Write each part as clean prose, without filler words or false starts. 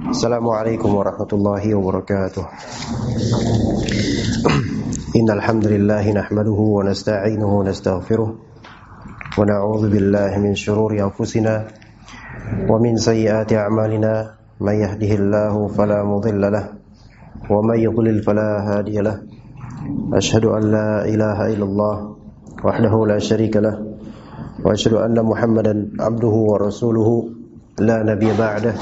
Assalamualaikum warahmatullahi wabarakatuh. Innal hamdalillah nahmaduhu wa nasta'inuhu wa nastaghfiruh wa na'udzu billahi min shururi anfusina wa min sayyiati a'malina may yahdihillahu fala mudilla lahu wa may yudlil fala hadiya lahu. Asyhadu an la ilaha illallah wahdahu la syarika lahu wa asyhadu anna Muhammadan abduhu wa rasuluhu la nabiyya ba'dahu.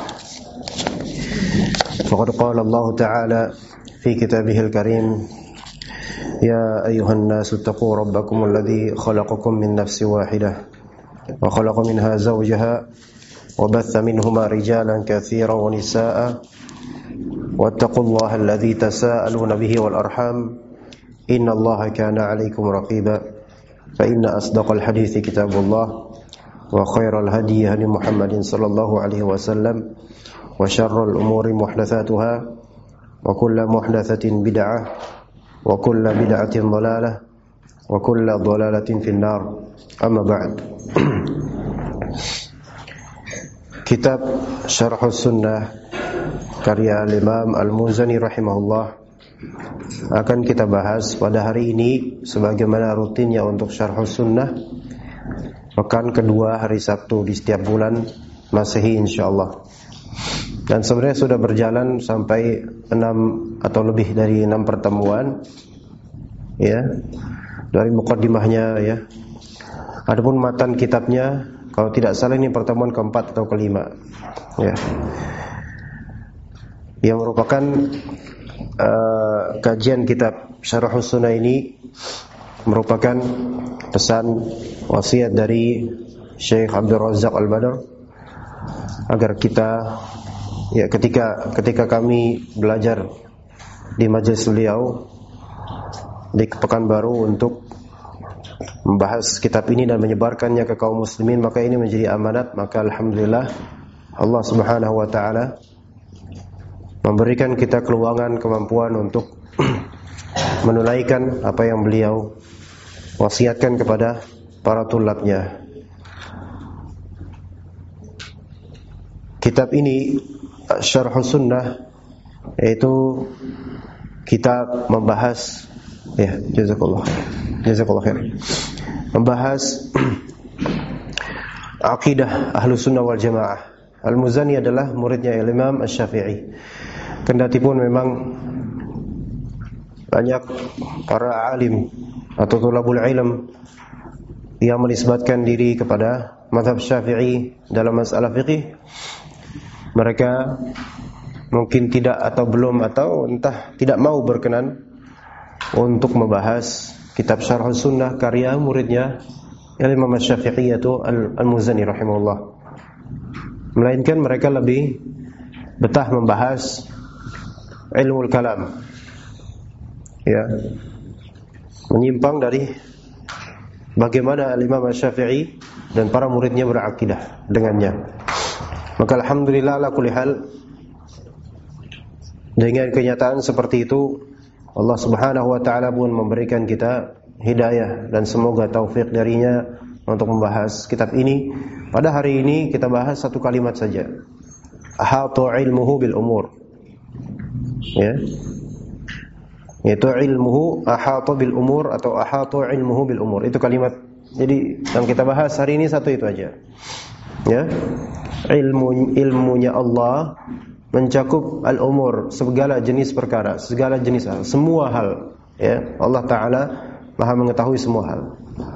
فقد قال الله تعالى في كتابه الكريم يا أيها الناس اتقوا ربكم الذي خلقكم من نفس واحدة وخلق منها زوجها وبث منهما رجالا كثيرا ونساء واتقوا الله الذي تساءلون به والأرحام إن الله كان عليكم رقيبا فإن أصدق الحديث كتاب الله وخير الهدي هدي محمد صلى الله عليه وسلم وشر الأمور محدثاتها وكل محدثة بدعة وكل بدعة ضلالة وكل ضلالة في النار أما بعد. Kitab Syarh Sunnah karya Imam Al-Muzani rahimahullah akan kita bahas pada hari ini sebagaimana rutinnya untuk Syarh Sunnah pekan kedua hari Sabtu di setiap bulan Masehi insyaallah. Dan sebenarnya sudah berjalan sampai 6 atau lebih dari 6 pertemuan ya. Dari muqaddimahnya ya. Adapun matan kitabnya kalau tidak salah ini pertemuan keempat atau kelima ya. Yang merupakan kajian kitab Syarh Sunnah ini merupakan pesan wasiat dari Syekh Abdul Razak Al-Badr agar kita ya ketika kami belajar di majelis beliau di Pekanbaru untuk membahas kitab ini dan menyebarkannya ke kaum muslimin, maka ini menjadi amanat. Maka alhamdulillah Allah Subhanahu wa taala memberikan kita keluangan kemampuan untuk menunaikan apa yang beliau wasiatkan kepada para tulabnya. Kitab ini Syarh Sunnah yaitu kitab membahas ya jazakallah khair, membahas akidah Ahlus Sunnah wal Jamaah. Al-Muzani adalah muridnya Imam Asy-Syafi'i. Kendatipun memang banyak para alim atau tulabul ilm yang menisbatkan diri kepada mazhab Syafi'i dalam masalah fikih, mereka mungkin tidak atau belum atau entah tidak mau berkenan untuk membahas kitab Syarh Sunnah karya muridnya Imam Asy-Syafi'i yaitu Al-Muzani rahimahullah. Melainkan mereka lebih betah membahas ilmu kalam. Ya. Menyimpang dari bagaimana Imam Asy-Syafi'i dan para muridnya berakidah dengannya. Maka alhamdulillah ala kulli hal, dengan kenyataan seperti itu Allah Subhanahu wa taala pun memberikan kita hidayah dan semoga taufik darinya untuk membahas kitab ini. Pada hari ini kita bahas satu kalimat saja. Ahata ilmuhu bil umur. Ya. Yaitu ilmuhu ahata bil umur atau ahata ilmuhu bil umur. Itu kalimat. Jadi yang kita bahas hari ini satu itu aja. Ya. Ilmunya Allah mencakup al-umur, segala jenis perkara, segala jenis hal, semua hal ya. Allah Ta'ala Maha mengetahui semua hal.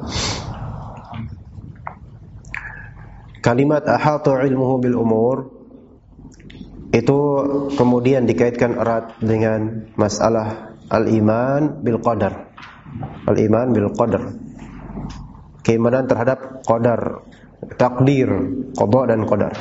Kalimat ahata ilmuhu bil umur itu kemudian dikaitkan erat dengan masalah al-iman bil qadar. Al-iman bil qadar, keimanan terhadap qadar, takdir, qada dan qadar.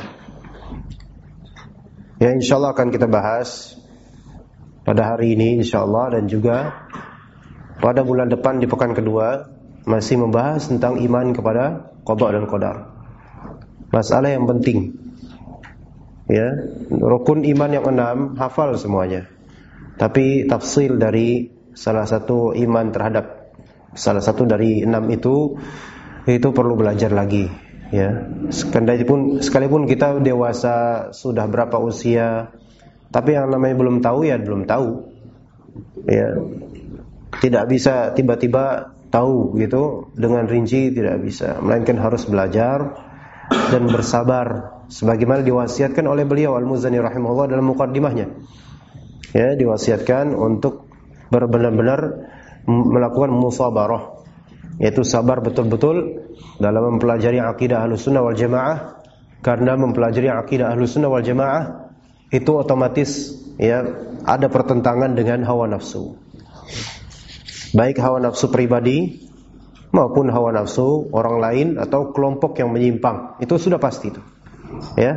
Ya insyaallah akan kita bahas pada hari ini insyaallah, dan juga pada bulan depan di pekan kedua masih membahas tentang iman kepada qada dan qadar. Masalah yang penting. Ya, rukun iman yang 6 hafal semuanya. Tapi tafsil dari salah satu iman terhadap salah satu dari 6 itu perlu belajar lagi. Ya, sekalipun kita dewasa sudah berapa usia, Tapi yang namanya belum tahu ya belum tahu. Ya. Tidak bisa tiba-tiba tahu gitu dengan rinci, tidak bisa. Melainkan harus belajar dan bersabar sebagaimana diwasiatkan oleh beliau Al-Muzani rahimahullah dalam muqaddimahnya. Ya, diwasiatkan untuk benar-benar melakukan musabarah, yaitu sabar betul-betul dalam mempelajari akidah Ahlussunnah wal Jamaah, karena mempelajari akidah Ahlussunnah wal Jamaah itu otomatis ya ada pertentangan dengan hawa nafsu. Baik hawa nafsu pribadi maupun hawa nafsu orang lain atau kelompok yang menyimpang, itu sudah pasti itu. Ya.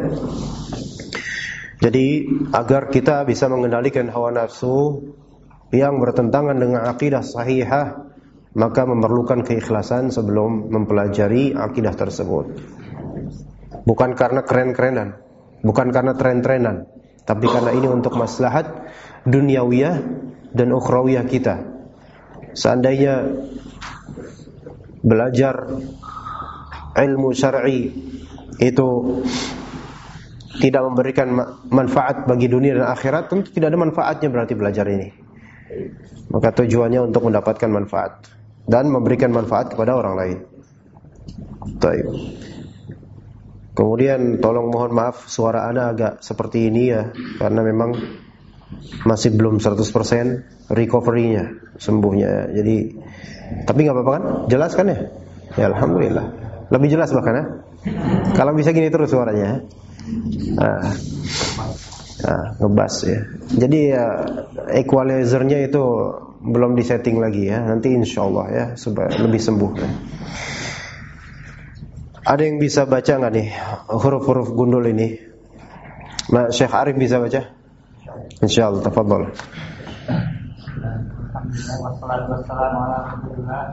Jadi agar kita bisa mengendalikan hawa nafsu yang bertentangan dengan akidah sahihah, maka memerlukan keikhlasan sebelum mempelajari akidah tersebut. Bukan karena keren-kerenan, bukan karena tren-trenan, tapi karena ini untuk maslahat duniawiyah dan ukhrawiyah kita. Seandainya belajar ilmu syar'i itu tidak memberikan manfaat bagi dunia dan akhirat, tentu tidak ada manfaatnya berarti belajar ini. Maka tujuannya untuk mendapatkan manfaat dan memberikan manfaat kepada orang lain. Baik. Kemudian tolong mohon maaf suara Ana agak seperti ini ya, karena memang masih belum 100% recovery-nya, sembuhnya ya. Jadi tapi enggak apa-apa kan? Jelas kan ya? Ya alhamdulillah. Lebih jelas bahkan ya. Kalau bisa gini terus suaranya. Ngebas ya. Jadi ya equalizer-nya itu belum disetting lagi ya. Nanti insyaallah ya supaya lebih sembuh ya. Ada yang bisa baca enggak nih huruf-huruf gundul ini? Syekh Arif bisa baca? Insyaallah, tafadhol. Wassalatu wassalamu ala Rasulillah.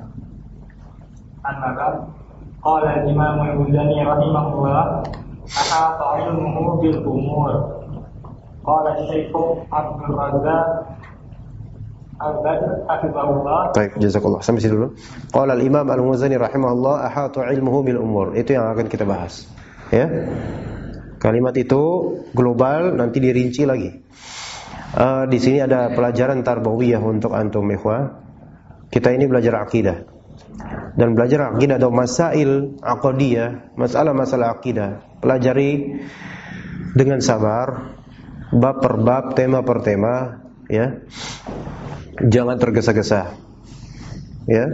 Qala al-Imam Al-Muzani rahimahullah, ahata ilmuhu bil umur. Qala Syekh Abdul Razzaq Al-Badr hafizahullah. Baik, jazakallah. Sampai sini dulu. Qala al-Imam Al-Muzani rahimahullah, ahata ilmuhu bil umur. Itu yang akan kita bahas. Ya. Kalimat itu global, nanti dirinci lagi. Di sini ada pelajaran tarbawiyah untuk antum ikhwah. Kita ini belajar akidah. Dan belajar akidah atau masail aqdiyah, masalah-masalah akidah, pelajari dengan sabar, bab per bab, tema per tema, ya. Jangan tergesa-gesa. Ya.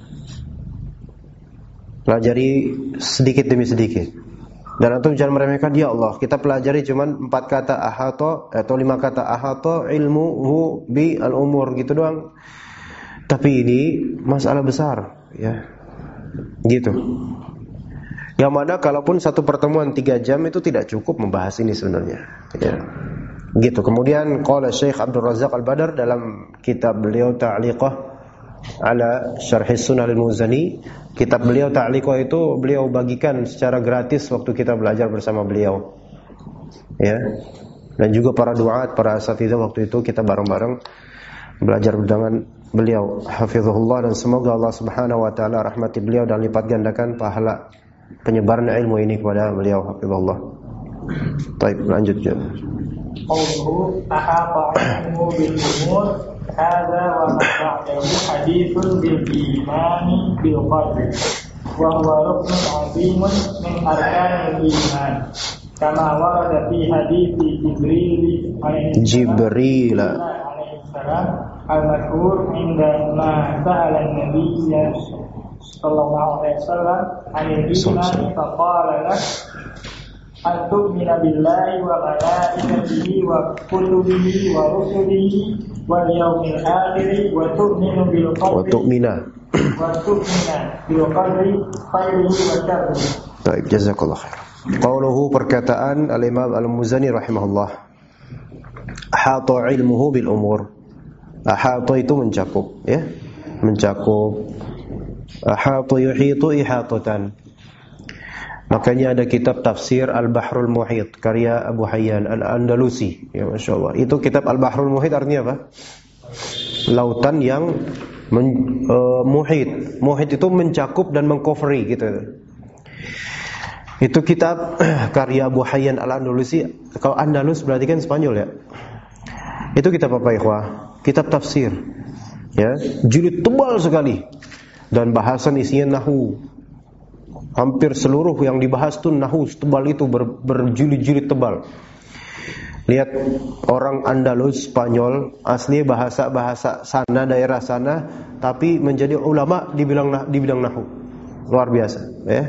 Pelajari sedikit demi sedikit. Dan antum jangan meremehkan, ya Allah, kita pelajari cuman 4 kata ahata atau 5 kata ahata ilmuhu bi al-umur gitu doang. Tapi ini masalah besar, ya. Gitu. Yang mana kalaupun satu pertemuan 3 jam itu tidak cukup membahas ini sebenarnya, ya. Gitu. Kemudian qala Syekh Abdul Razzaq Al-Badr dalam kitab beliau Ta'liqah ala Syarh Sunnah Al-Muzani, kitab beliau Ta'liqah itu beliau bagikan secara gratis waktu kita belajar bersama beliau. Ya. Dan juga para duat, para asatidzah waktu itu kita bareng-bareng belajar dengan beliau hafizahullah, dan semoga Allah Subhanahu wa taala rahmati beliau dan lipat gandakan pahala penyebaran ilmu ini kepada beliau hafizahullah. Baik, lanjut ya. Qawluhu ahata ilmuhu bil umur hadza wa ba'dahu haditsun bil imani bil qadri wa huwa ruknun 'azimun min arkanil iman kama warada fi hadithi Jibril alaihi salam al-madhkur inda ma sa'ala an-nabiy sallallahu alaihi wasallam 'anil iman faqala lah al-tu'mina billahi wa malaikatihi wa kutubihi wa rusulihi wal yawmil akhir wa tu'minu bil qadri khairihi wa syarrihi. Baik, jazakallah khair. Qauluhu, perkataan al-Imam Al-Muzani rahimahullah, ahata ilmuhu bil umur. Ahata itu mencakup, ya, mencakup. Ahata yuhitu ihatatan. Makanya ada kitab tafsir Al-Bahrul Muhit karya Abu Hayyan Al-Andalusi, ya masyaallah. Itu kitab Al-Bahrul Muhit artinya apa? Lautan yang muhit. Muhit itu mencakup dan mengcoveri gitu. Itu kitab karya Abu Hayyan Al-Andalusi. Kalau Andalus berarti kan Spanyol ya. Itu kitab apa ikhwah? Kitab tafsir. Ya, jilid tebal sekali. Dan bahasan isinya nahwu. Hampir seluruh yang dibahas tuh nahwu tebal itu berjilid-jilid tebal. Lihat orang Andalus Spanyol, asli bahasa sana, daerah sana, tapi menjadi ulama di bidang nahwu. Luar biasa, ya.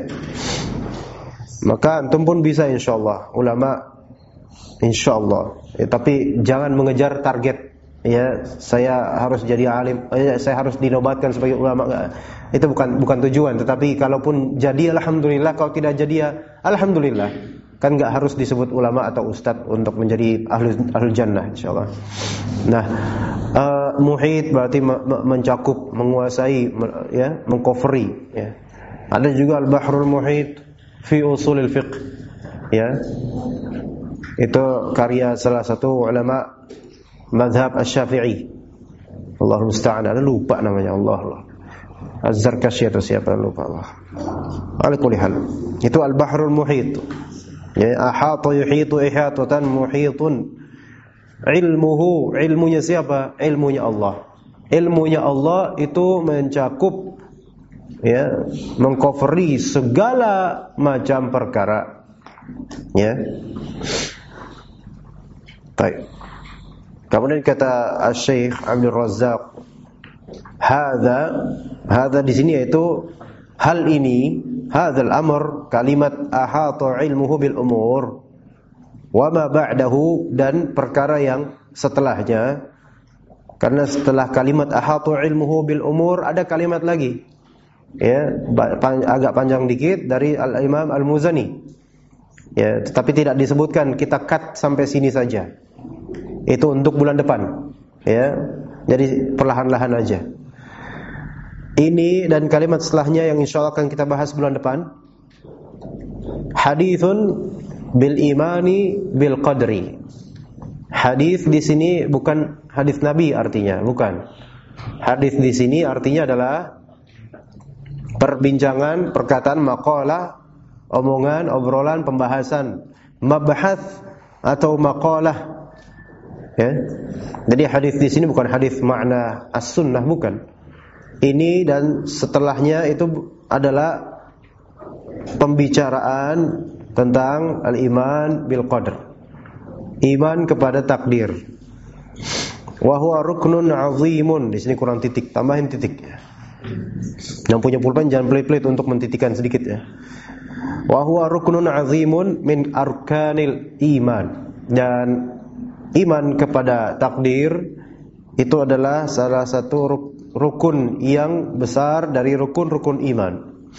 Maka antum pun bisa insyaallah ulama, insyaallah. Tapi jangan mengejar target. Ya, saya harus jadi alim, saya harus dinobatkan sebagai ulama. Itu bukan tujuan. Tetapi kalaupun jadi alhamdulillah, kalau tidak jadi ya alhamdulillah. Kan enggak harus disebut ulama atau ustadz untuk menjadi ahlul jannah insyaallah. Nah, muhit berarti mencakup, menguasai, ya, mengcoveri, ya. Ada juga al-bahrul muhit fi usulil fiqh, ya. Itu karya salah satu ulama mazhab Asy-Syafi'i. Allahu musta'an, ada lupa namanya, Allah. Az-Zarkashi atau siapa lupa Allah. Ala kulli hal. Itu al-bahrul muhit. Ya, ahata yuhitu ihatatan muhitun. Ilmunya siapa? Ilmunya Allah. Ilmunya Allah itu mencakup, ya, mengcoveri segala macam perkara, ya. Baik. Kemudian kata Syekh Abdul Razzaq, hadza di sini yaitu hal ini, hadzal amr, kalimat ahata ilmuhu bil umur wa ma ba'dahu, dan perkara yang setelahnya. Karena setelah kalimat ahata ilmuhu bil umur ada kalimat lagi, ya, agak panjang dikit dari Al-Imam Al-Muzani, ya, tetapi tidak disebutkan, kita cut sampai sini saja. Itu untuk bulan depan, ya. Jadi perlahan-lahan aja. Ini dan kalimat setelahnya yang insyaallah akan kita bahas bulan depan. Haditsun bil imani bil qadri. Hadis di sini bukan hadis Nabi artinya, bukan. Hadis di sini artinya adalah perbincangan, perkataan, maqalah, omongan, obrolan, pembahasan, mabhath atau maqalah. Ya. Jadi hadis di sini bukan hadis makna as-sunnah, bukan. Ini dan setelahnya itu adalah pembicaraan tentang al-iman bil qadar. Iman kepada takdir. Wa huwa ruknun 'azimun. Di sini kurang titik, tambahin titik. Yang punya pulpen jangan pelit-pelit untuk mentitikkan sedikit, ya. Wa huwa ruknun 'azimun min arkanil iman. Dan iman kepada takdir itu adalah salah satu rukun yang besar dari rukun-rukun iman.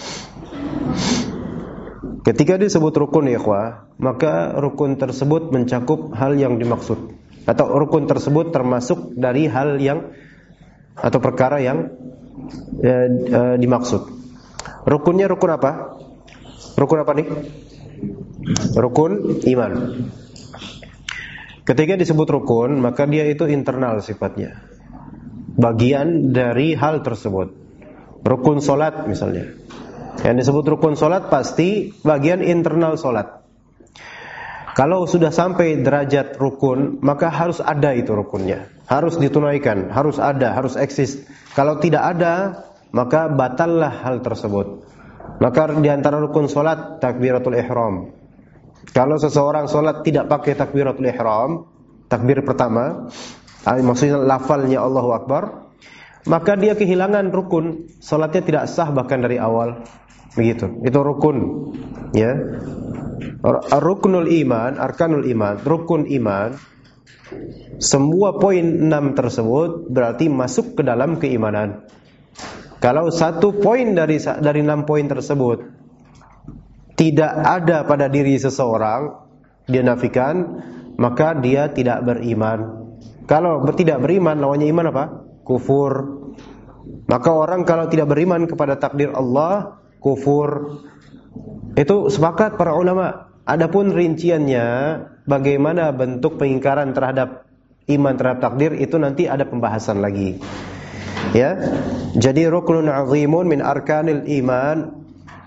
Ketika disebut rukun, ya ikhwah, maka rukun tersebut mencakup hal yang dimaksud, atau rukun tersebut termasuk dari hal yang atau perkara yang dimaksud. Rukunnya rukun apa? Rukun apa nih? Rukun iman. Ketika disebut rukun, maka dia itu internal sifatnya, bagian dari hal tersebut. Rukun solat misalnya, yang disebut rukun solat pasti bagian internal solat. Kalau sudah sampai derajat rukun, maka harus ada itu rukunnya, harus ditunaikan, harus ada, harus eksis. Kalau tidak ada, maka batallah hal tersebut. Maka di antara rukun solat takbiratul ihram. Kalau seseorang solat tidak pakai takbiratul ihram, takbir pertama, maksudnya lafalnya Allahu Akbar, maka dia kehilangan rukun, solatnya tidak sah bahkan dari awal. Begitu. Itu rukun, ya. Ruknul iman, arkanul iman, rukun iman. Semua poin 6 tersebut berarti masuk ke dalam keimanan. Kalau satu poin dari 6 poin tersebut tidak ada pada diri seseorang, dia nafikan, maka dia tidak beriman. Kalau tidak beriman, lawannya iman apa? Kufur. Maka orang kalau tidak beriman kepada takdir Allah, kufur. Itu sepakat para ulama. Adapun rinciannya, bagaimana bentuk pengingkaran terhadap iman terhadap takdir, itu nanti ada pembahasan lagi. Ya. Jadi ruknun 'azimun min arkanil iman.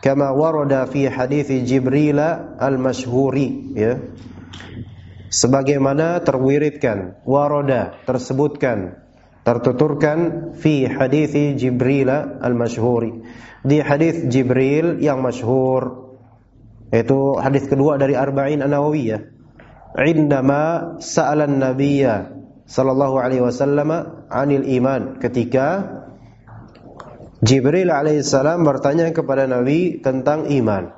kama warada fi hadits Jibril al-masyhuri, ya. Sebagaimana terwiridkan, warada, tersebutkan, tertuturkan fi hadits Jibril al-masyhuri, di hadits Jibril yang masyhur, yaitu hadis kedua dari Arba'in An-Nawawiyah. Indama sa'alan nabiyya sallallahu alaihi wasallam 'anil iman, ketika Jibril alaihissalam bertanya kepada Nabi tentang iman.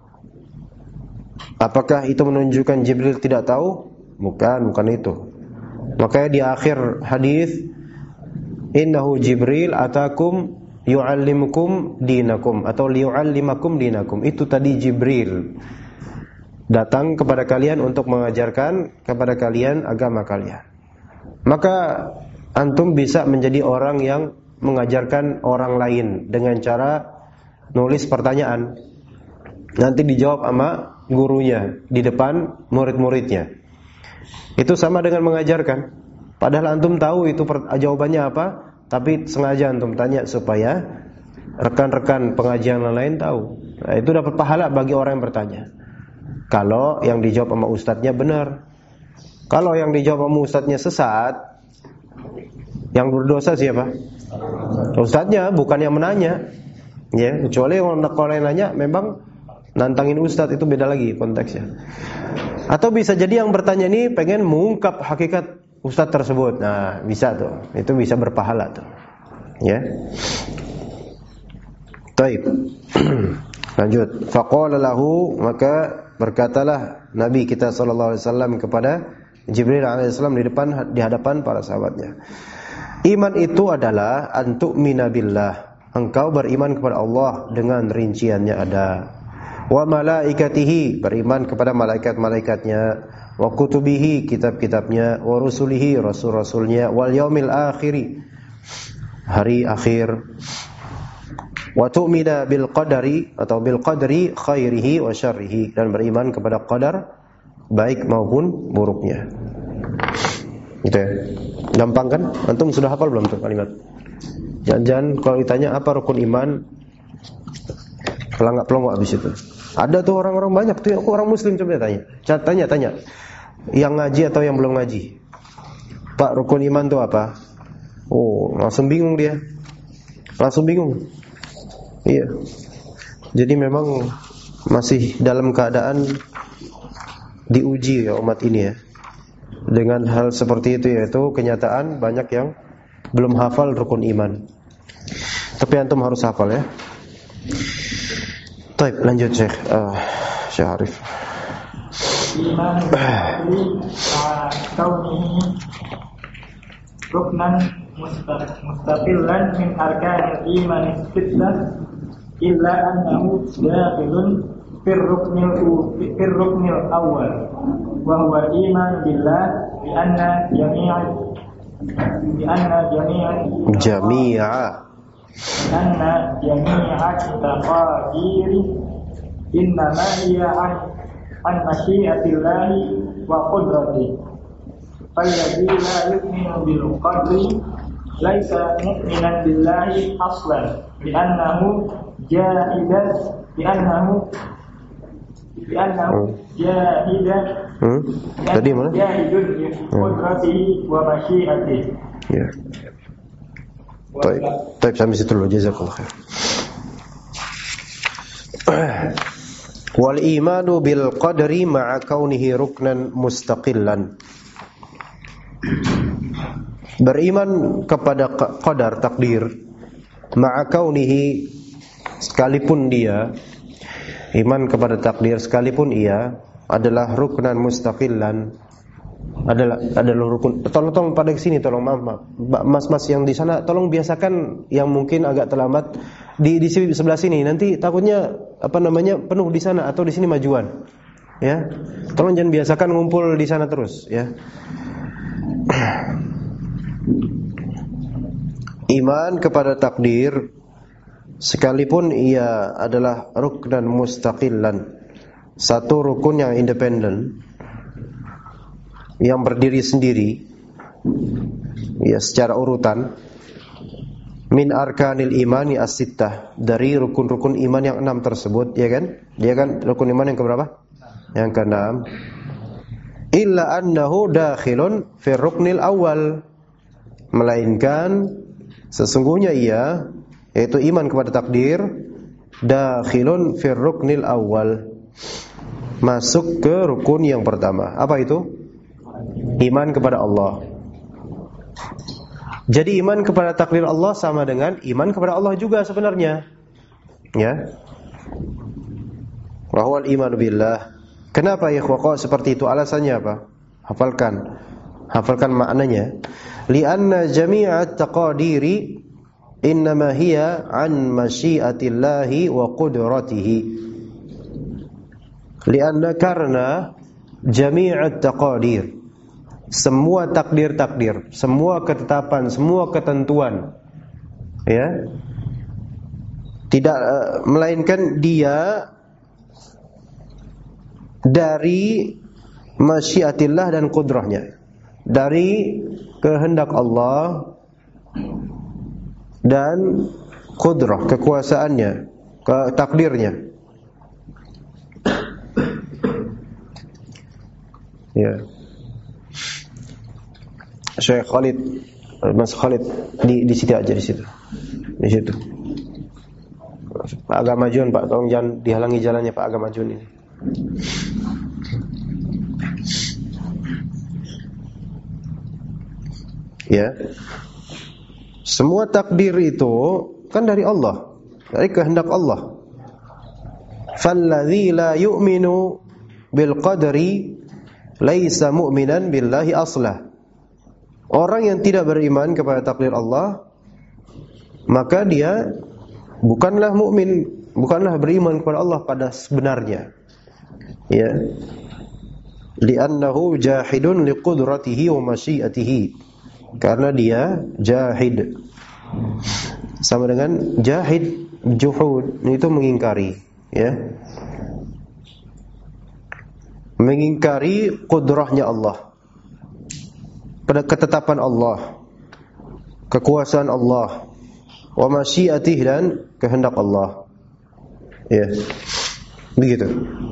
Apakah itu menunjukkan Jibril tidak tahu? Bukan itu. Makanya di akhir hadis, innahu Jibril atakum yu'allimukum dinakum, atau liyu'allimakum dinakum. Itu tadi Jibril datang kepada kalian untuk mengajarkan kepada kalian agama kalian. Maka antum bisa menjadi orang yang mengajarkan orang lain dengan cara nulis pertanyaan, nanti dijawab sama gurunya di depan murid-muridnya. Itu sama dengan mengajarkan. Padahal antum tahu itu jawabannya apa, tapi sengaja antum tanya supaya rekan-rekan pengajian lain tahu. Nah, itu dapat pahala bagi orang yang bertanya. Kalau yang dijawab sama ustadznya benar. Kalau yang dijawab sama ustadznya sesat, yang berdosa siapa? Ustadznya, bukan yang menanya. Ya, kecuali kalau yang nanya memang nantangin ustadz, itu beda lagi konteksnya. Atau bisa jadi yang bertanya ini pengen mengungkap hakikat ustadz tersebut. Nah, bisa tuh. Itu bisa berpahala tuh. Ya. Baik. Lanjut. Faqala lahu, maka berkatalah Nabi kita sallallahu alaihi wasallam kepada Jibril alaihissalam di hadapan para sahabatnya. Iman itu adalah antu'mina billah, engkau beriman kepada Allah dengan rinciannya ada. Wa malaikatihi, beriman kepada malaikat-malaikatnya. Wa kutubihi, kitab-kitabnya. Wa rusulihi, rasul-rasulnya. Wal yaumil akhiri, hari akhir. Wa tu'mina bil qadari, atau bil qadri khairihi wa syarrihi, dan beriman kepada qadar baik maupun buruknya. Gitu ya. Gampang kan? Antum sudah hafal belum tuh kalimat? Jangan kalau ditanya apa rukun iman, pelonggok habis itu. Ada tuh orang-orang banyak tuh, orang muslim coba tanya. Yang ngaji atau yang belum ngaji. Pak, rukun iman tuh apa? Oh, langsung bingung dia. Iya. Jadi memang masih dalam keadaan diuji ya umat ini ya. Dengan hal seperti itu, yaitu kenyataan banyak yang belum hafal rukun iman. Tapi antum harus hafal ya. Baik, lanjut Syekh Arif. Iman kaunihi ruknan mustaqillan min arkanil iman sittah illa annahu dakhilun fir ruknil awal wa huwa iman billah bi anna jami'a taqadiri innama hiya an masyiatillahi wa qudratihi falladzi la yu'minu bil qadri laisa mu'minan billahi aslan bi annahu jahidan tadi mana? Jahidun bi qudratihi wa masyiatihi. Ya. Baik, sampai situ dulu. Jazakallahu khair. Wal imanu bil qadri ma'a kaunihi ruknan mustaqillan. Beriman kepada qadar, takdir, ma'a kaunihi, sekalipun dia, iman kepada takdir sekalipun ia adalah ruknan mustaqillan, adalah rukun. Tolong pada sini, tolong maaf. Mas-mas yang di sana tolong biasakan yang mungkin agak terlambat di sebelah sini. Nanti takutnya penuh di sana atau di sini majuan. Ya. Tolong jangan biasakan ngumpul di sana terus, ya. Iman kepada takdir sekalipun ia adalah ruknan mustaqillan, satu rukun yang independen, yang berdiri sendiri, ya, secara urutan. min arkanil imani as-sittah, dari rukun-rukun iman yang 6 tersebut, ya kan? Dia kan rukun iman yang keberapa? Yang ke-6. Illa annahu dakhilun fi ruknil awal, melainkan sesungguhnya ia, yaitu iman kepada takdir, dakhilun fi ruknil awal, masuk ke rukun yang pertama. Apa itu? Iman kepada Allah. Jadi iman kepada takdir Allah sama dengan iman kepada Allah juga sebenarnya. Ya. Wa huwal iman billah. Kenapa ya kok seperti itu? Alasannya apa? Hafalkan maknanya. Lianna jami'at taqadiri innama hiya an masyiatillahi wa qudratihi. Lianna karena jami'at taqadir, semua takdir-takdir, semua ketetapan, semua ketentuan, ya, tidak melainkan dia dari masyiatillah dan qudrahnya, dari kehendak Allah dan qudrah, kekuasaannya, takdirnya. Ya. Syekh Khalid, Mas Khalid di situ aja, di situ. Pak agak majuan, Pak, tolong jangan dihalangi jalannya, Pak, agak majuan ini. Ya. Semua takdir itu kan dari Allah, dari kehendak Allah. Falladzi la yu'minu bil qadri laisa mu'minan billahi aslah. Orang yang tidak beriman kepada takdir Allah, maka dia bukanlah mukmin, bukanlah beriman kepada Allah pada sebenarnya. Ya. Li'annahu jahidun liqudratihi wa masyiatihi. Karena dia jahid. Sama dengan jahid, juhud, itu mengingkari, ya. Mengingkari qudrahnya Allah, pada ketetapan Allah, kekuasaan Allah, wa masyiatih, dan kehendak Allah. Ya. Begitu.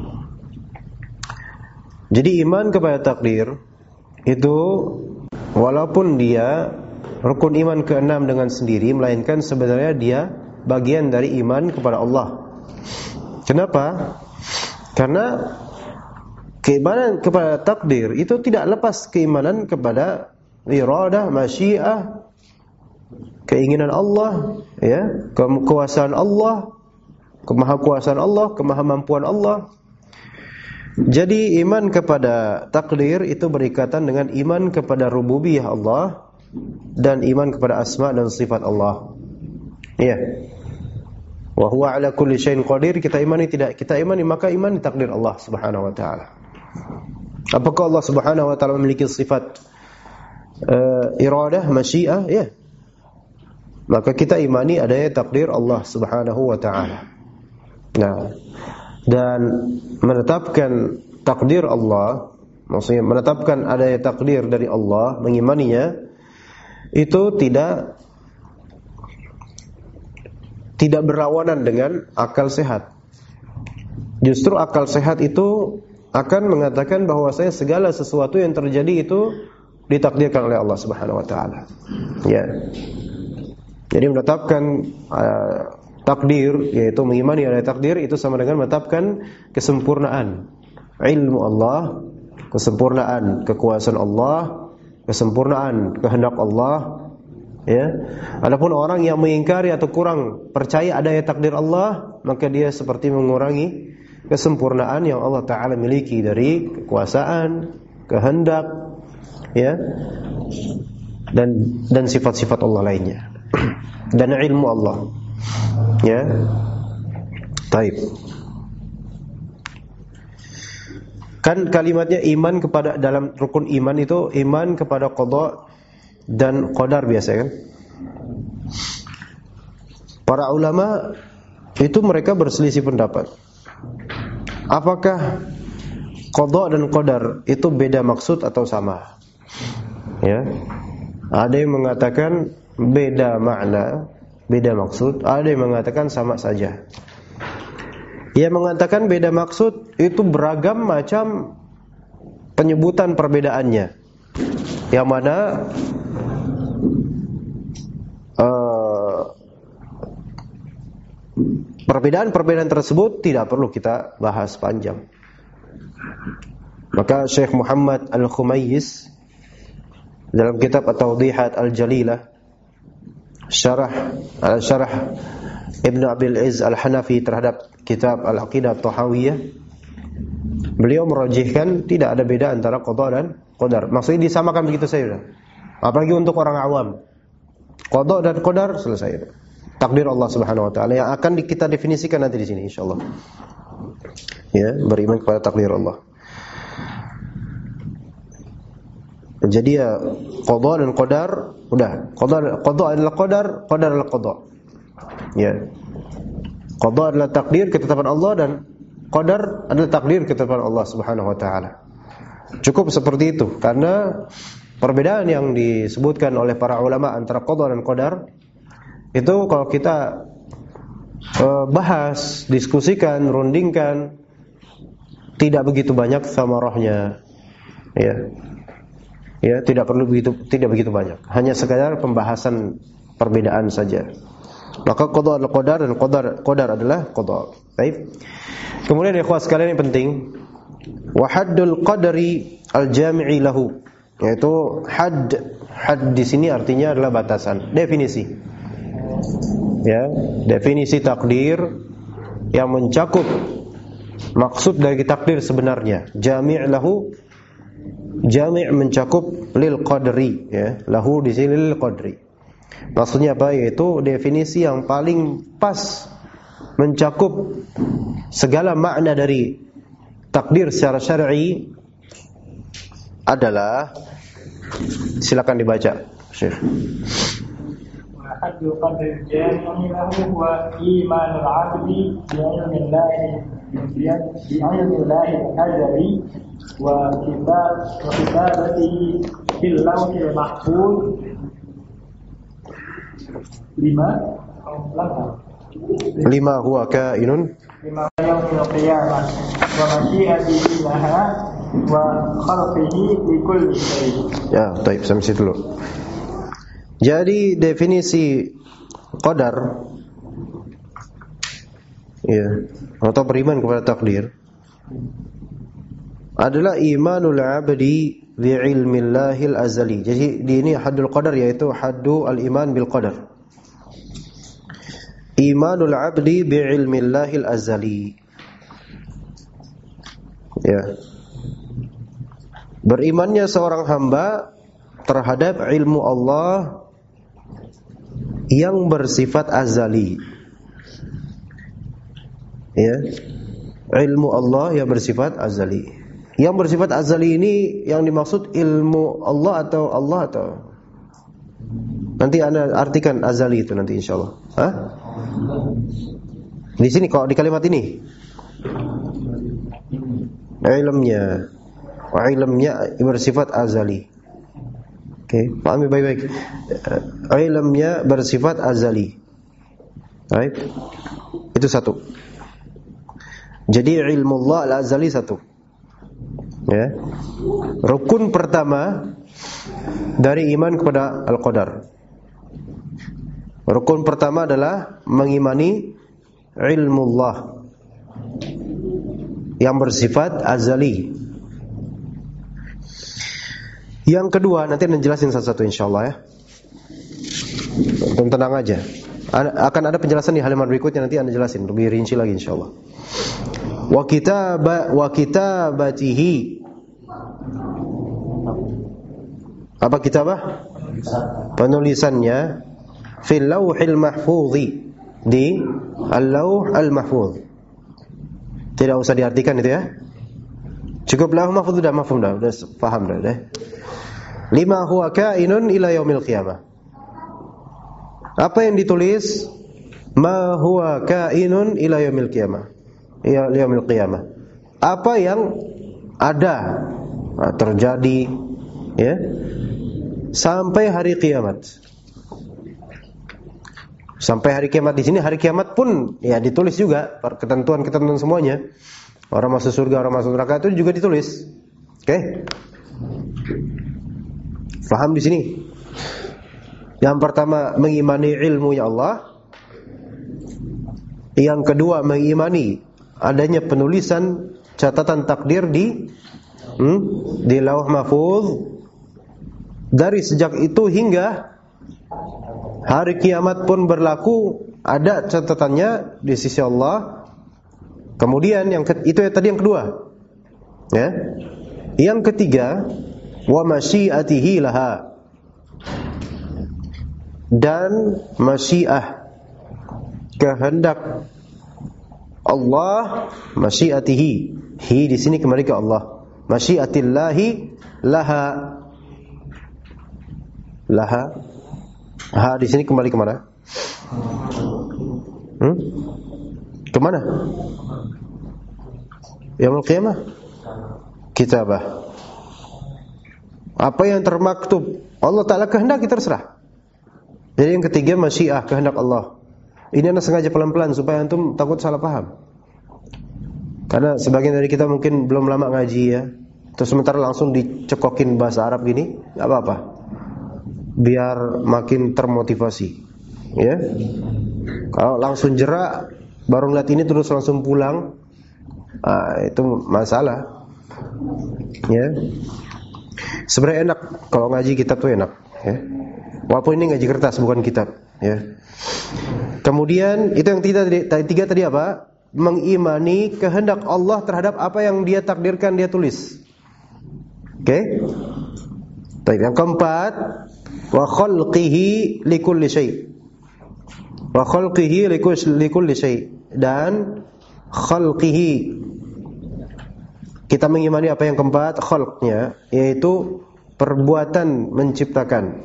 Jadi iman kepada takdir itu walaupun dia rukun iman ke-6 dengan sendiri, melainkan sebenarnya dia bagian dari iman kepada Allah. Kenapa? Karena keimanan kepada takdir itu tidak lepas keimanan kepada iradah, masyiah, keinginan Allah, ya, kekuasaan Allah, kemahakuasaan Allah, kemahamampuan Allah. Jadi iman kepada takdir itu berikatan dengan iman kepada rububiyah Allah dan iman kepada asma dan sifat Allah. Ya. Wa huwa ala kulli syai'in qadir, kita imani maka imani takdir Allah Subhanahu wa taala. Apakah Allah Subhanahu wa taala memiliki sifat iradah, masyiah? Ya. Maka kita imani adanya takdir Allah Subhanahu wa taala. Nah, dan menetapkan takdir Allah, maksudnya menetapkan adanya takdir dari Allah, mengimaninya, itu tidak berlawanan dengan akal sehat. Justru akal sehat itu akan mengatakan bahwasanya segala sesuatu yang terjadi itu ditakdirkan oleh Allah Subhanahu wa taala. Ya. Jadi menetapkan takdir, yaitu mengimani ada takdir, itu sama dengan menetapkan kesempurnaan ilmu Allah, kesempurnaan kekuasaan Allah, kesempurnaan kehendak Allah. Ya. Adapun orang yang mengingkari atau kurang percaya adanya takdir Allah, maka dia seperti mengurangi kesempurnaan yang Allah Ta'ala miliki dari kekuasaan, kehendak, ya, dan sifat-sifat Allah lainnya, dan ilmu Allah. Ya. Taib. Kan kalimatnya iman kepada, dalam rukun iman itu iman kepada qada dan qadar biasa kan? Para ulama itu mereka berselisih pendapat. Apakah qada dan qadar itu beda maksud atau sama? Ya. Ada yang mengatakan beda makna, beda maksud, ada yang mengatakan sama saja. Yang mengatakan beda maksud itu beragam macam penyebutan perbedaannya. Yang mana perbedaan-perbedaan tersebut tidak perlu kita bahas panjang. Maka Syekh Muhammad Al-Khumayyiz dalam kitab At-Tawdihat Al-Jalilah syarah Ibn Abil Izz Al-Hanafi terhadap kitab Al-Aqidah At-Tahawiyah, beliau merajihkan tidak ada beda antara qada dan qadar. Maksudnya disamakan begitu saja. Apalagi untuk orang awam. Qada dan qadar selesai. Takdir Allah Subhanahu wa taala yang akan kita definisikan nanti di sini insyaallah. Ya, beriman kepada takdir Allah. Jadi ya qada dan qadar udah. Qada adalah qadar adalah qada. Ya. Qada adalah takdir ketetapan Allah dan qadar adalah takdir ketetapan Allah Subhanahu wa taala. Cukup seperti itu karena perbedaan yang disebutkan oleh para ulama antara qada dan qadar itu kalau kita bahas, diskusikan, rundingkan tidak begitu banyak samarahnya. Ya, tidak begitu banyak. Hanya sekadar pembahasan perbedaan saja. Maka qada adalah qadar dan qadar adalah qada. Baik. Kemudian ikhwah sekalian yang penting, wa haddul qadari al-jami'i lahu, yaitu had di sini artinya adalah batasan, definisi. Ya, definisi takdir yang mencakup maksud dari takdir sebenarnya. Jami' lahu, jami' mencakup lil qadri, ya. Lahu di sini lil qadri. Maksudnya apa? Yaitu definisi yang paling pas mencakup segala makna dari takdir secara syar'i adalah, silakan dibaca, Syekh. Haddul qadri jami'i lahu wa imanul 'abdi bi'ilmillahi al-azali wa kitabatihi fil lawhil mahfuz. 5 huwa kainun 5 yaumil qiyamah wa masyiatihi laha wa khalqihi li kulli syai'. Ya, baik, sampai situ dulu. Jadi definisi qadar, ya, atau beriman kepada takdir adalah imanul 'abdi bi'ilmillahil azali. Jadi di ini haddul qadar, yaitu haddu al-iman bil qadar. Imanul 'abdi bi'ilmillahil azali. Ya. Berimannya seorang hamba terhadap ilmu Allah yang bersifat azali. Ya. Ilmu Allah yang bersifat azali. Yang bersifat azali ini yang dimaksud ilmu Allah atau nanti Anda artikan azali itu nanti insyaallah. Hah? Di sini kok di kalimat ini. Ilmunya bersifat azali. Oke, pahami baik-baik. Ilmunya bersifat azali. Baik. Itu satu. Jadi ilmu Allah al-azali satu. Ya. Rukun pertama dari iman kepada al-qadar. Rukun pertama adalah mengimani ilmu Allah yang bersifat azali. Yang kedua, nanti Anda jelasin satu-satu insyaallah ya. Tenang aja. Akan ada penjelasan di halaman berikutnya, nanti Anda jelasin lebih rinci lagi insyaallah. Wa kitabatihi. Apa kitabah? Penulisannya fil lauhil mahfudhi, di al-lauh al-mahfudh. Tidak usah diartikan itu ya. Cukup lauh mahfudh sudah mafhum dah, sudah paham dah. 5 huwa kainun ila yaumil qiyamah. Apa yang ditulis? Ma huwa kainun ila yaumil qiyamah. Ya, yaumil qiyamah. Apa yang ada, terjadi ya sampai hari kiamat. Sampai hari kiamat di sini, hari kiamat pun ya ditulis juga ketentuan-ketentuan semuanya. Orang masuk surga, orang masuk neraka itu juga ditulis. Oke? Faham di sini? Yang pertama mengimani ilmu ya Allah. Yang kedua mengimani adanya penulisan catatan takdir di Lauh Mahfuz. Dari sejak itu hingga hari kiamat pun berlaku, ada catatannya di sisi Allah. Kemudian itu tadi yang kedua. Ya. Yang ketiga, wa masyiatihi laha. Dan masyiah, kehendak Allah, masyiatihi. Hi di sini kembali ke Allah. Masyiatillahi laha. Laha. Ha di sini kembali ke mana? Kemana? Yaumul qiyamah. Kitabah. Apa yang termaktub Allah Ta'ala kehendaki terserah. Jadi yang ketiga masyiah, kehendak Allah. Ini anak sengaja pelan-pelan supaya antum takut salah paham. Karena sebagian dari kita mungkin belum lama ngaji ya, terus sementara langsung dicekokin bahasa Arab gini, gak apa-apa, biar makin termotivasi ya. Kalau langsung jerak baru ngeliat ini terus langsung pulang, itu masalah ya. Sebenarnya enak kalau ngaji kitab tuh enak ya. Walaupun ini ngaji kertas bukan kitab ya. Kemudian itu yang tiga tadi apa? Mengimani kehendak Allah terhadap apa yang Dia takdirkan, Dia tulis. Oke? Baik, yang keempat, wa khalqihi likulli syai'. Wa khalqihi likulli syai', dan khalqihi. Kita mengimani apa yang keempat, khalqnya, yaitu perbuatan menciptakan.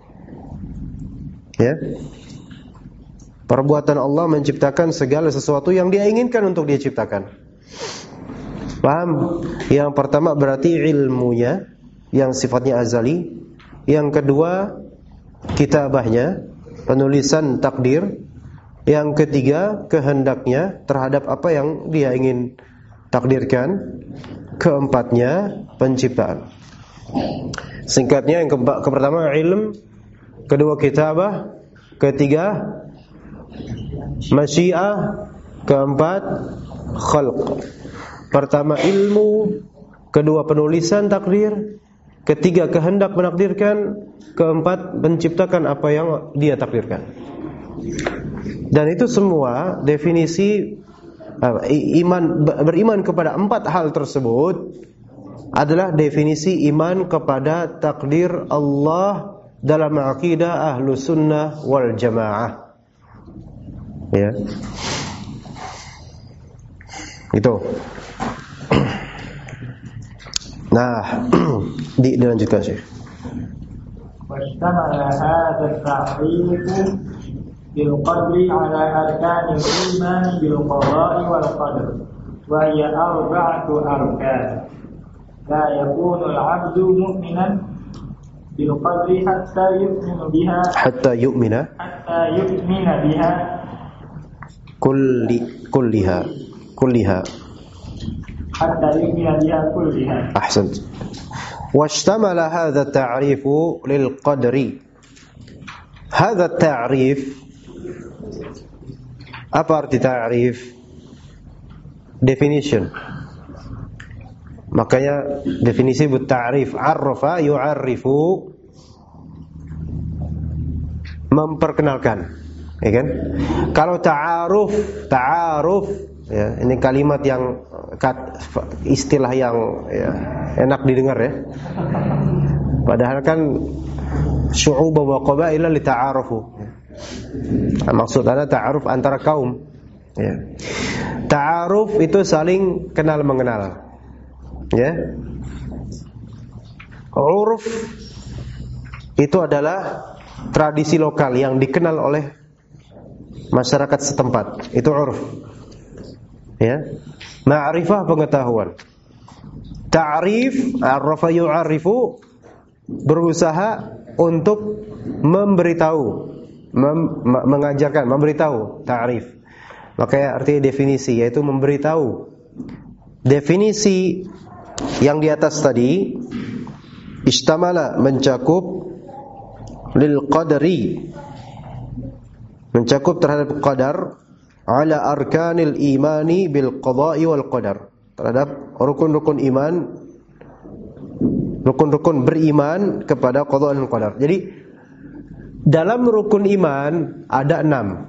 Ya. Perbuatan Allah menciptakan segala sesuatu yang Dia inginkan untuk Dia ciptakan. Paham? Yang pertama berarti ilmunya yang sifatnya azali. Yang kedua kitabahnya, penulisan takdir. Yang ketiga kehendaknya terhadap apa yang Dia ingin takdirkan. Keempatnya penciptaan. Singkatnya yang pertama ilm, kedua kitabah, ketiga masyiah, keempat khalq. Pertama ilmu, kedua penulisan takdir, ketiga kehendak menakdirkan, keempat menciptakan apa yang Dia takdirkan. Dan itu semua definisi beriman kepada empat hal tersebut adalah definisi iman kepada takdir Allah dalam akidah Ahlus Sunnah wal Jamaah. Ya. Itu. Nah, dilanjutkan Syekh. Wastamala hadha at-ta'rif bil qadri ala arkanil iman bil qada'i wal qadar. Wa hiya arba'atu arkan. La yakunu al-'abdu mu'minan bil qadri hatta yu'mina biha kulliha hatta yu'mina biha kulliha. Ahsant. Washtamala hadha at-ta'rifu lil qadri. Hadha at-ta'rif, apa arti ta'rif? Definition. Makanya definisi ta'rif, arrafa yu'arrifu, memperkenalkan, ya kan? Kalau ta'aruf ya, ini kalimat yang istilah yang ya, enak didengar ya. Padahal kan syu'uba wa qabaila li ta'arufu. Maksudnya ta'aruf antara kaum. Ya. Ta'aruf itu saling kenal mengenal. Ya. Uruf itu adalah tradisi lokal yang dikenal oleh masyarakat setempat. Itu uruf. Ya. Ma'rifah pengetahuan. Ta'rif, arrafa yu'arrifu, berusaha untuk memberitahu, mengajarkan, memberitahu, ta'rif. Makanya artinya definisi, yaitu memberitahu. Definisi yang di atas tadi istamala, mencakup lil qadri, mencakup terhadap qadar, ala arkanil imani bil qada'i wal qadar, terhadap rukun-rukun iman, rukun-rukun beriman kepada qada dan qadar. Jadi dalam rukun iman ada 6.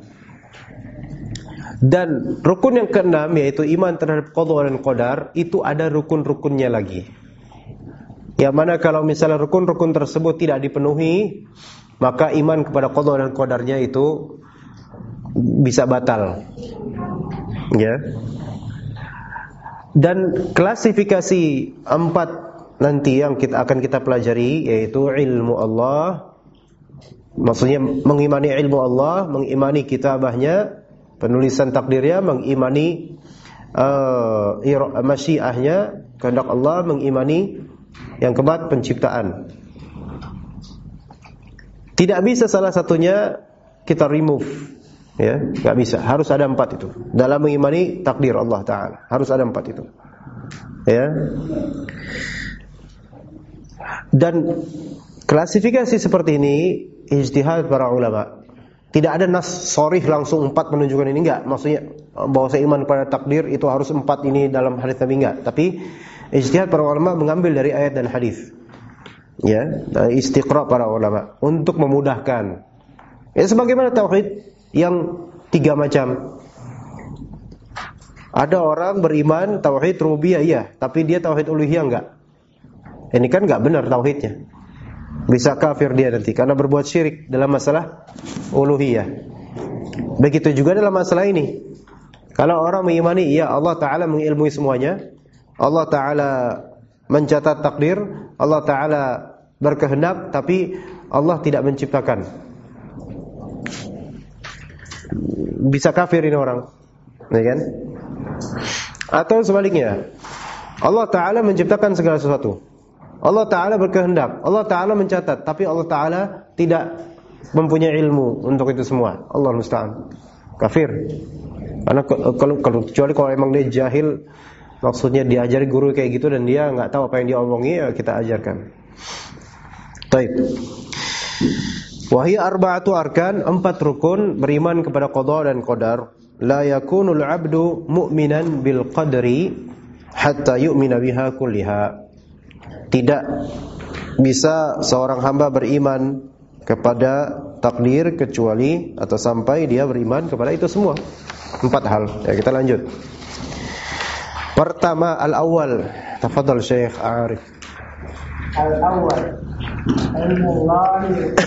Dan rukun yang ke-6 yaitu iman terhadap qada dan qadar, itu ada rukun-rukunnya lagi. Yang mana kalau misalnya rukun-rukun tersebut tidak dipenuhi, maka iman kepada qada dan qadarnya itu bisa batal. Ya. Dan klasifikasi 4 nanti yang akan kita pelajari yaitu ilmu Allah. Maksudnya mengimani ilmu Allah, mengimani kitabahnya, penulisan takdirnya, mengimani masyiahnya, kehendak Allah, mengimani yang keempat penciptaan. Tidak bisa salah satunya kita remove, ya, nggak bisa. Harus ada 4 itu dalam mengimani takdir Allah Taala. Harus ada 4 itu, ya. Dan klasifikasi seperti ini ijtihad para ulama. Tidak ada nas sharih langsung 4 menunjukkan ini, enggak. Maksudnya bahwa saya iman pada takdir itu harus 4 ini dalam hadis Nabi, enggak. Tapi ijtihad para ulama mengambil dari ayat dan hadis. Ya, istiqra para ulama untuk memudahkan. Ya, sebagaimana tauhid yang 3 macam. Ada orang beriman tauhid rububiyah, iya, tapi dia tauhid uluhiyah enggak. Ini kan enggak benar tauhidnya. Bisa kafir dia nanti karena berbuat syirik dalam masalah uluhiyah. Begitu juga dalam masalah ini. Kalau orang mengimani ya Allah Ta'ala mengilmui semuanya, Allah Ta'ala mencatat takdir, Allah Ta'ala berkehendak, tapi Allah tidak menciptakan, bisa kafir ini orang, ya kan? Atau sebaliknya, Allah Ta'ala menciptakan segala sesuatu, Allah Ta'ala berkehendak, Allah Ta'ala mencatat, tapi Allah Ta'ala tidak mempunyai ilmu untuk itu semua. Allah musta'an, kafir. Karena kecuali kalau emang dia jahil, maksudnya diajari guru kayak gitu dan dia nggak tahu apa yang dia omongi, ya kita ajarkan. Baik. Wahia arba'atu arkan, 4 rukun beriman kepada qada dan qadar. La yakunul 'abdu mu'minan bil qadri hatta yu'mina biha kulliha. Tidak bisa seorang hamba beriman kepada takdir kecuali atau sampai dia beriman kepada itu semua. 4 hal. Ya, kita lanjut. Pertama, al-awwal. Tafadhal Syekh Arif. Al-awwal ilmullah.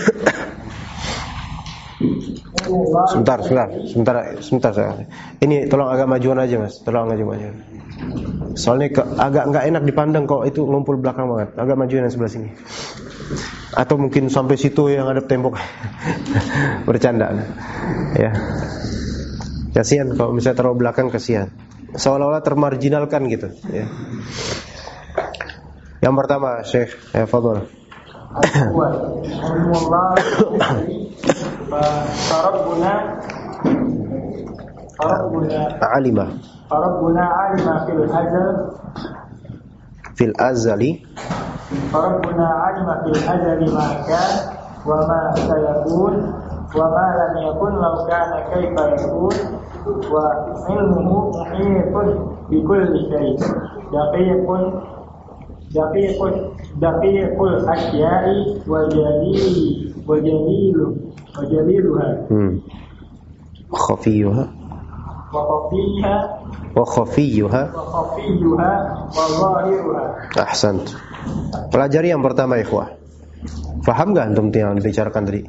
Sebentar. Ini tolong agak majuan aja, Mas. Tolong agak majuan. Soalnya agak enggak enak dipandang kalau itu ngumpul belakang banget. Agak majuan yang sebelah sini. Atau mungkin sampai situ yang ada tembok. Bercanda. Ya. Kasihan kalau misalnya terlalu belakang, kasihan. Seolah-olah termarginalkan gitu, ya. Yang pertama, Syekh, fadhil. Alhamdulillah. Alima fil azali Rabbuna alima fil azali ma kan wa ma sayakun wa ma lam yakun law kana kaifa yakun wa ilmuhu muhitun bi kulli shay daqiqul asya'i wa jaliluha khafiyuha wa zahiruha. Ahsant. Pelajari yang pertama, ikhwah. Paham enggak antum yang dibicarakan tadi?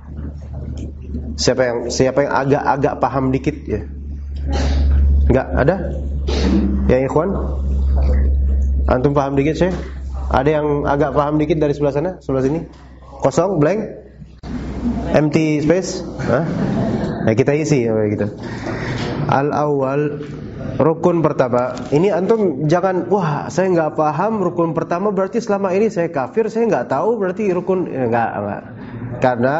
Siapa yang agak paham dikit ya? Enggak ada? Ya ikhwan? Antum paham dikit, Syekh? Ada yang agak paham dikit dari sebelah sana, sebelah sini? Kosong, blank? Empty space? Hah? Nah, kita isi ya gitu. Al-awwal, rukun pertama. Ini antum jangan, wah saya nggak paham rukun pertama berarti selama ini saya kafir, saya nggak tahu berarti rukun, enggak. Karena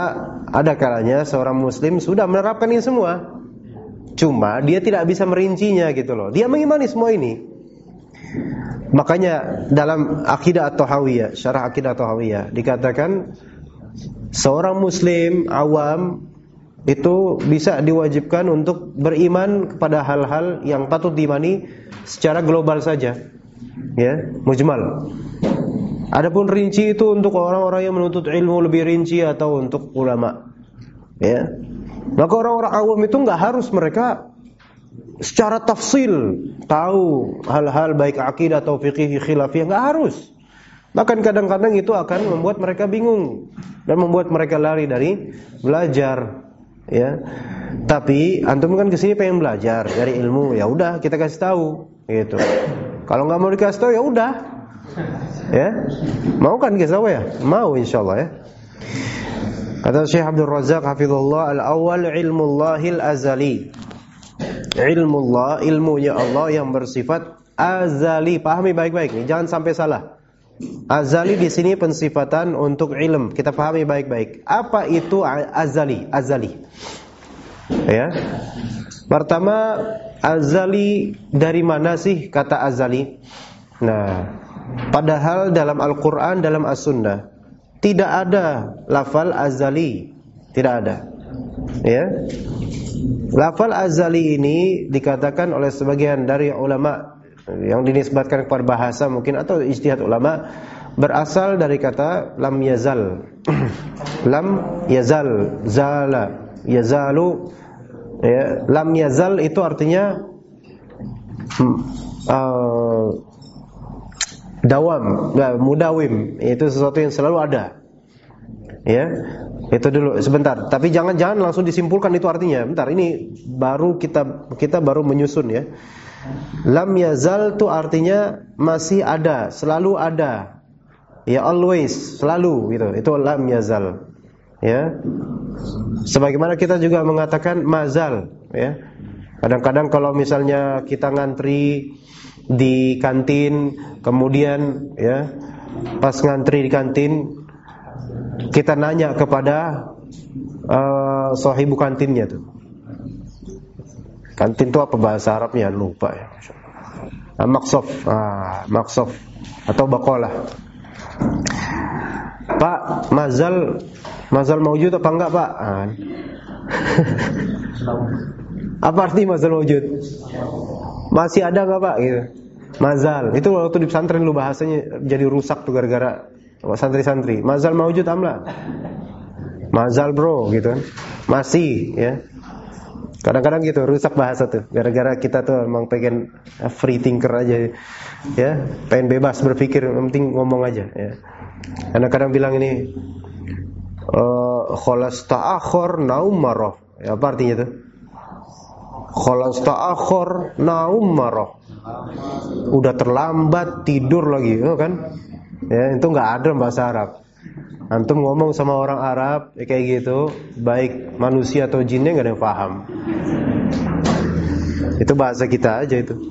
ada kalanya seorang muslim sudah menerapkan ini semua, cuma dia tidak bisa merincinya gitu loh. Dia mengimani semua ini. Makanya dalam Aqidah At-Tahawiyah, Syarah Aqidah At-Tahawiyah dikatakan seorang muslim awam itu bisa diwajibkan untuk beriman kepada hal-hal yang patut diimani secara global saja, ya, mujmal. Adapun rinci itu untuk orang-orang yang menuntut ilmu lebih rinci atau untuk ulama, ya. Maka orang-orang awam itu nggak harus mereka secara tafsil tahu hal-hal baik akidah atau fikih khilafiyah, nggak harus. Bahkan kadang-kadang itu akan membuat mereka bingung dan membuat mereka lari dari belajar. Ya, tapi antum kan kesini pengen belajar dari ilmu, ya udah kita kasih tahu, gitu. Kalau nggak mau dikasih tahu ya udah, ya, mau kan dikasih tahu ya, mau insyaallah ya. Kata Syekh Abdul Razak hafizullah, al-awwal ilmullahil azali. Ilmullah, ilmunya Allah yang bersifat azali. Pahami baik-baik nih, jangan sampai salah. Azali di sini pensifatan untuk ilm. Kita pahami baik-baik. Apa itu azali? Azali. Ya. Pertama, azali dari mana sih kata azali? Nah, padahal dalam Al-Qur'an, dalam As-Sunnah tidak ada lafal azali, tidak ada. Ya. Lafal azali ini dikatakan oleh sebagian dari ulama yang dinisbatkan kepada bahasa mungkin atau ijtihad ulama, berasal dari kata lam yazal. Lam yazal, zala, yazalu, ya, lam yazal itu artinya dawam, mudawim, itu sesuatu yang selalu ada. Ya, itu dulu sebentar. Tapi jangan langsung disimpulkan itu artinya. Bentar, ini baru kita baru menyusun ya. Lam yazal itu artinya masih ada, selalu ada. Ya, always, selalu gitu. Itu lam yazal. Ya. Sebagaimana kita juga mengatakan mazal, ya. Kadang-kadang kalau misalnya kita ngantri di kantin, kemudian ya, pas ngantri di kantin kita nanya kepada sahibu kantinnya tuh. Kantin itu apa bahasa Arabnya? Lupa ya. Maqsaf, maqsaf atau baqalah. Pak, mazal maujud apa enggak, Pak? Apa arti mazal maujud? Masih ada enggak, Pak? Gitu. Mazal. Itu waktu di pesantren lu bahasanya jadi rusak tuh gara-gara santri-santri. Mazal maujud amla. Mazal bro gitu kan. Masih ya. Kadang-kadang gitu rusak bahasa tuh. Gara-gara kita tuh emang pengen free thinker aja ya. Pengen bebas berpikir, yang penting ngomong aja ya. Kadang-kadang bilang ini kholas ta'akhor naum maroh. Ya, apa artinya tuh? Kholas ta'akhor naum maroh. Udah terlambat tidur lagi, kan? Ya, itu nggak ada bahasa Arab. Antum ngomong sama orang Arab kayak gitu, baik manusia atau jinnya nggak ada yang paham. Itu bahasa kita aja itu.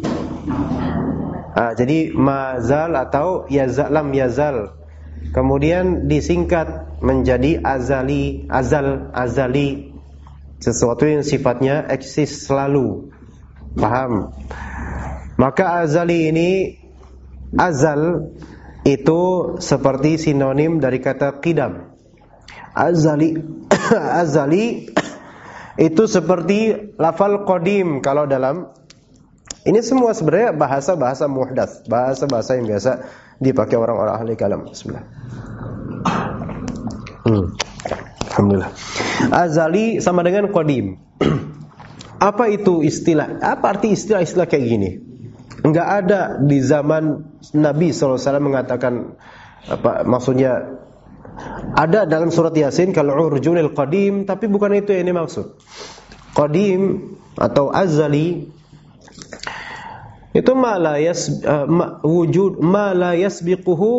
Jadi mazal atau yazal, lam yazal, kemudian disingkat menjadi azali, azali, sesuatu yang sifatnya eksis selalu. Paham? Maka azali ini, azal itu seperti sinonim dari kata qidam. Azali azali itu seperti lafal qadim kalau dalam ini semua sebenarnya bahasa-bahasa muhdats, bahasa-bahasa yang biasa dipakai orang-orang ahli kalam. Bismillah. Alhamdulillah. Azali sama dengan qadim. Apa itu istilah? Apa arti istilah-istilah kayak gini? Enggak ada di zaman Nabi SAW mengatakan apa maksudnya. Ada dalam surat Yasin kalau urjunil qadim, tapi bukan itu yang dimaksud. Qadim atau azali itu ma la yasbiquhu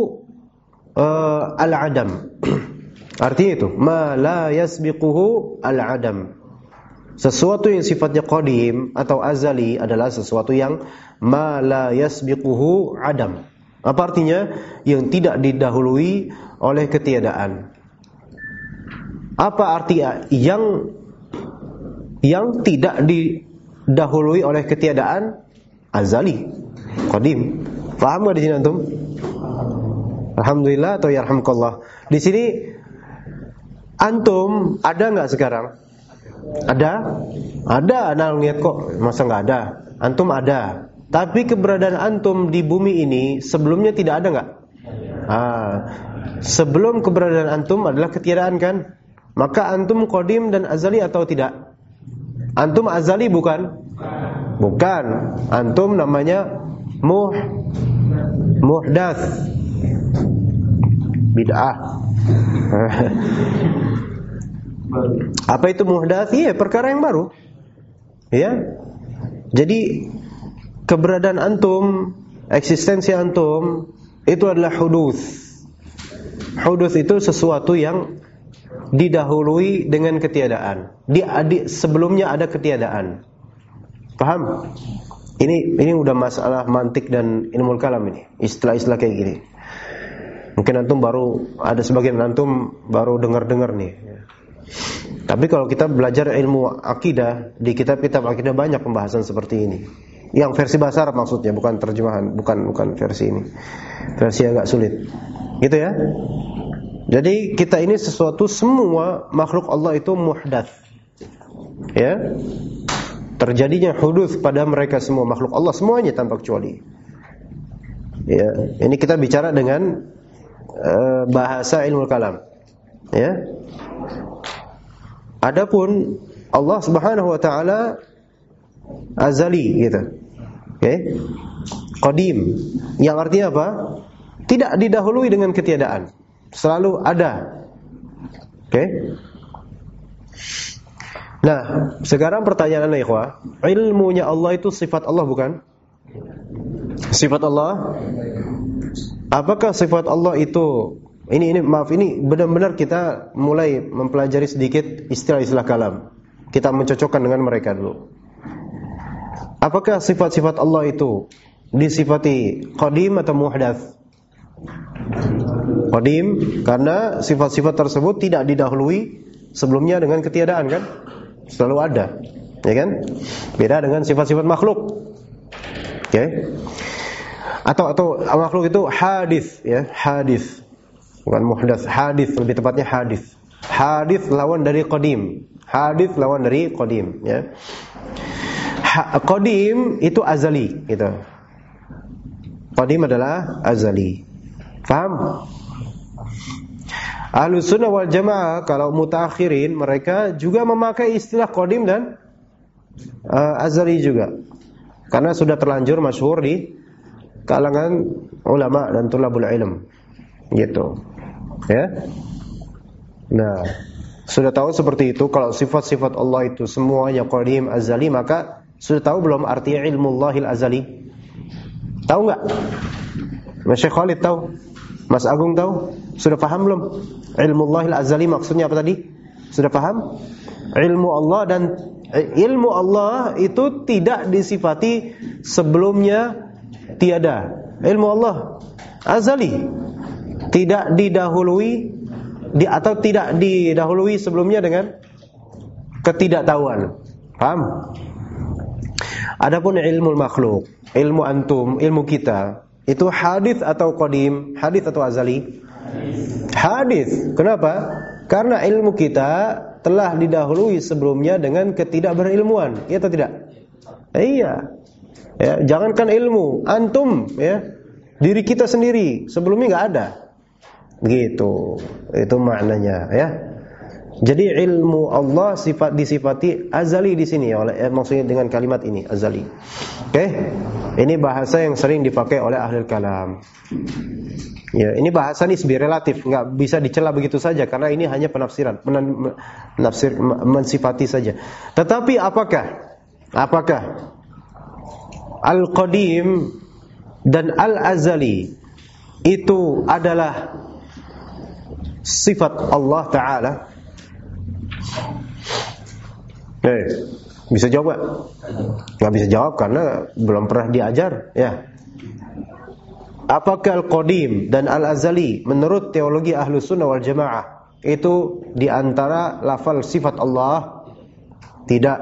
al-adam. Artinya itu ma la yasbiquhu al-adam. Sesuatu yang sifatnya qadim atau azali adalah sesuatu yang ma la yasbiquhu adam. Apa artinya? Yang tidak didahului oleh ketiadaan. Apa arti yang tidak didahului oleh ketiadaan? Azali, qadim. Paham enggak di sini antum? Alhamdulillah atau yarhamkallah. Di sini antum ada enggak sekarang? Ada? Ada, ana lihat kok. Masa enggak ada? Antum ada. Tapi keberadaan antum di bumi ini sebelumnya tidak ada enggak? Sebelum keberadaan antum adalah ketiadaan kan? Maka antum qadim dan azali atau tidak? Antum azali bukan? Bukan. Antum namanya muhdats. Bid'ah. Apa itu muhdats? Iya, perkara yang baru. Ya. Jadi keberadaan antum, eksistensi antum itu adalah huduts. Huduts itu sesuatu yang didahului dengan ketiadaan. Sebelumnya ada ketiadaan. Paham? Ini udah masalah mantik dan ilmu kalam ini. Istilah-istilah kayak gini. Mungkin antum baru, ada sebagian antum baru dengar-dengar nih. Tapi kalau kita belajar ilmu akidah, di kitab-kitab akidah banyak pembahasan seperti ini. Yang versi bahasa Arab maksudnya, bukan terjemahan, bukan versi ini. Versi agak sulit. Gitu ya. Jadi kita ini sesuatu, semua makhluk Allah itu muhdats. Ya. Terjadinya huduts pada mereka semua makhluk Allah semuanya tanpa kecuali. Ya, ini kita bicara dengan bahasa ilmu kalam. Ya. Adapun Allah Subhanahu wa taala azali gitu. Oke. Qadim yang artinya apa? Tidak didahului dengan ketiadaan. Selalu ada. Oke. Nah, sekarang pertanyaannya ikhwah, ilmunya Allah itu sifat Allah bukan? Sifat Allah? Apakah sifat Allah itu ini benar-benar kita mulai mempelajari sedikit istilah-istilah kalam. Kita mencocokkan dengan mereka dulu. Apakah sifat-sifat Allah itu disifati qadim atau muhdats? Qadim karena sifat-sifat tersebut tidak didahului sebelumnya dengan ketiadaan kan? Selalu ada, ya kan? Beda dengan sifat-sifat makhluk. Oke. Okay? Atau makhluk itu hadis, ya, hadis. Bukan muhdats, hadis, lebih tepatnya hadis. Hadis lawan dari qadim. Hadis lawan dari qadim, ya. Qadim itu azali, gitu. Qadim adalah azali. Paham? Ahlus sunnah wal jamaah kalau mutaakhirin mereka juga memakai istilah qadim dan azali juga. Karena sudah terlanjur masyhur di kalangan ulama dan tulabul ilm. Gitu. Ya. Nah, sudah tahu seperti itu kalau sifat-sifat Allah itu semuanya qadim azali, maka sudah tahu belum arti ilmullahil azali? Tahu enggak? Mas Syekh Khalid tahu? Mas Agung tahu? Sudah paham belum? Ilmullahil azali maksudnya apa tadi? Sudah paham? Ilmu Allah, dan ilmu Allah itu tidak disifati sebelumnya tiada. Ilmu Allah azali, tidak didahului atau tidak didahului sebelumnya dengan ketidaktahuan. Paham? Adapun ilmu makhluk, ilmu antum, ilmu kita, itu hadis atau qadim? Hadis atau azali? Hadis. Kenapa? Karena ilmu kita telah didahului sebelumnya dengan ketidakberilmuan, iya atau tidak? Iya. Ya, jangankan ilmu, antum, ya, diri kita sendiri sebelumnya enggak ada. Gitu. Itu maknanya, ya. Jadi ilmu Allah disifati azali di sini maksudnya dengan kalimat ini azali. Oke? Ini bahasa yang sering dipakai oleh ahli kalam. Ya, ini bahasa nisbi relatif, enggak bisa dicela begitu saja karena ini hanya penafsiran, mensifati saja. Tetapi apakah al-qadim dan al-azali itu adalah sifat Allah Ta'ala? Bisa jawab gak? Gak bisa jawab karena belum pernah diajar, ya. Apakah al-qadim dan al-azali menurut teologi Ahlus Sunnah wal Jamaah itu di antara lafal sifat Allah? Tidak.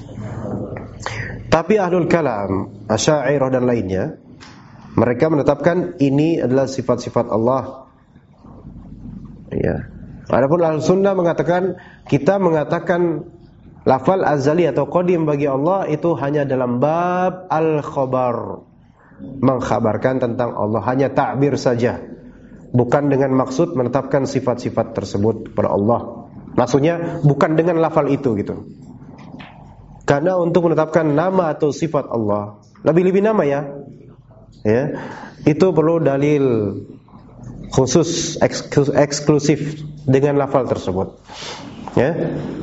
Tapi ahlul kalam, Asy'ariyah dan lainnya, mereka menetapkan ini adalah sifat-sifat Allah. Ya. Adapun Ahlus Sunnah mengatakan, kita mengatakan lafal azali atau qadim bagi Allah itu hanya dalam bab al-khabar, mengkhabarkan tentang Allah, hanya ta'bir saja, bukan dengan maksud menetapkan sifat-sifat tersebut kepada Allah. Maksudnya bukan dengan lafal itu gitu. Karena untuk menetapkan nama atau sifat Allah, lebih-lebih nama ya, itu perlu dalil khusus eksklusif dengan lafal tersebut. Ya.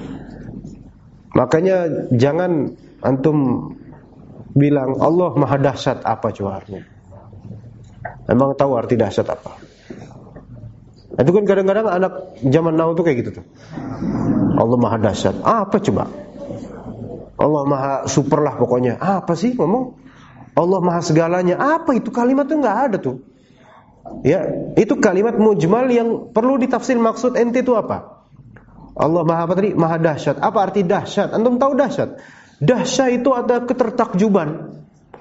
Makanya jangan antum bilang Allah Maha Dahsyat, apa coba artinya? Emang tahu arti dahsyat apa? Itu kan kadang-kadang anak zaman now tuh kayak gitu tuh. Allah Maha Dahsyat. Apa coba? Allah Maha super lah pokoknya. Apa sih ngomong? Allah Maha segalanya. Apa itu kalimat tuh enggak ada tuh. Ya, itu kalimat mujmal yang perlu ditafsir maksud ente itu apa? Allah Maha apa tadi? Maha Dahsyat. Apa arti dahsyat? Antum tahu dahsyat? Dahsyat itu ada ketertakjuban.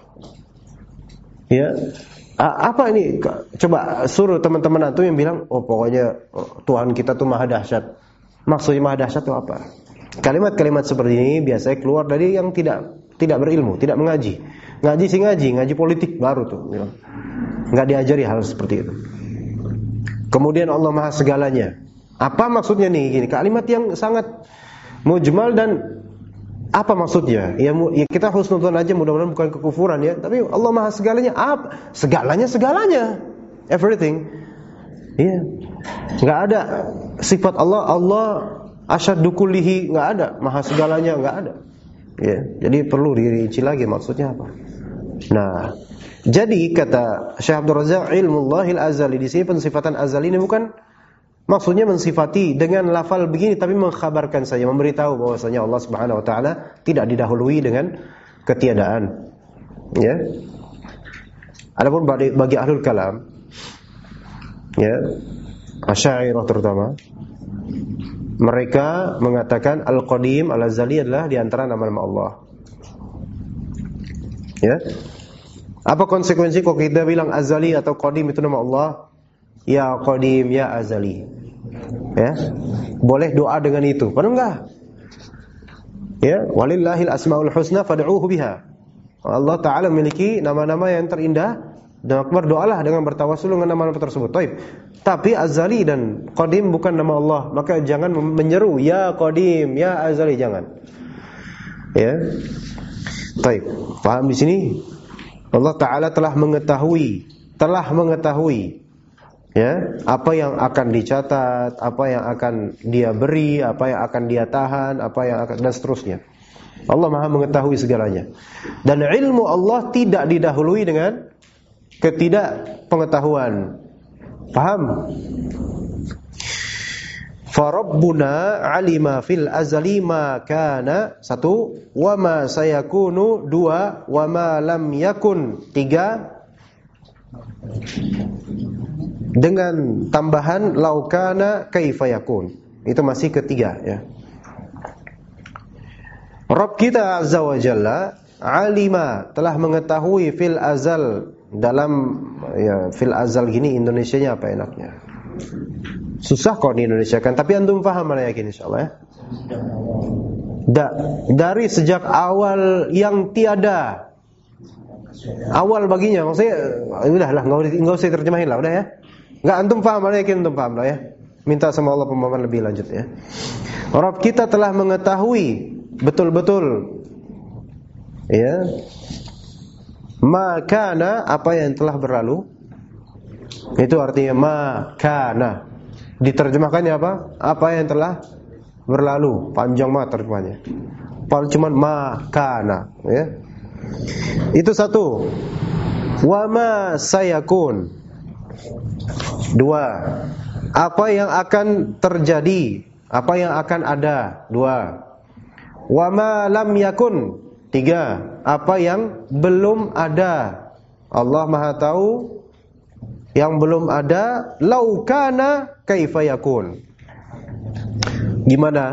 Ya. Apa ini? Coba suruh teman-teman antum yang bilang, oh pokoknya Tuhan kita tuh Maha Dahsyat. Maksudnya Maha Dahsyat itu apa? Kalimat-kalimat seperti ini biasanya keluar dari yang tidak berilmu, tidak mengaji. Ngaji politik baru tuh. Enggak diajari hal seperti itu. Kemudian Allah Maha segalanya. Apa maksudnya nih gini? Kalimat yang sangat mujmal dan apa maksudnya? Ya kita harus nonton aja, mudah-mudahan bukan kekufuran ya. Tapi Allah Maha segalanya apa? Segalanya. Everything. Iya. Enggak ada sifat Allah asyaddu kullihi, enggak ada. Maha segalanya enggak ada. Ya, jadi perlu dirinci lagi maksudnya apa. Nah, jadi kata Syekh Abdul Razak, ilmullahil azali, di sini pensifatan azali ini bukan maksudnya mensifati dengan lafal begini, tapi mengkhabarkan saja, memberitahu bahwasanya Allah Subhanahu wa taala tidak didahului dengan ketiadaan. Ya. Adapun bagi ahlul kalam, ya, Asy'ariyah terutama, mereka mengatakan Al-Qadim, Al-Azali adalah di antara nama-nama Allah. Ya. Apa konsekuensi kalau kita bilang Azali atau Qadim itu nama Allah? Ya Qadim, ya Azali. Ya. Boleh doa dengan itu. Padahal enggak. Ya, walillahil asmaul husna fad'uuhu biha. Allah Ta'ala memiliki nama-nama yang terindah, dan berdoalah dengan bertawassul dengan nama-nama tersebut. Tapi Azali dan Qadim bukan nama Allah, maka jangan menyeru ya Qadim, ya Azali, jangan. Ya. Baik, paham di sini? Allah Ta'ala telah mengetahui ya, apa yang akan dicatat, apa yang akan dia beri, apa yang akan dia tahan, apa yang akan, dan seterusnya. Allah Maha mengetahui segalanya. Dan ilmu Allah tidak didahului dengan ketidakpengetahuan. Paham? Farabbuna alima fil azali ma kana, 1, wa ma sayakunu, 2, wa ma lam yakun, 3, dengan tambahan laukana kaifa yakun. Itu masih ketiga ya. Rabb kita azza wa jalla alima, telah mengetahui fil azal, dalam ya fil azal gini Indonesianya apa enaknya? Susah kok di Indonesia kan, tapi antum paham mana yakin insyaallah ya. Dari sejak awal yang tiada. Awal baginya maksudnya udahlah enggak usah terjemahin lah udah ya. Enggak, antum paham mana yakin antum paham lah ya. Minta sama Allah pemahaman lebih lanjut ya. Rabb kita telah mengetahui betul-betul ya, makana, apa yang telah berlalu. Itu artinya makana. Diterjemahkannya apa? Apa yang telah berlalu. Panjang banget terjemahnya. Paling cuman makana ya. Itu 1. Wa ma sayakun. 2. Apa yang akan terjadi, apa yang akan ada. 2. Wa ma lam yakun. 3. Apa yang belum ada. Allah Maha tahu yang belum ada. Laukana kaifa yakun. Gimana?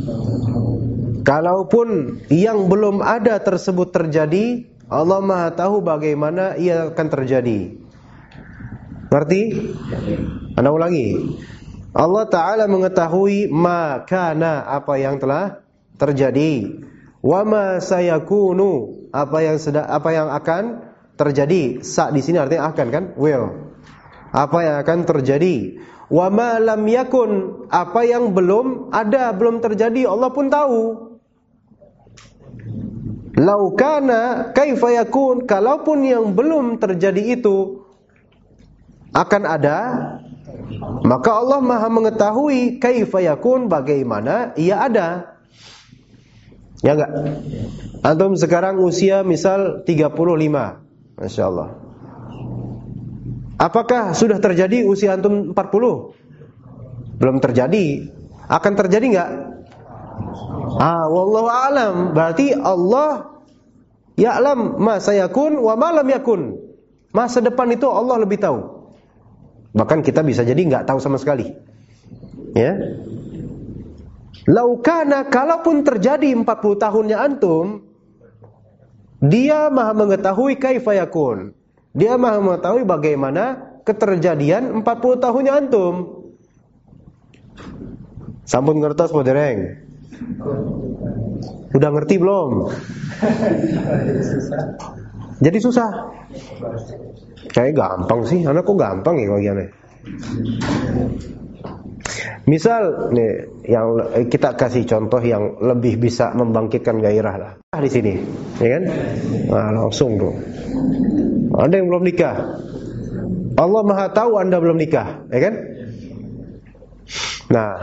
Kalaupun yang belum ada tersebut terjadi, Allah Maha tahu bagaimana ia akan terjadi. Ngerti? Anda ulangi. Allah Ta'ala mengetahui ma kana, apa yang telah terjadi, wa ma sayakunu, apa yang akan terjadi. Sa di sini artinya akan, kan? Will. Apa yang akan terjadi. Wa ma lam yakun, apa yang belum ada, belum terjadi, Allah pun tahu. Lau kana kaifa yakun, kalaupun yang belum terjadi itu akan ada, maka Allah Maha mengetahui kaifa yakun, bagaimana ia ada. Ya enggak? Antum sekarang usia misal 35, Masya Allah. Apakah sudah terjadi usia antum 40? Belum terjadi. Akan terjadi enggak? Wallahu a'lam. Berarti Allah ya'lam ma sayakun wa ma lam yakun. Masa depan itu Allah lebih tahu. Bahkan kita bisa jadi enggak tahu sama sekali. Ya. Laukana, kalaupun terjadi 40 tahunnya antum, dia Maha mengetahui kaifa yakun. Dia Maha mengetahui bagaimana keterjadian 40 tahunnya antum. Sampun ngertos modereng? Udah ngerti belum? Jadi susah. Kayak gampang sih. Anak kok gampang ya bagiannya. Misal nih, yang kita kasih contoh yang lebih bisa membangkitkan gairah lah. Di sini, ya kan? Nah, langsung tuh. Ada yang belum nikah. Allah Maha tahu Anda belum nikah, ya kan? Nah,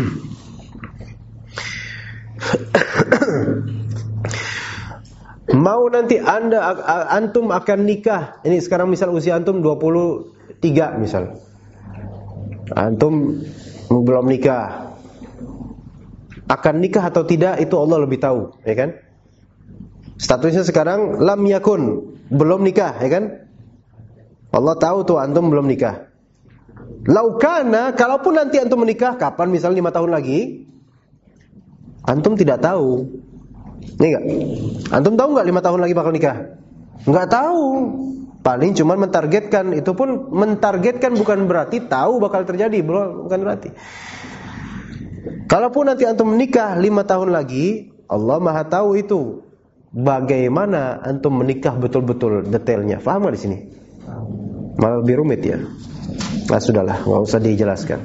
mau nanti antum akan nikah. Ini sekarang misal usia antum 23 misal. Antum belum nikah. Akan nikah atau tidak itu Allah lebih tahu, ya kan? Statusnya sekarang lam yakun, belum nikah, ya kan? Allah tahu tuh antum belum nikah. Laukana, kalaupun nanti antum menikah, kapan? Misal 5 tahun lagi, antum tidak tahu. Ini enggak? Antum tahu enggak 5 tahun lagi bakal nikah? Enggak tahu. Paling cuma mentargetkan. Itu pun mentargetkan bukan berarti tahu bakal terjadi, bukan berarti. Kalaupun nanti antum menikah 5 tahun lagi, Allah Maha tahu itu. Bagaimana antum menikah betul-betul detailnya. Faham enggak di sini? Malah lebih rumit ya. Nah, sudahlah, enggak usah dijelaskan.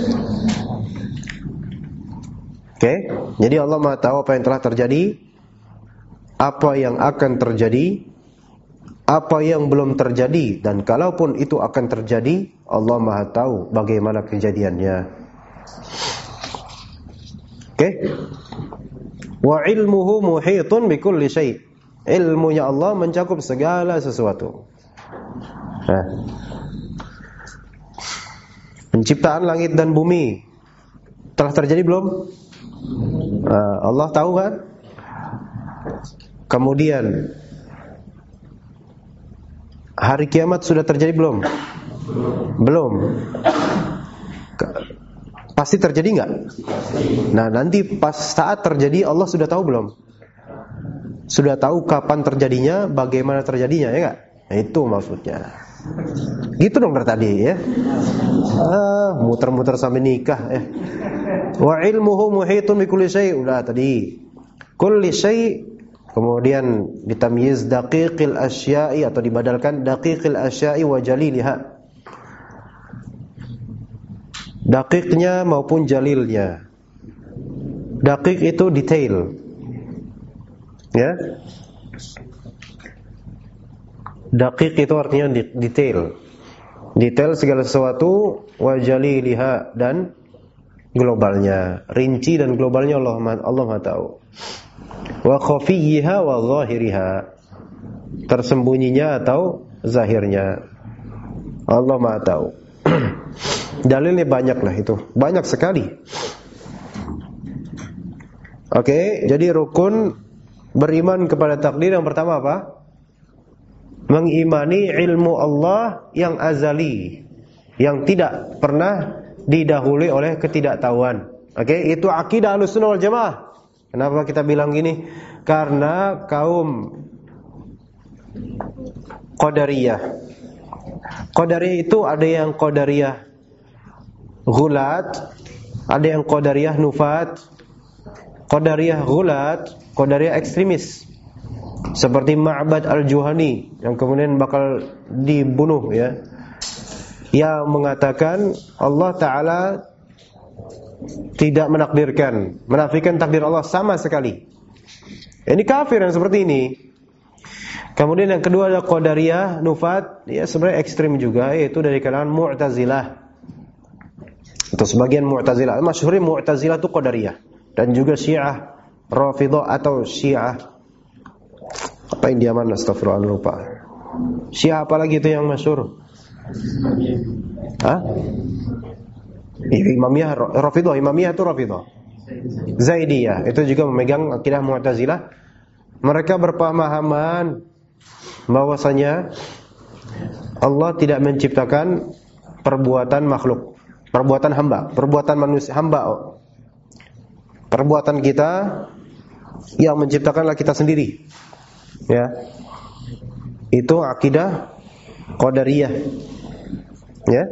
Oke, jadi Allah Maha tahu apa yang telah terjadi, apa yang akan terjadi, apa yang belum terjadi, dan kalaupun itu akan terjadi, Allah Maha tahu bagaimana kejadiannya. Oke? Wa ilmuhu muhitun bikulli syai'. Ilmunya Allah mencakup segala sesuatu. Nah. Penciptaan langit dan bumi telah terjadi belum? Allah tahu kan? Kemudian hari kiamat sudah terjadi belum? Belum. Pasti terjadi enggak? Nah, nanti pas saat terjadi Allah sudah tahu belum? Sudah tahu kapan terjadinya, bagaimana terjadinya, ya enggak? Nah, itu maksudnya. Gitu dong dari tadi ya. Muter-muter sampai nikah ya. Wa ilmuhu muhitun bikulli syai', udah tadi. Kulli syai', kemudian ditamyiz daqiqil asya'i atau dibadalkan daqiqil asya'i wa jaliliha. Daqiqnya maupun jalilnya. Daqiq itu detail. Ya. Daqiq itu artinya detail. Detail segala sesuatu, wa jaliliha, dan globalnya, rinci dan globalnya Allah Maha tahu. Wa khafiyha wa zahiriha, tersembunyinya atau zahirnya, Allah Maha tahu. Dalilnya banyak lah itu, banyak sekali. Oke, jadi rukun beriman kepada takdir yang pertama apa? Mengimani ilmu Allah yang azali, yang tidak pernah didahului oleh ketidaktahuan. Oke, itu akidah Ahlussunnah wal Jamaah. Kenapa kita bilang gini? Karena kaum Qadariyah. Qadariyah itu ada yang Qadariyah Ghulat, ada yang Qadariyah Nufat. Qadariyah Ghulat, Qadariyah ekstremis. Seperti Ma'bad al-Juhani yang kemudian bakal dibunuh ya. Yang mengatakan Allah Ta'ala tidak menakdirkan, menafikan takdir Allah sama sekali. Ini kafir yang seperti ini. Kemudian yang kedua adalah Qadariyah Nufat, ya sebenarnya ekstrim juga, yaitu dari kalangan Mu'tazilah. Atau sebagian Mu'tazilah. Masyhur Mu'tazilah itu Qadariyah. Dan juga Syiah Rafidhah atau Syiah apa yang dia mana, astagfirullah lupa. Syiah apa lagi itu yang masyhur? Hah? Imamiyah Rafidhah, Imamiyah itu Rafidhah. Zaidiyah itu juga memegang akidah Mu'tazilah. Mereka berpemahaman bahwasanya Allah tidak menciptakan perbuatan makhluk, perbuatan hamba, perbuatan manusia hamba. Perbuatan kita yang menciptakanlah kita sendiri. Ya. Itu akidah Qadariyah. Ya.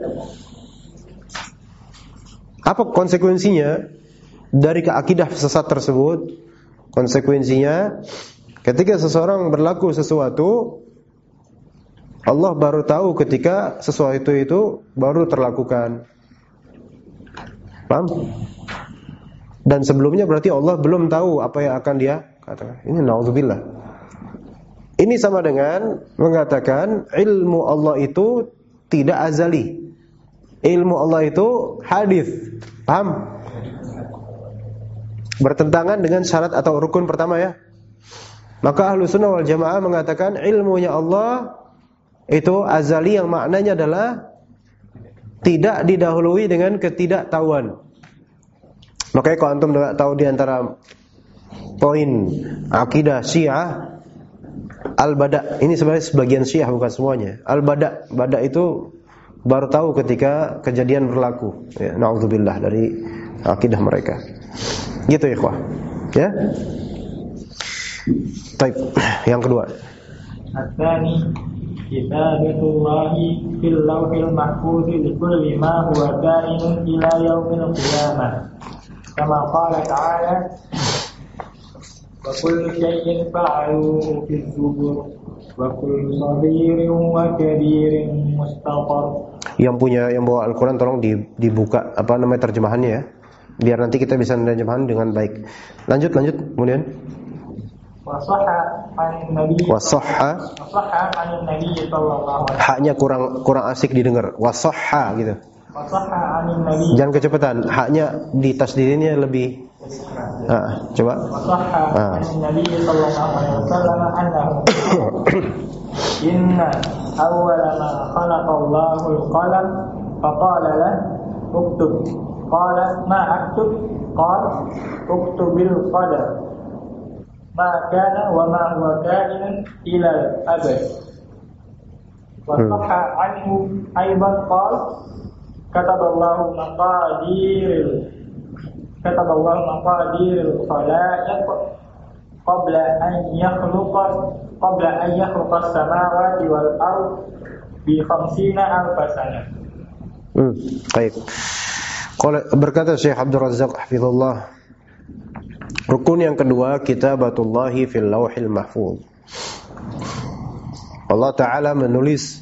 Apa konsekuensinya dari keakidah sesat tersebut? Konsekuensinya ketika seseorang berlaku sesuatu, Allah baru tahu ketika sesuatu itu baru terlakukan. Paham? Dan sebelumnya berarti Allah belum tahu apa yang akan dia katakan. Ini naudzubillah. Ini sama dengan mengatakan ilmu Allah itu tidak azali. Ilmu Allah itu hadis. Paham? Bertentangan dengan syarat atau rukun pertama ya. Maka Ahlussunnah wal Jamaah mengatakan ilmunya Allah itu azali, yang maknanya adalah tidak didahului dengan ketidaktahuan. Makanya kalau antum tidak tahu di antara poin akidah Syiah Al-Bada, ini sebenarnya sebagian Syiah bukan semuanya. Al-Bada, Bada itu baru tahu ketika kejadian berlaku. Ya, naudzubillah dari akidah mereka. Gitu ya, ikhwah. Ya. Baik, yang kedua. At-tsani kitabullahi fil lawhil mahfuz li kulli ma huwa kainun ila yaumil qiyamah. Kama qala ta'ala wa kullu shay'in fa'aluhu fil zubur wa kullu saghirin wa kabirin mustaqar. Yang bawa Al-Qur'an tolong dibuka apa namanya terjemahannya ya. Biar nanti kita bisa menerjemahkan dengan baik. Lanjut kemudian. Wasahha anin nabi sallallahu alaihi. Haknya kurang asik didengar. Wasahha gitu. Wasahha anin nabi. Jangan kecepatan. Haknya ditasdidinnya lebih. Coba. Wasahha anin nabi sallallahu alaihi wasallam annahu inna awwala ma khalaqa Allahu al-qalam faqala lahu uktub. Qala ma aktub? Qala uktubil qadar ma kana wa ma huwa kainun ila al-abad. Wa sahha anhu aidan qala kataballahu maqadiril khalaiq qabla an yakhluqa as-samawati wal ard bi 50,000 sanah. Baik. Berkata Syekh Abdul Razzaq hafizallah, rukun yang kedua kitabatullahi fil lauhil mahfuz. Allah Ta'ala menulis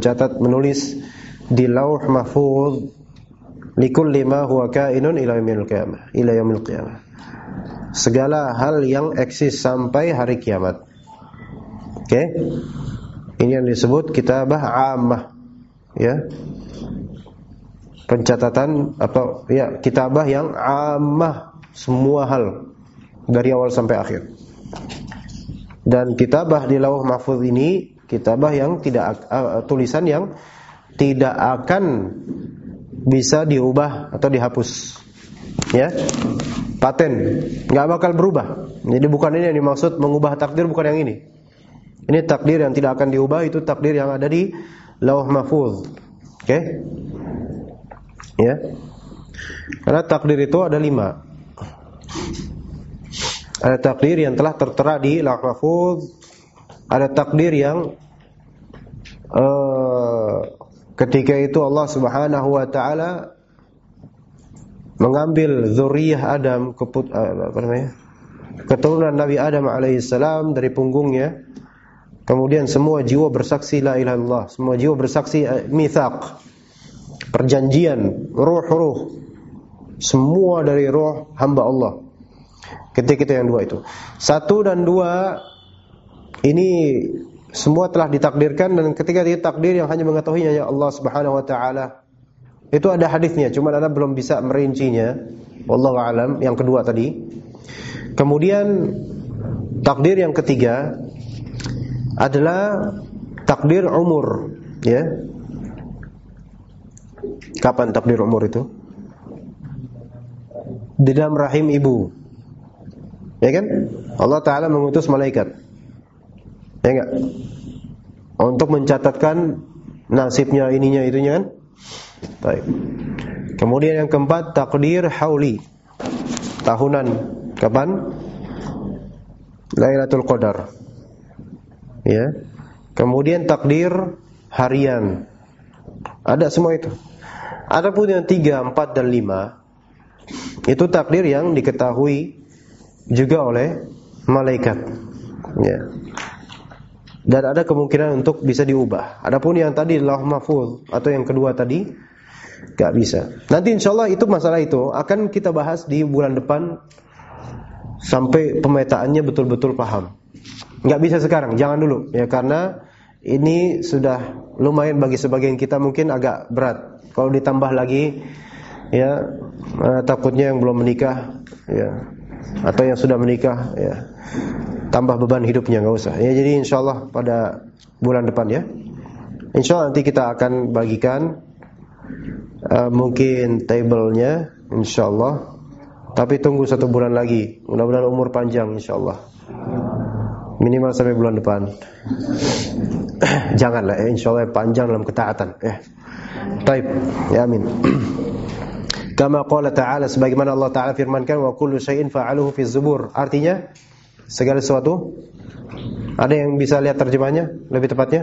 di lauh mahfuz likulli ma huwa kainun ila yaumil qiyamah. Segala hal yang eksis sampai hari kiamat. Oke? Ini yang disebut kitabah ammah. Ya. Pencatatan atau ya kitabah yang ammah, semua hal dari awal sampai akhir. Dan kitabah di lauh mahfuz ini kitabah yang tidak tulisan yang tidak akan bisa diubah atau dihapus. Ya. Paten, enggak bakal berubah. Jadi bukan ini yang dimaksud mengubah takdir, bukan yang ini. Ini takdir yang tidak akan diubah, itu takdir yang ada di lauh mahfuz. Oke? Ya. Karena takdir itu ada 5. Ada takdir yang telah tertera di Lauh Mahfuz, ada takdir yang ketika itu Allah Subhanahu wa taala mengambil zuriyah Adam, keturunan Nabi Adam alaihissalam dari punggungnya. Kemudian semua jiwa bersaksi la ilaha illallah, semua jiwa bersaksi mitsaq, perjanjian, ruh-ruh, semua dari roh hamba Allah. Ketika itu yang 2 itu. 1 dan 2 ini semua telah ditakdirkan, dan ketika itu takdir yang hanya mengetahuinya ya Allah Subhanahu wa taala. Itu ada hadisnya, cuma Anda belum bisa merincinya. Wallahu a'lam. Yang kedua tadi. Kemudian takdir yang ketiga adalah takdir umur, ya. Kapan takdir umur itu? Di dalam rahim ibu. Ya kan? Allah Ta'ala mengutus malaikat. Ya enggak? Untuk mencatatkan nasibnya, ininya, itunya kan? Baik. Kemudian yang keempat, takdir hauli. Tahunan. Kapan? Lailatul Qadar. Ya. Kemudian takdir harian. Ada semua itu. Adapun yang 3, 4 dan 5 itu takdir yang diketahui juga oleh malaikat. Ya. Dan ada kemungkinan untuk bisa diubah. Adapun yang tadi Lauh Mahfuz atau yang kedua tadi enggak bisa. Nanti insyaallah itu masalah itu akan kita bahas di bulan depan sampai pemetaannya betul-betul paham. Enggak bisa sekarang, jangan dulu ya, karena ini sudah lumayan bagi sebagian kita mungkin agak berat. Kalau ditambah lagi ya, takutnya yang belum menikah ya, atau yang sudah menikah ya, tambah beban hidupnya, enggak usah. Ya, jadi insyaallah pada bulan depan ya. Insyaallah nanti kita akan bagikan mungkin tablenya insyaallah. Tapi tunggu 1 bulan lagi. Mudah-mudahan umur panjang insyaallah. Minimal sampai bulan depan. Janganlah insyaallah panjang dalam ketaatan Taib. Ya amin. Kama qala ta'ala, sebagaimana Allah Ta'ala firmankan, wa kullu syai'in fa'aluhu fi zubur. Artinya segala sesuatu. Ada yang bisa lihat terjemahnya lebih tepatnya?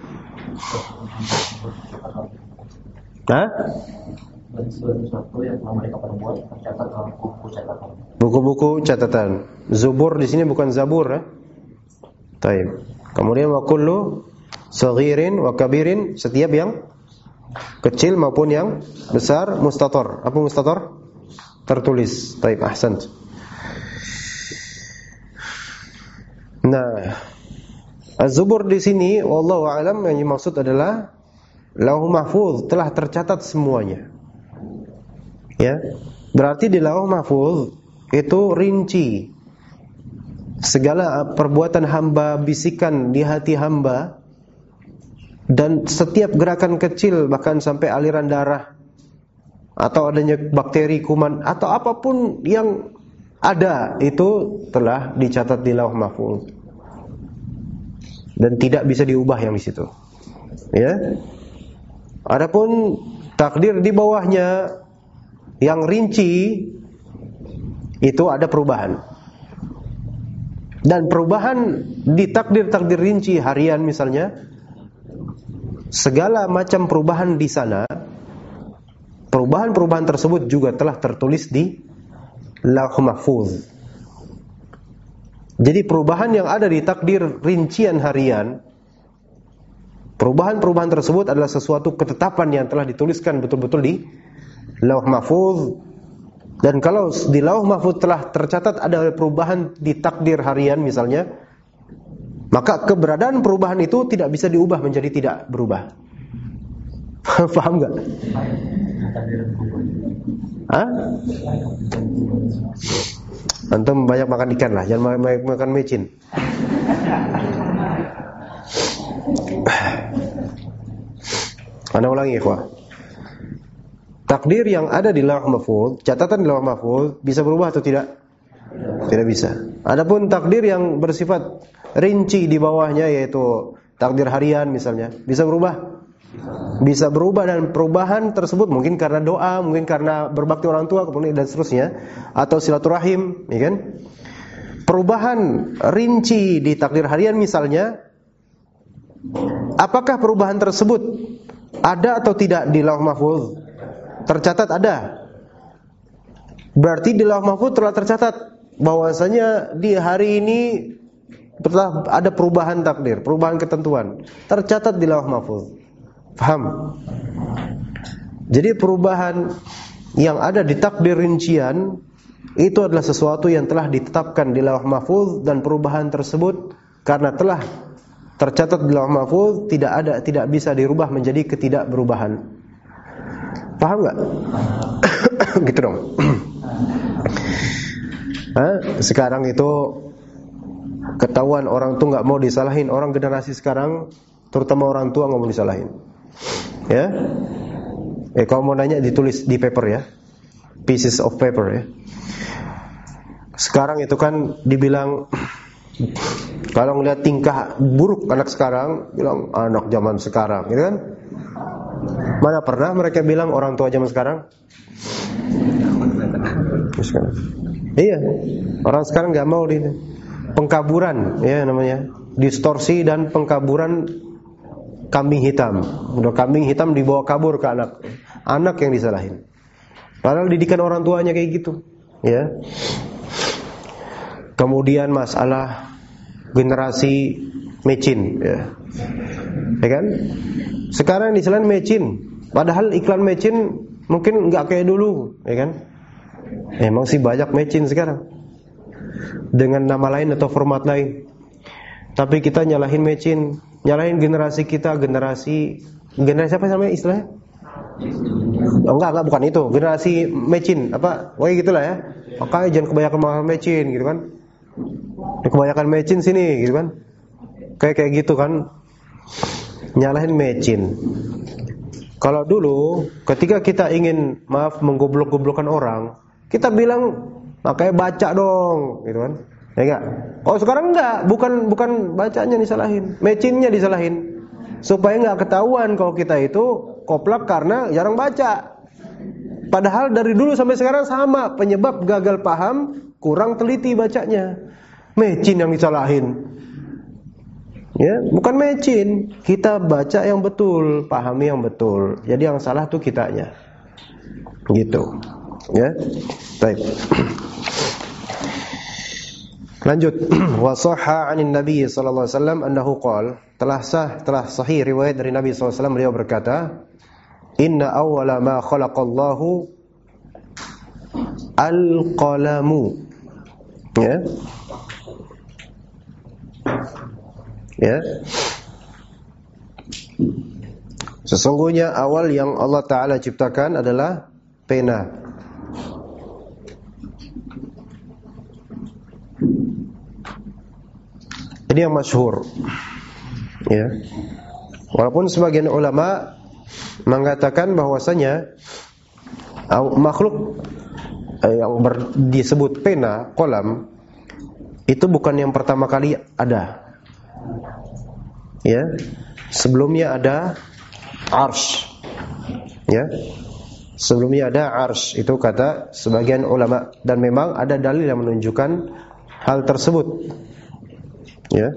Sesuatu yang telah mereka perbuat tercatat dalam buku catatan. Buku-buku catatan. Zubur di sini bukan zabur ya. Taib. Kemudian wa kullu saghirin wa kabirin, setiap yang kecil maupun yang besar, mustatar. Apa mustatar? Tertulis. Taib, ahsant. Nah, Az-Zubur di sini wallahu a'lam yang dimaksud adalah Lauh Mahfuz telah tercatat semuanya. Ya. Berarti di Lauh Mahfuz itu rinci segala perbuatan hamba, bisikan di hati hamba, dan setiap gerakan kecil, bahkan sampai aliran darah atau adanya bakteri, kuman atau apapun yang ada, itu telah dicatat di Lauh Mahfuz dan tidak bisa diubah yang di situ. Ya. Adapun takdir di bawahnya yang rinci itu ada perubahan. Dan perubahan di takdir-takdir rinci harian misalnya, segala macam perubahan di sana, perubahan-perubahan tersebut juga telah tertulis di Lauh Mahfuz. Jadi perubahan yang ada di takdir rincian harian, perubahan-perubahan tersebut adalah sesuatu ketetapan yang telah dituliskan betul-betul di Lauh Mahfuz. Dan kalau di Lauh Mahfuz telah tercatat ada perubahan di takdir harian misalnya, maka keberadaan perubahan itu tidak bisa diubah menjadi tidak berubah. Paham gak? Hah? Antum banyak makan ikan lah, jangan banyak makan mecin. Ana ulangi ikhwah. Takdir yang ada di Lauh Mahfuz, catatan di Lauh Mahfuz bisa berubah atau tidak? Tidak bisa. Adapun takdir yang bersifat rinci di bawahnya, yaitu takdir harian misalnya, bisa berubah? Bisa berubah, dan perubahan tersebut mungkin karena doa, mungkin karena berbakti orang tua, kemudian dan seterusnya, atau silaturahim, ya kan? Perubahan rinci di takdir harian misalnya, apakah perubahan tersebut ada atau tidak di Lauh Mahfuz? Tercatat ada. Berarti di Lauh Mahfuz telah tercatat bahwasanya di hari ini telah ada perubahan takdir, perubahan ketentuan. Tercatat di Lauh Mahfuz. Paham? Jadi perubahan yang ada di takdir rincian itu adalah sesuatu yang telah ditetapkan di Lauh Mahfuz, dan perubahan tersebut karena telah tercatat di Lauh Mahfuz tidak bisa dirubah menjadi ketidakberubahan. Paham enggak? Gitu dong. Sekarang itu ketahuan orang tuh enggak mau disalahin, orang generasi sekarang terutama orang tua enggak mau disalahin. Ya? Kalau mau nanya ditulis di paper ya. Pieces of paper ya. Sekarang itu kan dibilang, kalau ngeliat tingkah buruk anak sekarang, bilang anak zaman sekarang, gitu kan? Mana pernah mereka bilang orang tua zaman sekarang? Iya, orang sekarang nggak mau di pengkaburan, ya namanya, distorsi dan pengkaburan kambing hitam. Udah kambing hitam dibawa kabur ke anak yang disalahin. Padahal didikan orang tuanya kayak gitu, ya. Kemudian masalah generasi mecin, ya kan? Sekarang disalahin mecin, padahal iklan mecin mungkin nggak kayak dulu, ya kan? Emang sih banyak mecin sekarang dengan nama lain atau format lain. Tapi kita nyalahin mecin, nyalahin generasi kita, generasi apa namanya istilahnya? Oh, enggak bukan itu. Generasi mecin apa? Wah gitulah ya. Makanya jangan kebanyakan mahal mecin gitu kan. Kebanyakan mecin sini gitu kan. Kayak gitu kan. Nyalahin mecin. Kalau dulu ketika kita ingin menggoblok-goblokkan orang, kita bilang makanya baca dong gitu kan. Ya enggak? Oh sekarang enggak, bukan bacanya disalahin, mecinnya disalahin. Supaya enggak ketahuan kalau kita itu koplak karena jarang baca. Padahal dari dulu sampai sekarang sama, penyebab gagal paham, kurang teliti bacanya. Mecin yang disalahin. Ya, bukan mecin. Kita baca yang betul, pahami yang betul. Jadi yang salah tuh kitanya. Gitu. Ya. Baik. Lanjut. Wa shahha 'anil Nabi sallallahu alaihi wasallam annahu qala, telah sahih riwayat dari Nabi sallallahu alaihi wasallam, beliau berkata, inna awwala ma khalaqallahu al-qalamu. Ya. Sesungguhnya awal yang Allah Ta'ala ciptakan adalah pena. Ini yang masyhur. Ya. Walaupun sebagian ulama mengatakan bahwasanya makhluk yang disebut pena, kolam, itu bukan yang pertama kali ada. Ya, sebelumnya ada arsy. Ya, sebelumnya ada arsy, itu kata sebagian ulama, dan memang ada dalil yang menunjukkan hal tersebut. Ya.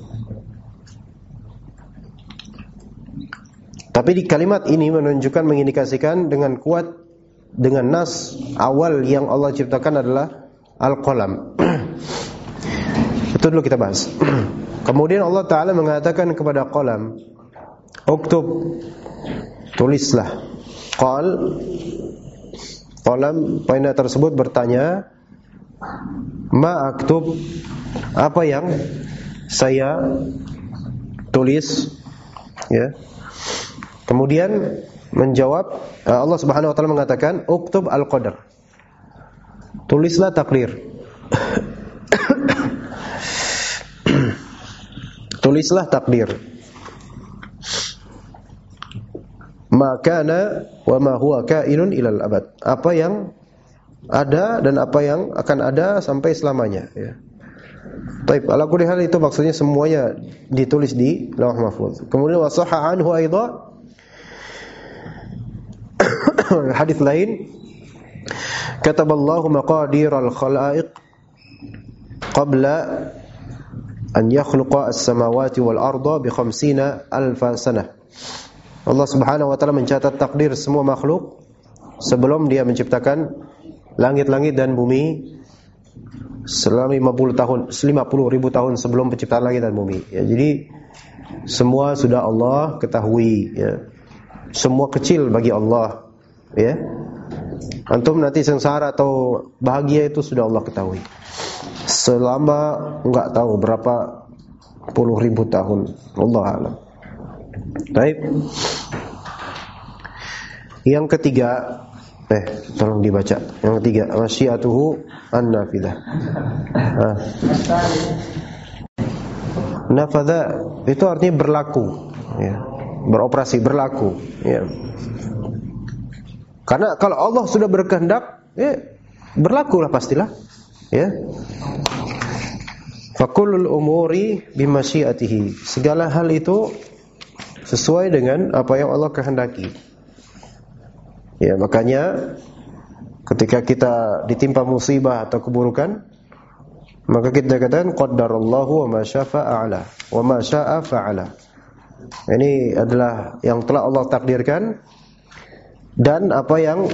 Tapi di kalimat ini menunjukkan, mengindikasikan dengan kuat, dengan nas awal yang Allah ciptakan adalah al-qalam. Itu dulu kita bahas. Kemudian Allah Ta'ala mengatakan kepada qalam, uktub, tulislah. Qalam, pena tersebut bertanya, ma aktub, apa yang saya tulis? Ya. Kemudian menjawab, Allah Subhanahu wa taala mengatakan, uktub al-qadar. Tulislah takdir. Tulislah takdir. Ma kana wa ma huwa kainun ilal abad. Apa yang ada dan apa yang akan ada sampai selamanya, ya. Baik, ala kulli hal itu maksudnya semuanya ditulis di Lauh Mahfuz. Kemudian wa sahha anhu aidha, hadis lain, kataballahu maqadiral khalaiq qabla an yakhluqa as-samawati wal arda bi 50 alfa sanah. Allah Subhanahu wa taala mencatat takdir semua makhluk sebelum Dia menciptakan langit-langit dan bumi selama 50 ribu tahun sebelum penciptaan langit dan bumi. Ya, jadi semua sudah Allah ketahui. Ya. Semua kecil bagi Allah. Ya. Antum nanti sengsara atau bahagia itu sudah Allah ketahui. Selama enggak tahu berapa puluh ribu tahun. Allah a'lam. Baik. Yang ketiga, tolong dibaca. Yang ketiga, masyiatuhu an-nafidah. Nafadha itu artinya berlaku, ya. Beroperasi, berlaku, ya. Karena kalau Allah sudah berkehendak, ya, berlakulah pastilah, ya. Fakullul umuri bimasyiatihi. Segala hal itu sesuai dengan apa yang Allah kehendaki. Ya, makanya ketika kita ditimpa musibah atau keburukan, maka kita katakan qaddarallahu wa ma syaa'a wa ma syaa'a fa'ala. Ini adalah yang telah Allah takdirkan, dan apa yang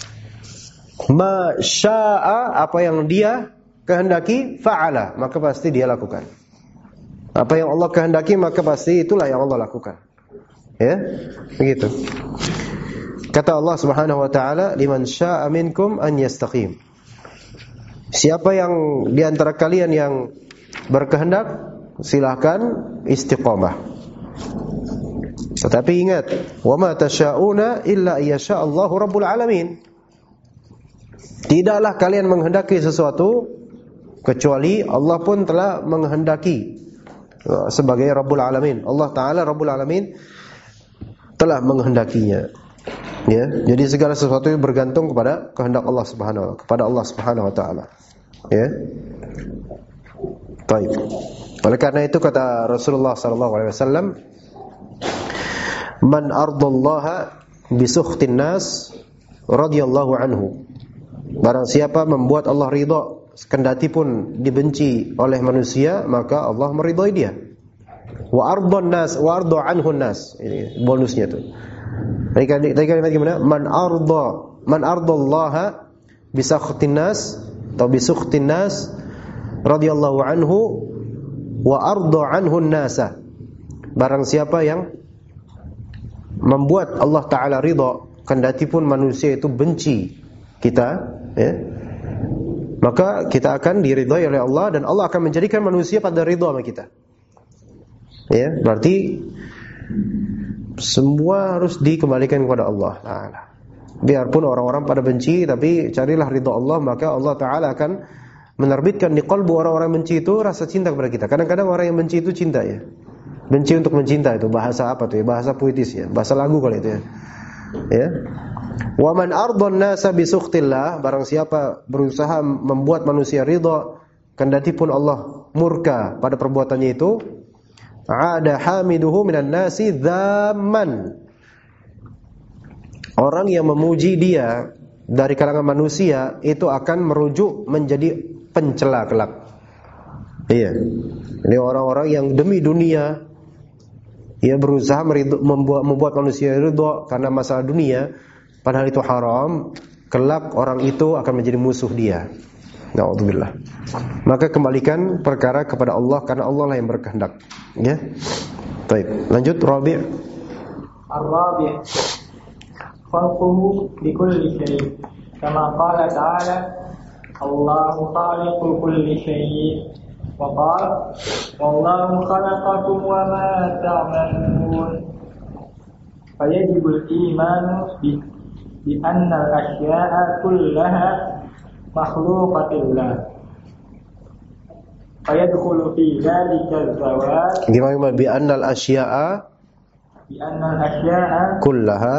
ma syaa'a, apa yang Dia kehendaki, fa'ala, maka pasti Dia lakukan. Apa yang Allah kehendaki maka pasti itulah yang Allah lakukan. Ya, begitu. Kata Allah Subhanahu wa taala, liman syaa'a minkum an yastaqim. Siapa yang di antara kalian yang berkehendak, silakan istiqamah. Tetapi ingat, wa ma tasyauna illa yasha Allahu rabbul alamin. Tidaklah kalian menghendaki sesuatu kecuali Allah pun telah menghendaki sebagai Rabbul Alamin. Allah Ta'ala Rabbul Alamin telah menghendakinya. Ya, jadi segala sesuatu itu bergantung kepada kehendak Allah Subhanahu wa taala. Ya. Baik. Oleh karena itu kata Rasulullah sallallahu alaihi wasallam, man ardallaha bi sukhtin nas radhiyallahu anhu. Barang siapa membuat Allah ridha kendati pun dibenci oleh manusia, maka Allah meridhai dia. Wa ardhan nas wa arda anhu nas. Ini bonusnya tuh. Tadi kalimat gimana? Man ardallaha bi sakhtin nas atau bi sukhtin nas radhiyallahu anhu wa arda anhu nasa. Barang siapa yang membuat Allah Ta'ala ridha kendati pun manusia itu benci kita, ya, maka kita akan diridhai oleh Allah dan Allah akan menjadikan manusia pada ridha sama kita. Ya, berarti semua harus dikembalikan kepada Allah Ta'ala. Biarpun orang-orang pada benci, tapi carilah ridha Allah, maka Allah Ta'ala akan menerbitkan di qalbu orang-orang benci itu rasa cinta kepada kita. Kadang-kadang orang yang benci itu cinta, ya. Benci untuk mencinta itu bahasa apa tuh ya? Bahasa puitis ya, bahasa lagu kali itu ya. Ya. Wa man ardhan nasa bi sukhtillah, barang siapa berusaha membuat manusia ridha kendati pun Allah murka pada perbuatannya itu, ada hamiduhu minan nasi dhamman. Orang yang memuji dia dari kalangan manusia itu akan merujuk menjadi pencela kelak. Iya. Ini orang-orang yang demi dunia ia berusaha membuat manusia ridha karena masalah dunia, padahal itu haram. Kelak orang itu akan menjadi musuh dia. Na'udzubillah. Maka kembalikan perkara kepada Allah, karena Allah lah yang berkehendak. Ya. Baik, lanjut Rabi'. Ar-Rabi' khalquhu li kulli syai'. Kama qala ta'ala, Allahu khaliqu kulli syai'. Wa qala, Wallahu khalaqakum wa ma ta'malun. Fayajibul imanu bi anna al-asya'a kullaha makhluqatillah. Fayadkhulu fi dzalika az-zawat. Gimana bi anna al-asya'a kullaha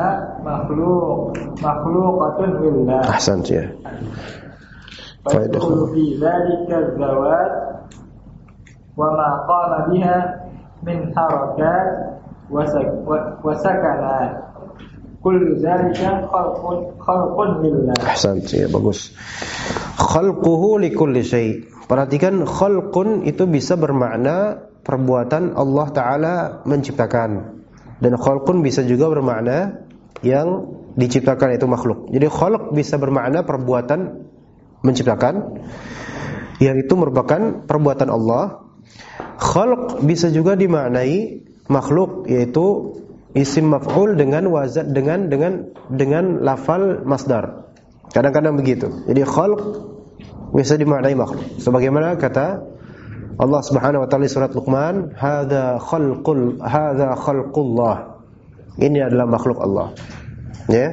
makhluqatun lillah. Ahsan ya. Fayadkhulu fi dzalika az-zawat wa ma qama biha min harakat wa sakanat. kullu dzalika khalqun lillah. Ahsan, ya bagus. Khalquhu likulli syai'. Perhatikan, khalqun itu bisa bermakna perbuatan Allah Ta'ala menciptakan, dan khalqun bisa juga bermakna yang diciptakan, itu makhluk. Jadi khalq bisa bermakna perbuatan menciptakan, yang itu merupakan perbuatan Allah. Khalq bisa juga dimaknai makhluk, yaitu isim maf'ul dengan wazan dengan lafal masdar. Kadang-kadang begitu. Jadi khalq bisa dimaknai makhluk. Sebagaimana kata Allah Subhanahu wa taala di surat Luqman, hadza khalqullah. Ini adalah makhluk Allah. Ya.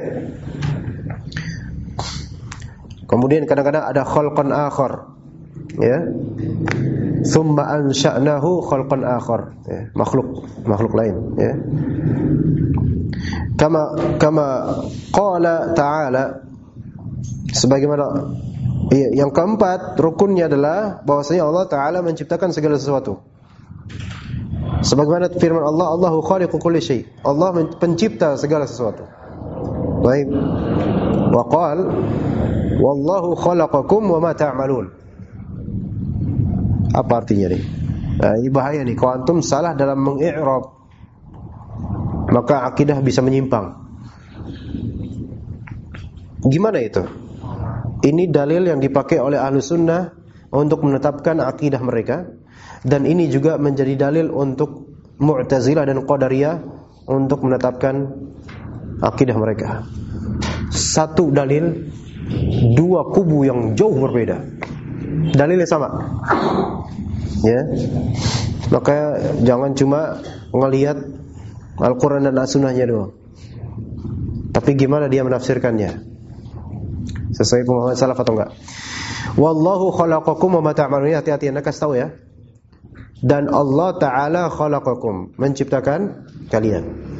Kemudian kadang-kadang ada khalqan akhar. Ya. Tsumma ansha'nahu khalqan akhar. Ya, makhluk lain, ya. Kama qala ta'ala, sebagaimana yang keempat rukunnya adalah bahwasanya Allah Ta'ala menciptakan segala sesuatu. Sebagaimana firman Allah, Allahu khaliqu kulli syai'. Allah pencipta segala sesuatu. Baik. Wa qala wallahu khalaqakum wa ma ta'malun. Apa artinya nih? Nah, ini bahaya nih. Kalau antum salah dalam mengi'rab, maka akidah bisa menyimpang. Gimana itu? Ini dalil yang dipakai oleh Ahlus Sunnah untuk menetapkan akidah mereka, dan ini juga menjadi dalil untuk Mu'tazilah dan Qadariyah untuk menetapkan akidah mereka. Satu dalil, dua kubu yang jauh berbeda. Dalilnya sama. Ya. Maka jangan cuma ngelihat Al-Qur'an dan As-Sunnahnya doang, tapi gimana dia menafsirkannya, sesuai pemahaman salaf atau enggak. Wallahu khalaqakum wa ma ta'malun. Hati-hati, Anda kasih tahu ya. Dan Allah Ta'ala khalaqakum, menciptakan kalian.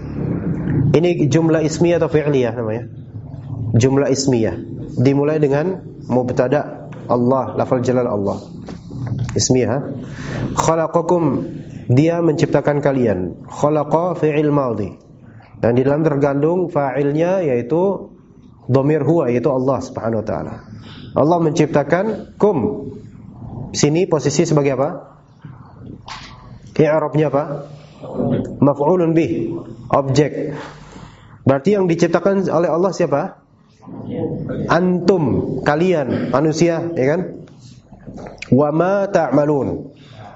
Ini jumlah ismiyah atau fi'liyah namanya? Jumlah ismiyah. Dimulai dengan mubtada Allah, lafal jalal Allah. Ismiyah. Khalaqakum, dia menciptakan kalian. Khalaqa fi'il madhi. Dan di dalam tergandung fa'ilnya, yaitu dhamir huwa, yaitu Allah Subhanahu wa taala. Allah menciptakan kum. Sini posisi sebagai apa? I'rabnya apa? Maf'ulun bih, objek. Berarti yang diciptakan oleh Allah siapa? Antum, kalian, manusia, ya kan? Wa ma ta'malun.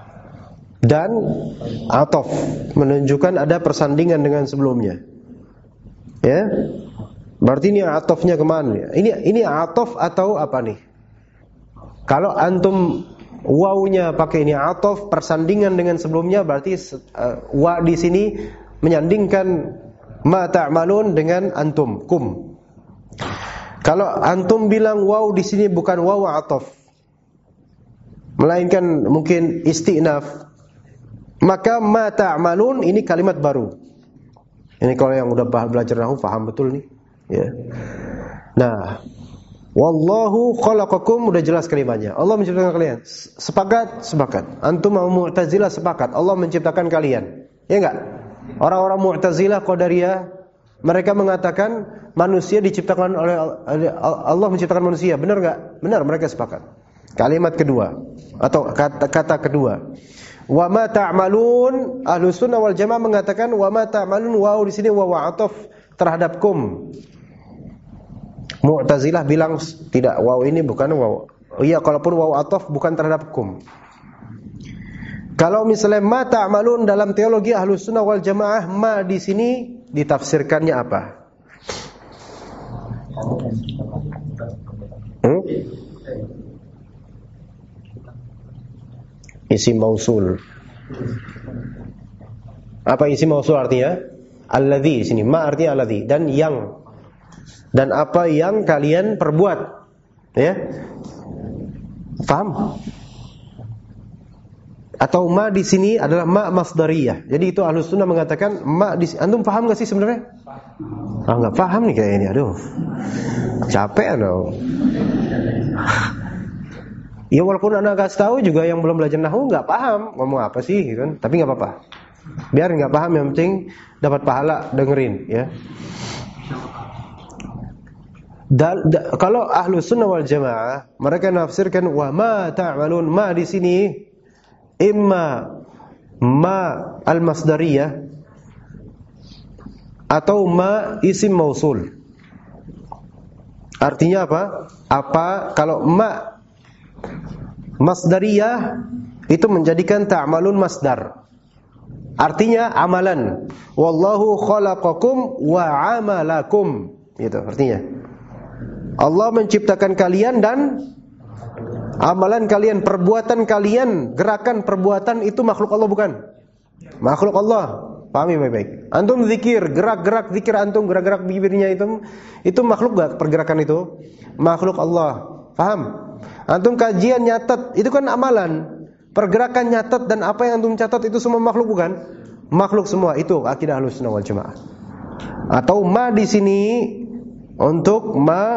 Dan ataf menunjukkan ada persandingan dengan sebelumnya. Ya? Berarti ini atofnya kemana? Ini atof atau apa nih? Kalau antum wawunya pakai ini atof, persandingan dengan sebelumnya, berarti wa di sini menyandingkan ma ta'malun dengan antum, kum. Kalau antum bilang waw di sini bukan waw atof, melainkan mungkin istinaf, maka ma ta'malun ini kalimat baru. Ini kalau yang udah belajar nahwu paham betul nih. Ya. Nah, wallahu khalaqakum udah jelas kalimatnya. Allah menciptakan kalian. Sepakat. Antum mau Mu'tazilah sepakat. Allah menciptakan kalian. Ya enggak? Orang-orang Mu'tazilah, Qadariyah, mereka mengatakan manusia diciptakan oleh Allah, menciptakan manusia. Benar enggak? Benar, mereka sepakat. Kalimat kedua atau kata kedua. Wa ma ta'malun, Ahlus Sunnah wal Jamaah mengatakan wa ma ta'malun, waw di sini waw ataf terhadap kum. Mu'tazilah bilang tidak, waw ini bukan waw. Iya, kalaupun waw ataf bukan terhadap kum. Kalau misalnya ma ta'malun dalam teologi Ahlus Sunnah wal Jamaah, ma di sini ditafsirkannya apa? Isim mausul. Apa isim mausul artinya? Alladzi di sini. Ma artinya alladzi, dan yang. Dan apa yang kalian perbuat. Ya? Paham? Atau ma di sini adalah ma masdariyah. Jadi itu Ahlus Sunnah mengatakan ma di sini. Antum paham enggak sih sebenarnya? Enggak paham nih kayak ini. Aduh. Capek dong. Ya walaupun anak kasih tahu juga yang belum belajar nahwu nggak paham ngomong apa sih, gitu kan? Tapi nggak apa-apa. Biar nggak paham, yang penting dapat pahala dengerin, ya. Kalau Ahlus Sunnah wal Jamaah, mereka nafsirkan wa ma ta'malun, ma di sini imma ma al-masdariyah atau ma isim mausul. Artinya apa? Kalau ma masdariyah itu menjadikan ta'malun masdar. Artinya amalan. Wallahu khalaqakum wa amalakum. Gitu artinya. Allah menciptakan kalian dan amalan kalian, perbuatan kalian, gerakan perbuatan itu makhluk Allah bukan? Makhluk Allah. Pahami baik-baik. Antum zikir, gerak-gerak zikir antum, gerak-gerak bibirnya itu makhluk enggak pergerakan itu? Makhluk Allah. Paham? Antum kajian nyatet, itu kan amalan. Pergerakan nyatet dan apa yang antum catat itu semua makhluk bukan? Makhluk semua. Itu akidah Ahlussunnah wal Jamaah. Atau ma di sini untuk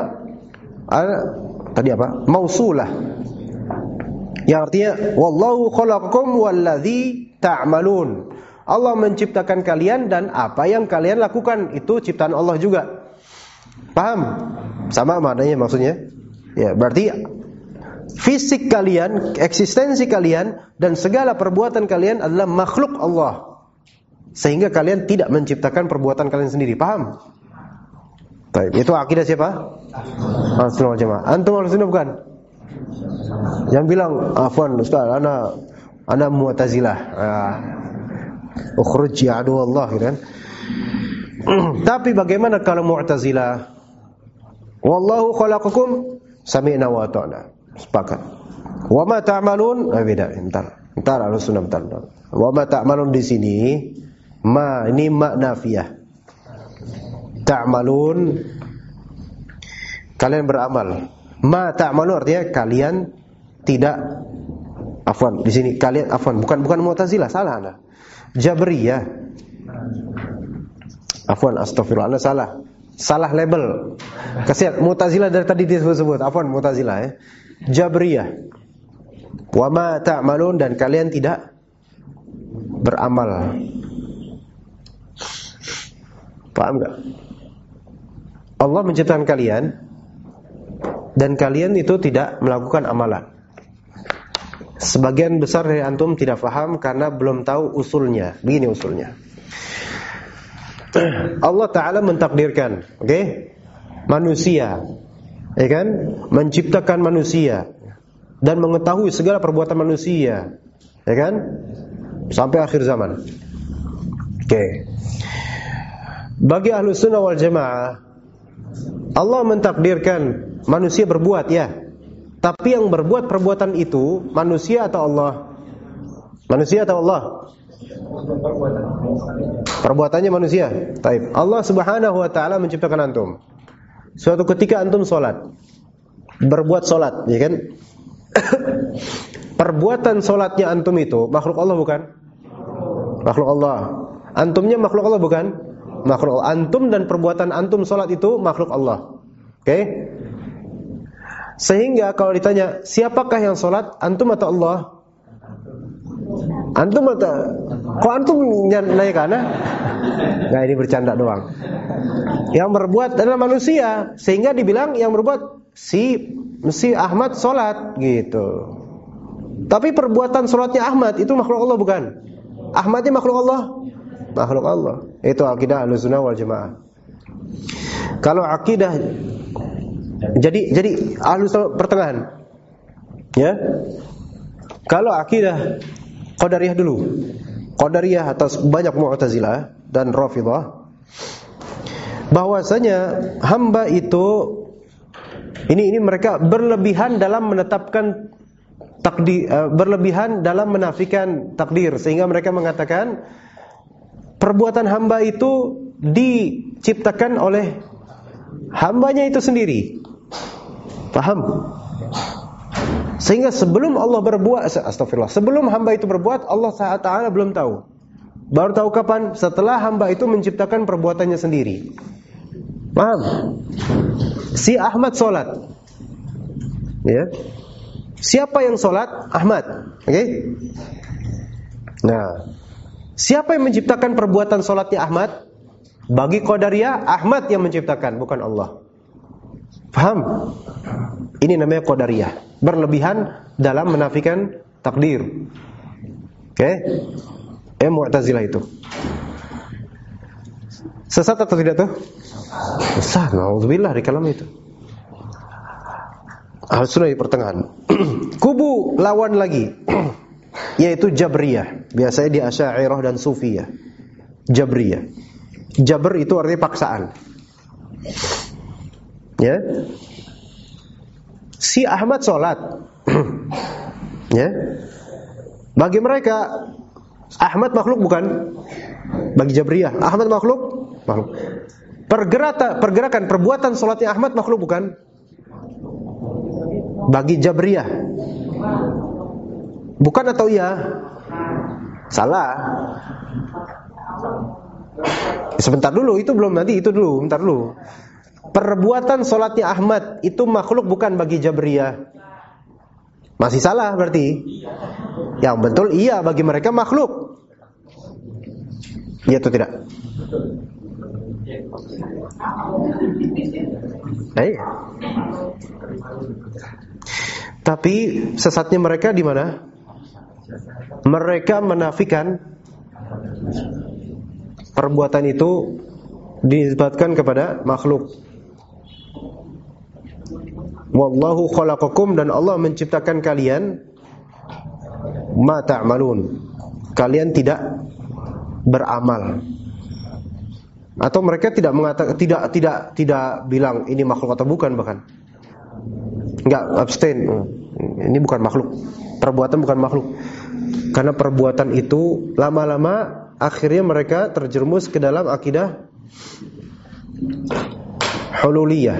tadi apa? Mausulah. Yang artinya wallahu khalaqakum walladzi ta'malun. Allah menciptakan kalian dan apa yang kalian lakukan itu ciptaan Allah juga. Paham? Sama maknanya maksudnya. Ya, berarti fisik kalian, eksistensi kalian dan segala perbuatan kalian adalah makhluk Allah. Sehingga kalian tidak menciptakan perbuatan kalian sendiri. Paham? Baik, itu akidah siapa? Ahlussunnah wal Jamaah. Antum Ahlussunnah bukan? Yang bilang, "Afwan Ustaz, ana Mu'tazilah." Ukhruj ya adu Allah, gitu kan? Tapi bagaimana kalau Mu'tazilah? Wallahu khalaqakum sami'na wa ata'na. Sepakat. Wa ma ta'malun? Beda. Entar Ahlussunnah bentar. Wa ma ta'malun di sini ma ini ma nafiyah. Ta'malun kalian beramal. Ma ta'malun artinya kalian tidak di sini kalian bukan Mu'tazilah, salah Anda. Jabriyah. Astagfirullah, Anda salah label. Kasihan Mu'tazilah dari tadi disebut. Mu'tazilah ya. Jabriyah. Wa ma ta'malun dan kalian tidak beramal. Paham enggak? Allah menciptakan kalian dan kalian itu tidak melakukan amalan. Sebagian besar dari antum tidak paham karena belum tahu usulnya. Begini usulnya. Allah Ta'ala mentakdirkan, manusia, ya kan? Menciptakan manusia dan mengetahui segala perbuatan manusia, ya kan? Sampai akhir zaman. Bagi Ahlussunnah wal Jamaah, Allah mentakdirkan manusia berbuat ya. Tapi yang berbuat perbuatan itu manusia atau Allah? Manusia atau Allah? Perbuatannya manusia. Taib. Allah Subhanahu wa taala menciptakan antum. Suatu ketika antum salat. Berbuat salat, ya kan? Perbuatan salatnya antum itu makhluk Allah bukan? Makhluk Allah. Antumnya makhluk Allah bukan? Makhluk Allah. Antum dan perbuatan antum salat itu makhluk Allah. Sehingga kalau ditanya siapakah yang salat, antum atau Allah? Antum atau kok antum naik kana? Nah, ini bercanda doang. Yang berbuat adalah manusia, sehingga dibilang yang berbuat si Ahmad salat gitu. Tapi perbuatan salatnya Ahmad itu makhluk Allah bukan? Ahmadnya makhluk Allah? Makhluk Allah. Itu akidah Ahlussunnah wal Jamaah. Kalau akidah jadi Ahlussunnah pertengahan. Ya. Kalau akidah Qadariyah dulu. Qadariyah atas banyak Mu'tazilah dan Rafidhah, bahwasanya hamba itu ini mereka berlebihan dalam menetapkan takdir, berlebihan dalam menafikan takdir, sehingga mereka mengatakan perbuatan hamba itu diciptakan oleh hambanya itu sendiri. Paham? Sehingga sebelum Allah berbuat, astagfirullah, sebelum hamba itu berbuat, Allah Ta'ala belum tahu. Baru tahu kapan? Setelah hamba itu menciptakan perbuatannya sendiri. Paham? Si Ahmad sholat, ya. Siapa yang sholat? Ahmad. Nah, siapa yang menciptakan perbuatan sholatnya Ahmad? Bagi Qadariyah, Ahmad yang menciptakan, bukan Allah. Paham? Ini namanya qadariyah, berlebihan dalam menafikan takdir. Oke? Mu'tazilah itu. Sesat atau tidak tuh? Sesat, na'udzubillah di kalam itu. Sudah di pertengahan. Kubu lawan lagi, yaitu Jabriyah. Biasanya di Asy'ariyah dan Sufiyah. Jabriyah. Jabr itu artinya paksaan. Ya. Si Ahmad sholat. Ya. Bagi mereka Ahmad makhluk bukan? Bagi Jabriyah Ahmad makhluk? Makhluk. Pergerakan perbuatan sholatnya Ahmad makhluk bukan? Bagi Jabriyah bukan atau iya? Salah. Sebentar dulu, itu belum, nanti itu dulu, bentar dulu. Perbuatan sholatnya Ahmad itu makhluk bukan bagi Jabriyah? Masih salah berarti? Yang betul iya, bagi mereka makhluk. Iya atau tidak? Tapi sesatnya mereka di mana? Mereka menafikan perbuatan itu dinisbatkan kepada makhluk. Wallahu khalaqakum, dan Allah menciptakan kalian ma ta'malun. Kalian tidak beramal. Atau mereka tidak mengatakan, tidak bilang ini makhluk atau bukan, bahkan enggak, abstain. Ini bukan makhluk. Perbuatan bukan makhluk. Karena perbuatan itu lama-lama akhirnya mereka terjerumus ke dalam akidah hululiyah.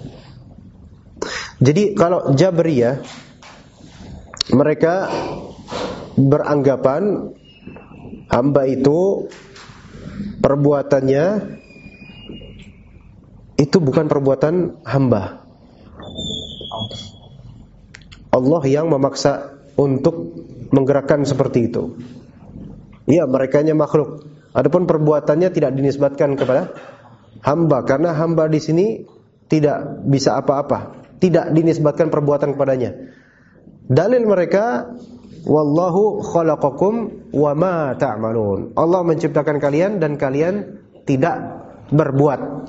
Jadi kalau Jabriyah, mereka beranggapan hamba itu perbuatannya itu bukan perbuatan hamba. Allah yang memaksa untuk menggerakkan seperti itu. Iya, merekanya makhluk. Adapun perbuatannya tidak dinisbatkan kepada hamba, karena hamba di sini tidak bisa apa-apa, tidak dinisbatkan perbuatan kepadanya. Dalil mereka, wallahu khalaqakum wa ma ta'malun. Allah menciptakan kalian dan kalian tidak berbuat.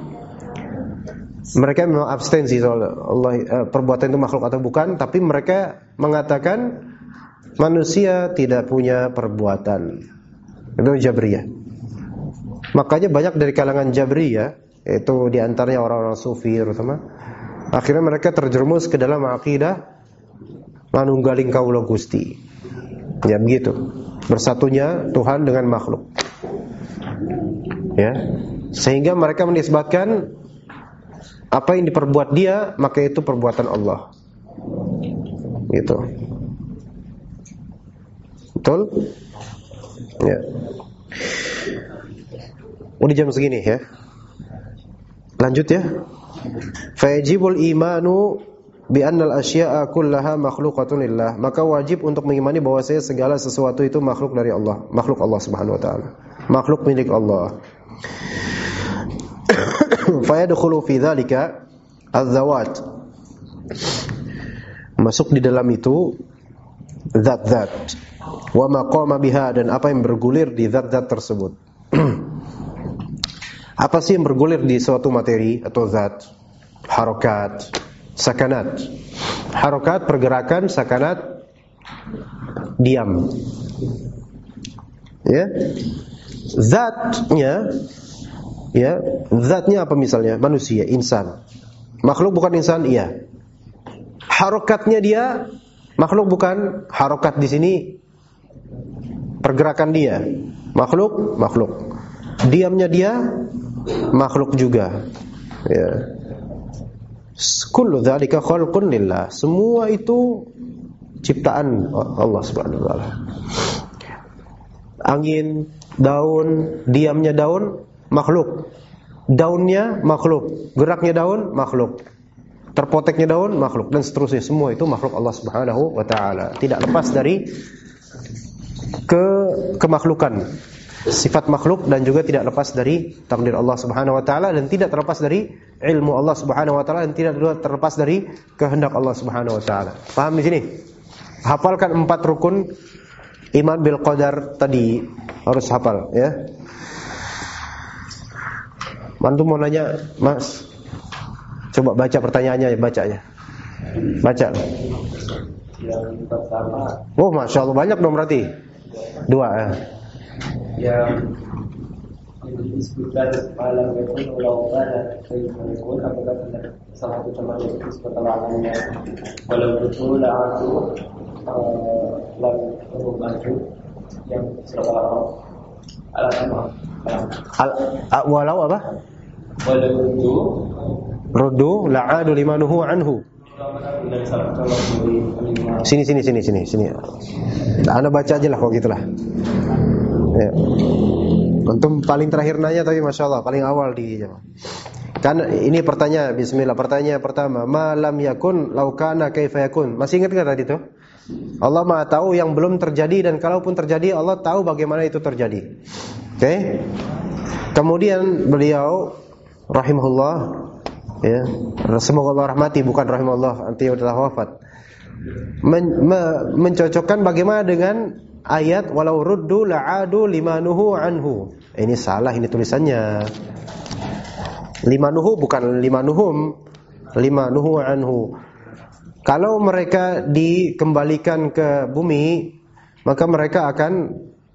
Mereka memang abstensi soal Allah, perbuatan itu makhluk atau bukan, tapi mereka mengatakan manusia tidak punya perbuatan. Itu Jabriyah. Makanya banyak dari kalangan Jabriyah, yaitu diantaranya orang-orang Sufi terutama, akhirnya mereka terjerumus ke dalam akidah manunggaling kaula Gusti. Ya begitu. Bersatunya Tuhan dengan makhluk. Ya. Sehingga mereka menisbatkan apa yang diperbuat dia, maka itu perbuatan Allah. Gitu. Betul? Ya. Udah jam segini ya. Lanjut ya. Fayajibul imanu bi annal asya'a kullaha makhluqatun lillah. Maka wajib untuk mengimani bahwasanya segala sesuatu itu makhluk dari Allah, makhluk Allah Subhanahu wa taala. Makhluk milik Allah. Fayadkhulu fi dzalika az-zawat. Masuk di dalam itu zat-zat. Wa maqama biha, dan apa yang bergulir di zat-zat tersebut. Apa sih yang bergulir di suatu materi atau zat? Harokat, sakanat. Harokat pergerakan, sakanat diam. Ya. Zatnya, ya, zatnya apa misalnya? Manusia, insan. Makhluk bukan insan? Iya. Harokatnya dia makhluk bukan? Harokat di sini pergerakan dia makhluk, makhluk. Diamnya dia makhluk juga. Ya. Kullu dzalika khalqun lillah. Semua itu ciptaan Allah Subhanahu wa taala. Angin, daun, diamnya daun makhluk. Daunnya makhluk, geraknya daun makhluk. Terpoteknya daun makhluk, dan seterusnya. Semua itu makhluk Allah Subhanahu wa taala. Tidak lepas dari kemakhlukan. Sifat makhluk, dan juga tidak lepas dari takdir Allah Subhanahu wa taala, dan tidak terlepas dari ilmu Allah Subhanahu wa taala dan tidak terlepas dari kehendak Allah Subhanahu wa taala. Paham di sini? Hafalkan 4 rukun iman bil qadar tadi, harus hafal ya. Mantu mau nanya, Mas. Coba baca pertanyaannya, baca ya. Baca. Yang pertama, Oh, Masya Allah, banyak dong berarti. 2 ya. yang disebutkan malam itu melakukan kaifanakun, apakah benar salah satu teman itu keterangannya walau betul aku lalu maju yang setelah Walau apa? walau Ruddu la'adu limanuhu anhu. Sini. Anda baca aja lah kalau gitulah. Ya. Antum paling terakhir nanya tapi Masya Allah paling awal di kan ini pertanyaan. Bismillah. Pertanyaan pertama, ma lam yakun law kana kaifa yakun. Masih ingat enggak tadi itu? Allah Maha tahu yang belum terjadi dan kalaupun terjadi Allah tahu bagaimana itu terjadi. Oke? Kemudian beliau rahimahullah, ya, semoga Allah rahmati, bukan rahimahullah, nanti sudah wafat, mencocokkan bagaimana dengan ayat walau ruddu la'adu limanuhu anhu. Ini salah, ini tulisannya limanuhu bukan limanuhum, limanuhu anhu. Kalau mereka dikembalikan ke bumi, maka mereka akan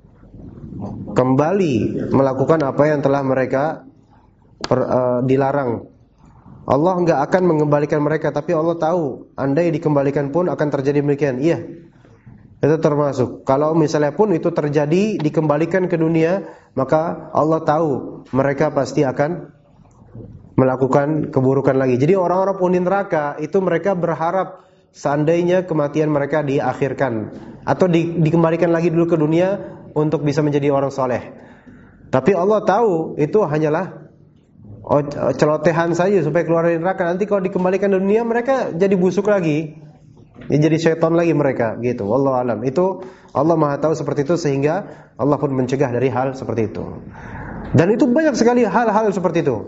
kembali melakukan apa yang telah mereka dilarang. Allah enggak akan mengembalikan mereka, tapi Allah tahu andai dikembalikan pun akan terjadi demikian. Iya, itu termasuk. Kalau misalnya pun itu terjadi dikembalikan ke dunia, maka Allah tahu mereka pasti akan melakukan keburukan lagi. Jadi orang-orang penghuni neraka itu mereka berharap seandainya kematian mereka diakhirkan atau dikembalikan lagi dulu ke dunia untuk bisa menjadi orang soleh. Tapi Allah tahu itu hanyalah celotehan saja supaya keluar dari neraka. Nanti kalau dikembalikan ke dunia mereka jadi busuk lagi, ya, jadi syaitan lagi mereka gitu. Wallahu alam. Itu Allah Maha tahu seperti itu, sehingga Allah pun mencegah dari hal seperti itu. Dan itu banyak sekali hal-hal seperti itu.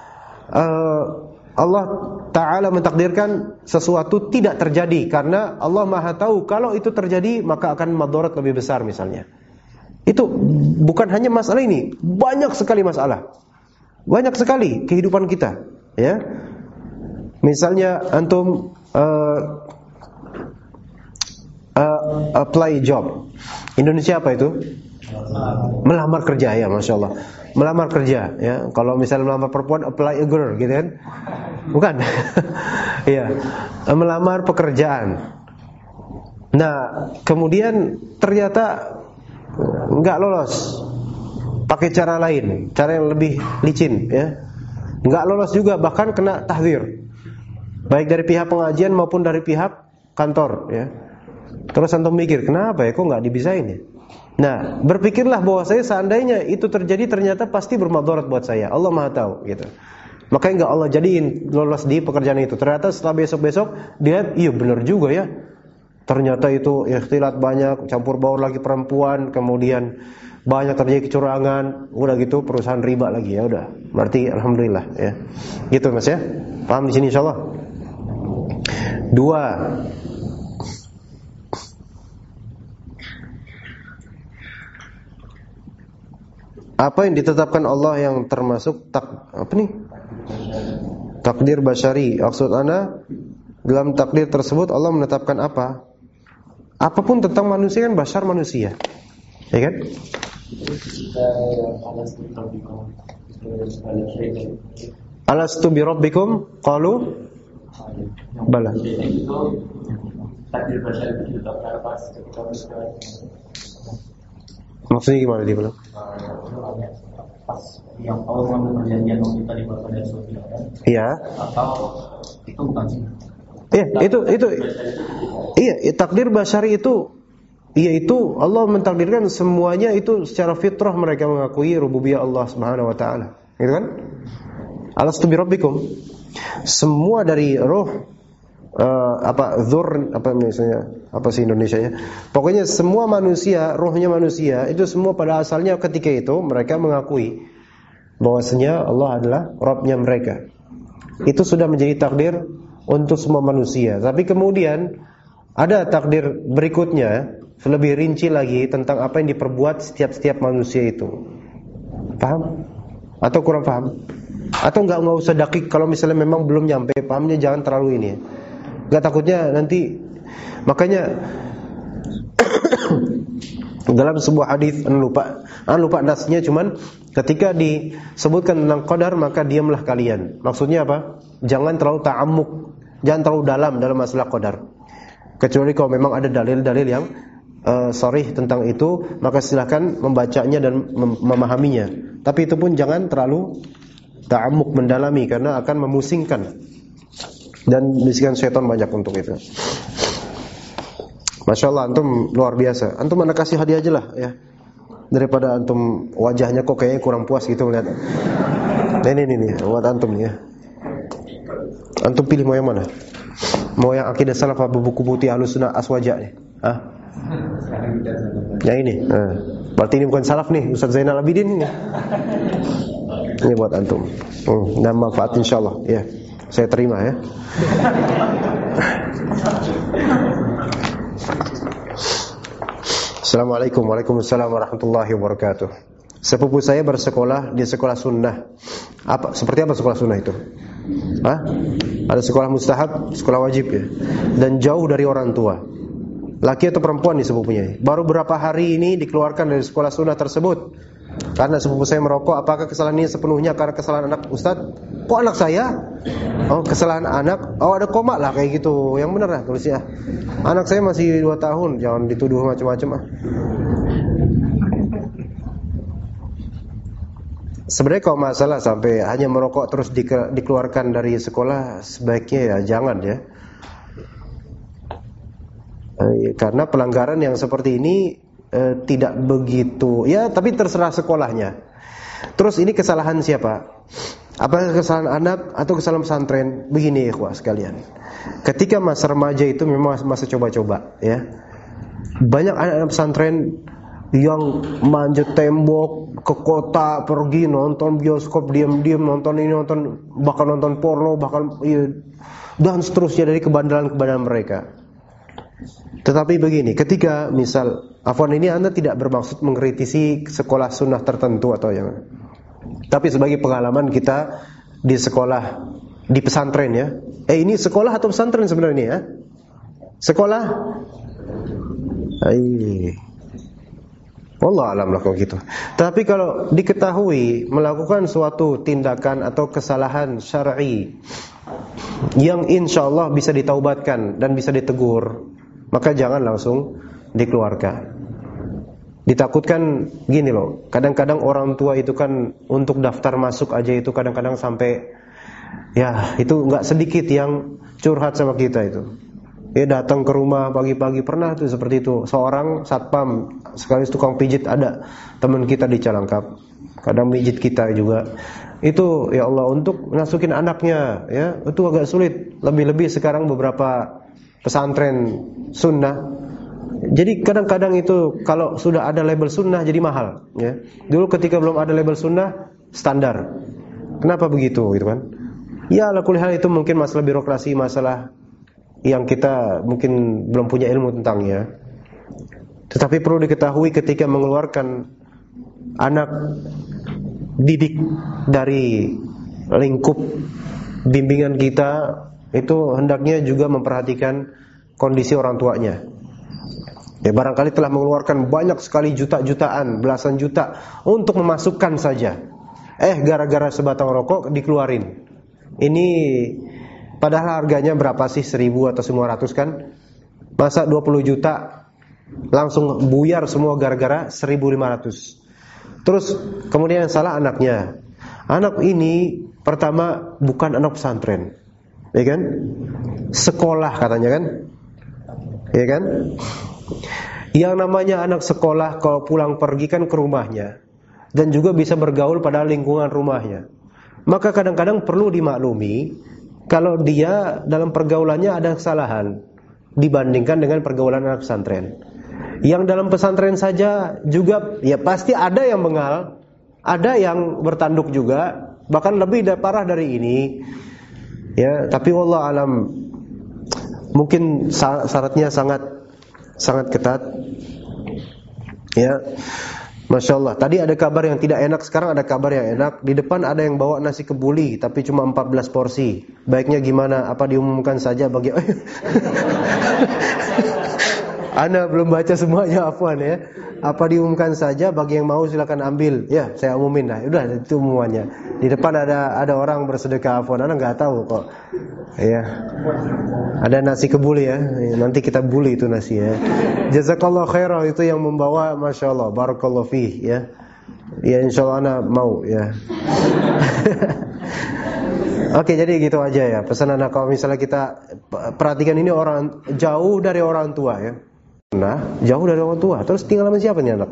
Allah Ta'ala mentakdirkan sesuatu tidak terjadi karena Allah Maha tahu kalau itu terjadi maka akan madarat lebih besar misalnya. Itu bukan hanya masalah ini, banyak sekali masalah. Banyak sekali kehidupan kita, ya. Misalnya antum apply job. Indonesia apa itu? Melamar kerja, ya, Masya Allah. Melamar kerja, ya. Kalau misalnya melamar perempuan, apply a girl, gitu kan? Bukan? Iya. Melamar pekerjaan. Nah, kemudian ternyata nggak lolos. Pakai cara lain, cara yang lebih licin, ya. Nggak lolos juga, bahkan kena tahdzir. Baik dari pihak pengajian maupun dari pihak kantor, ya. Terus antum mikir, kenapa ya kok nggak dibisain ya? Nah, berpikirlah bahwa saya seandainya itu terjadi ternyata pasti bermadarat buat saya. Allah Maha tahu, gitu. Makanya enggak Allah jadiin lolos di pekerjaan itu. Ternyata setelah besok-besok dia, iya benar juga ya. Ternyata itu ikhtilat banyak, campur baur lagi perempuan, kemudian banyak terjadi kecurangan, udah gitu perusahaan riba lagi, ya udah. Berarti alhamdulillah, ya. Gitu Mas ya. Paham di sini insyaallah. 2. Apa yang ditetapkan Allah yang termasuk takdir basyari. Maksud ana dalam takdir tersebut Allah menetapkan apa? Apapun tentang manusia kan basyar manusia, ya kan? Alastu bi rabbikum qalu bala. Takdir basyari itu ditetapkan pas ketika maksudnya gimana dia bilang? Pas yang Allah mengambil perjanjian untuk kita di pada surga kan? Iya. Atau itu bukan sih? Iya, itu. Iya, takdir basyari itu, yaitu Allah mentakdirkan semuanya itu secara fitrah mereka mengakui rububiyah Allah Subhanahu wa taala. Gitu kan? Alastu bi rabbikum. Semua dari roh apa sih Indonesianya? Pokoknya semua manusia, rohnya manusia itu semua pada asalnya ketika itu mereka mengakui bahwasanya Allah adalah Rabbnya mereka. Itu sudah menjadi takdir untuk semua manusia. Tapi kemudian ada takdir berikutnya, lebih rinci lagi tentang apa yang diperbuat setiap manusia itu. Paham? Atau kurang paham? Atau nggak usah dakik, kalau misalnya memang belum nyampe pahamnya, jangan terlalu ini. Nggak, takutnya nanti. Makanya dalam sebuah hadis lupa nasnya, cuman ketika disebutkan tentang qadar maka diamlah kalian. Maksudnya apa? Jangan terlalu ta'ammuk, jangan terlalu dalam masalah qadar. Kecuali kalau memang ada dalil-dalil yang sharih tentang itu, maka silakan membacanya dan memahaminya. Tapi itu pun jangan terlalu ta'ammuk, mendalami, karena akan memusingkan dan bisikan syaitan banyak untuk itu. Masya Allah, antum luar biasa. Antum mana kasih hadiah aja lah ya, daripada antum wajahnya kok kayaknya kurang puas gitu melihat. Ini buat antum ya. Antum pilih mau yang mana? Mau yang akidah salaf apa buku putih Ahlussunnah Aswaja nih? Hah? Yang ini. Berarti ini bukan salaf nih, Ustaz Zainal Abidin nih. Ini buat antum. Dan manfaat insyaallah ya. Saya terima ya. Assalamualaikum Waalaikumsalam warahmatullahi wabarakatuh. Sepupu saya bersekolah di sekolah sunnah. Seperti apa sekolah sunnah itu? Ada sekolah mustahab, sekolah wajib ya. Dan jauh dari orang tua. Laki atau perempuan nih sepupunya. Baru berapa hari ini dikeluarkan dari sekolah sunnah tersebut karena sepupu saya merokok. Apakah kesalahan ini sepenuhnya karena kesalahan anak Ustaz? Kok anak saya? Oh, kesalahan anak. Oh, ada koma lah kayak gitu. Yang benar lah tulisnya. Anak saya masih 2 tahun. Jangan dituduh macam-macam . Sebenarnya kalau masalah sampai hanya merokok terus dikeluarkan dari sekolah, sebaiknya ya jangan ya. Karena pelanggaran yang seperti ini tidak begitu ya, tapi terserah sekolahnya. Terus ini kesalahan siapa? Apakah kesalahan anak atau kesalahan pesantren? Begini ikhwah sekalian, ketika masa remaja itu memang masa coba-coba ya. Banyak anak-anak pesantren yang manjat tembok ke kota, pergi nonton bioskop, diam-diam nonton ini, bahkan nonton porno, bahkan dan seterusnya dari kebandalan mereka. Tetapi begini, ketika misal afwan, ini Anda tidak bermaksud mengkritisi sekolah sunnah tertentu atau yang, tapi sebagai pengalaman kita di sekolah, di pesantren ya. Ini sekolah atau pesantren sebenarnya ya? Sekolah? Wallah alam lah kalau gitu. Tapi kalau diketahui melakukan suatu tindakan atau kesalahan syar'i yang insyaallah bisa ditaubatkan dan bisa ditegur, maka jangan langsung dikeluarkan. Ditakutkan gini loh, kadang-kadang orang tua itu kan untuk daftar masuk aja itu kadang-kadang sampai ya itu enggak sedikit yang curhat sama kita itu. Ya datang ke rumah pagi-pagi, pernah tuh seperti itu. Seorang satpam sekaligus tukang pijit, ada teman kita di Calangkap, kadang pijit kita juga. Itu ya Allah, untuk masukin anaknya ya itu agak sulit. Lebih-lebih sekarang beberapa pesantren sunnah. Jadi kadang-kadang itu kalau sudah ada label sunnah jadi mahal ya. Dulu ketika belum ada label sunnah standar. Kenapa begitu gitu kan? Ya ala kulli hal itu mungkin masalah birokrasi, masalah yang kita mungkin belum punya ilmu tentangnya. Tetapi perlu diketahui ketika mengeluarkan anak didik dari lingkup bimbingan kita, itu hendaknya juga memperhatikan kondisi orang tuanya. Ya barangkali telah mengeluarkan banyak sekali juta-jutaan, belasan juta untuk memasukkan saja. Gara-gara sebatang rokok dikeluarin. Ini padahal harganya berapa sih? 1.000 atau 500 kan? Masa 20 juta langsung buyar semua gara-gara 1.500. Terus kemudian yang salah anaknya. Anak ini pertama bukan anak pesantren, ya kan? Sekolah katanya kan? Ya kan? Yang namanya anak sekolah kalau pulang pergi kan ke rumahnya dan juga bisa bergaul pada lingkungan rumahnya. Maka kadang-kadang perlu dimaklumi kalau dia dalam pergaulannya ada kesalahan dibandingkan dengan pergaulan anak pesantren. Yang dalam pesantren saja juga ya pasti ada yang bengal, ada yang bertanduk juga, bahkan lebih parah dari ini. Ya, tapi wallah alam mungkin syaratnya sangat ketat. Ya. Masya Allah. Tadi ada kabar yang tidak enak, sekarang ada kabar yang enak. Di depan ada yang bawa nasi kebuli, tapi cuma 14 porsi. Baiknya gimana? Apa diumumkan saja bagi... Anda belum baca semuanya, afwan ya. Apa diumumkan saja, bagi yang mau silakan ambil. Ya, saya umumin dah. Udah, itu umumannya. Di depan ada orang bersedekah, afwan. Anda nggak tahu kok. Ya. Ada nasi kebuli ya. Nanti kita buli itu nasi ya. Jazakallah khairan, itu yang membawa, Masya Allah, barakallahu fih ya. Ya insyaallah Anda mau ya. Oke, jadi gitu aja ya. Pesan anak, kalau misalnya kita perhatikan ini orang jauh dari orang tua ya. Nah, jauh dari orang tua. Terus tinggal sama siapa nih anak?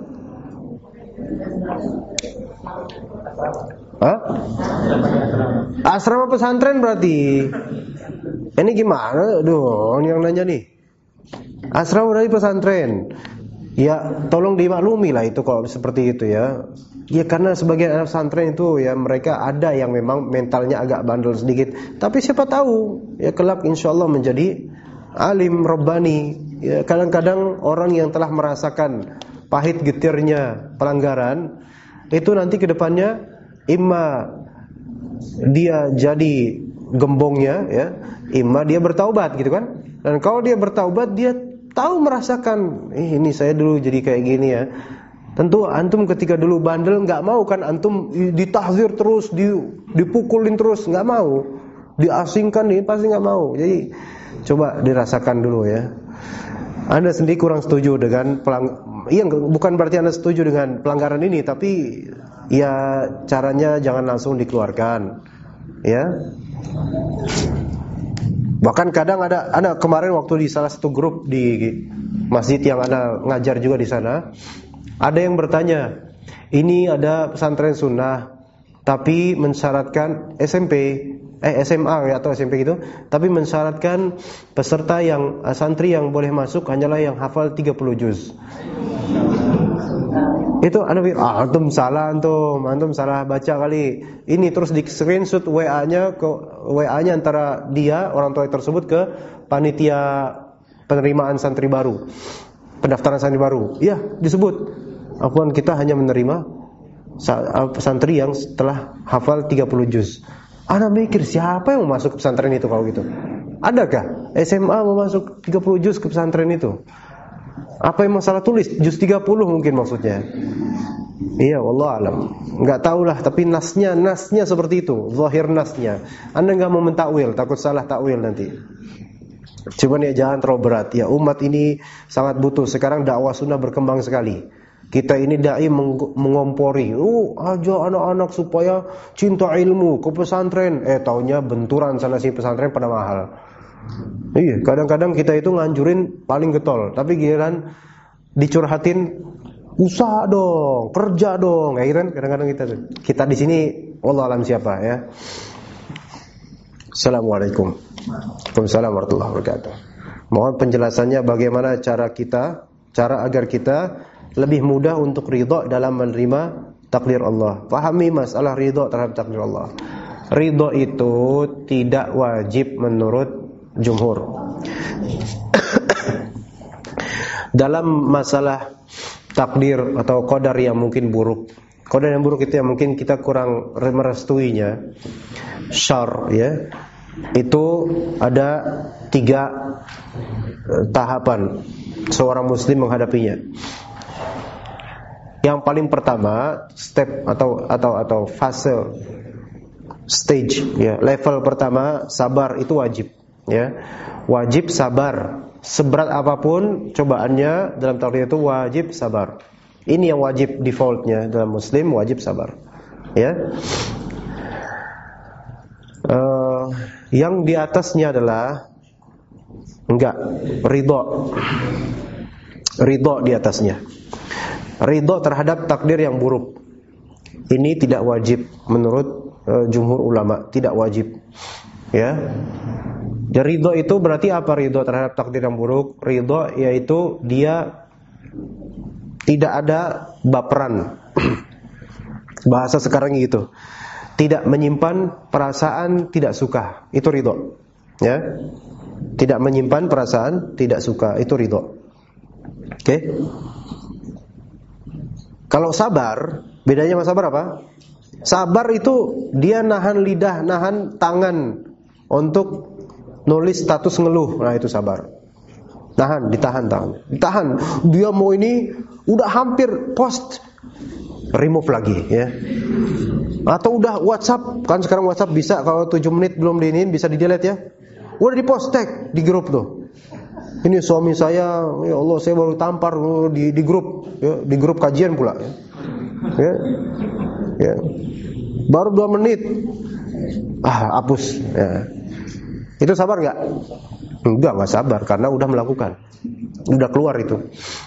Hah? Asrama pesantren berarti. Ini gimana? Aduh, yang nanya nih. Asrama dari pesantren. Ya, tolong dimaklumi lah itu kalau seperti itu ya. Ya karena sebagian anak pesantren itu ya mereka ada yang memang mentalnya agak bandel sedikit. Tapi siapa tahu ya kelak insyaallah menjadi alim rabbani. Ya, kadang-kadang orang yang telah merasakan pahit getirnya pelanggaran itu nanti ke depannya imma dia jadi gembongnya ya, imma dia bertaubat gitu kan. Dan kalau dia bertaubat dia tahu merasakan ini saya dulu jadi kayak gini ya. Tentu antum ketika dulu bandel nggak mau kan antum ditahzir terus, dipukulin terus, nggak mau, diasingkan ini pasti nggak mau. Jadi coba dirasakan dulu ya. Anda sendiri kurang setuju dengan iya, bukan berarti Anda setuju dengan pelanggaran ini, tapi ya caranya jangan langsung dikeluarkan, ya. Bahkan kadang ada kemarin waktu di salah satu grup di masjid yang Anda ngajar juga di sana, ada yang bertanya, ini ada pesantren sunnah, tapi mensyaratkan SMA atau SMP gitu, tapi mensyaratkan peserta yang santri yang boleh masuk hanyalah yang hafal 30 juz. Itu antum salah baca kali. Ini terus di screenshot WA-nya antara dia orang tua tersebut ke panitia penerimaan santri baru, pendaftaran santri baru. Ya, disebut. Afwan, kita hanya menerima santri yang setelah hafal 30 juz. Ana mikir siapa yang mau masuk ke pesantren itu kalau gitu? Adakah SMA mau masuk 30 juz ke pesantren itu? Apa yang masalah tulis? Juz 30 mungkin maksudnya. Iya, wallah alam. Enggak tahulah, tapi nasnya seperti itu, zahir nasnya. Anda enggak mau mentakwil, takut salah takwil nanti. Cuman ya jangan terlalu berat. Ya umat ini sangat butuh. Sekarang dakwah sunnah berkembang sekali. Kita ini dai mengompori, aja anak-anak supaya cinta ilmu ke pesantren. Taunya benturan sana sini pesantren pada mahal. Iya, kadang-kadang kita itu nganjurin paling getol, tapi giliran dicurhatin, usaha dong, kerja dong. Kadang-kadang kita di sini wallah alam siapa ya. Assalamualaikum. Waalaikumsalam warahmatullahi wabarakatuh. Mohon penjelasannya bagaimana cara agar kita lebih mudah untuk ridha dalam menerima takdir Allah. Pahami masalah ridha terhadap takdir Allah. Ridha itu tidak wajib menurut jumhur. Dalam masalah takdir atau qadar yang mungkin buruk. Qadar yang buruk itu yang mungkin kita kurang merestuinya. Syarr ya. Itu ada 3 tahapan seorang muslim menghadapinya. Yang paling pertama, step atau fase stage ya, level pertama sabar itu wajib ya. Wajib sabar. Seberat apapun cobaannya dalam takdir itu wajib sabar. Ini yang wajib defaultnya dalam muslim, wajib sabar. Ya. Yang di atasnya adalah ridha. Ridha di atasnya. Ridha terhadap takdir yang buruk. Ini tidak wajib menurut jumhur ulama, tidak wajib. Ya. Dan ridha itu berarti apa ridha terhadap takdir yang buruk? Ridha yaitu dia tidak ada baperan. Bahasa sekarang gitu. tidak menyimpan perasaan tidak suka, itu ridho. Ya. Tidak menyimpan perasaan tidak suka, itu ridho. Oke. Kalau sabar, bedanya sama sabar apa? Sabar itu dia nahan lidah, nahan tangan untuk nulis status ngeluh. Nah, itu sabar. Nahan, ditahan tangan. Ditahan. Dia mau ini udah hampir post, remove lagi, ya. Atau udah WhatsApp, kan sekarang WhatsApp bisa kalau 7 menit belum diinin bisa di-delete ya. Udah di-post tag di grup tuh. Ini suami saya, ya Allah saya baru tampar di grup, ya, di grup kajian pula. Ya. Ya. Baru 2 menit. Hapus. Ya. Itu sabar enggak? Enggak sabar karena udah melakukan. Udah keluar itu.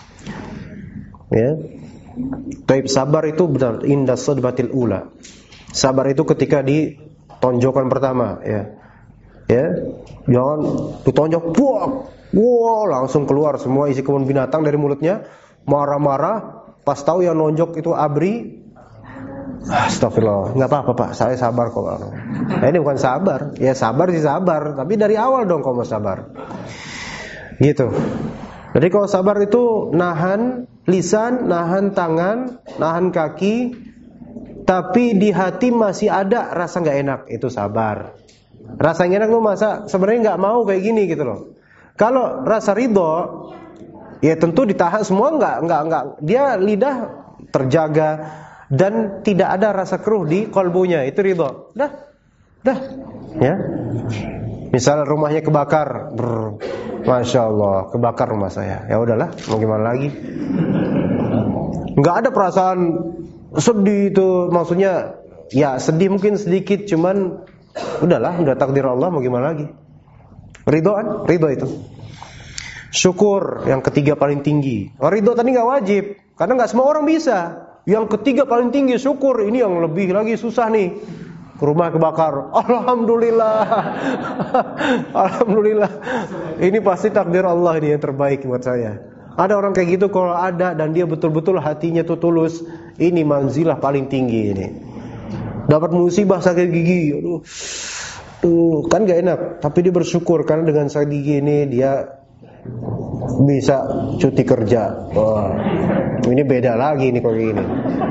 Ya. Taib sabar itu benar inda sadbatil ula. Sabar itu ketika di tonjokan pertama, ya. Ya. Jangan ditonjok, wah, langsung keluar semua isi kebun binatang dari mulutnya, marah-marah, pas tahu yang nonjok itu abri. Astagfirullah, enggak apa-apa Pak, saya sabar kok. Nah, ini bukan sabar. Ya sabar sih sabar, tapi dari awal dong kamu sabar. Gitu. Jadi kalau sabar itu nahan lisan, nahan tangan, nahan kaki, tapi di hati masih ada rasa enggak enak, itu sabar. Rasa enak lu masa sebenarnya enggak mau kayak gini gitu loh. Kalau rasa ridho, ya tentu ditahan semua enggak. Dia lidah terjaga dan tidak ada rasa keruh di kalbunya, itu ridho. Dah. Ya. Misal rumahnya kebakar, Masya Allah, kebakar rumah saya. Ya udahlah, mau gimana lagi? Enggak ada perasaan sedih itu, maksudnya ya sedih mungkin sedikit, cuman udahlah, udah takdir Allah, mau gimana lagi? Ridho itu. Syukur yang ketiga paling tinggi. Ridho tadi nggak wajib, karena nggak semua orang bisa. Yang ketiga paling tinggi syukur, ini yang lebih lagi susah nih. Rumah kebakar, alhamdulillah, alhamdulillah. Ini pasti takdir Allah ini yang terbaik buat saya. Ada orang kayak gitu kalau ada dan dia betul-betul hatinya tuh tulus, ini manzilah paling tinggi ini. Dapat musibah sakit gigi, aduh. Kan gak enak, tapi dia bersyukur karena dengan sakit gigi ini dia bisa cuti kerja. Wah, ini beda lagi nih kalau gini.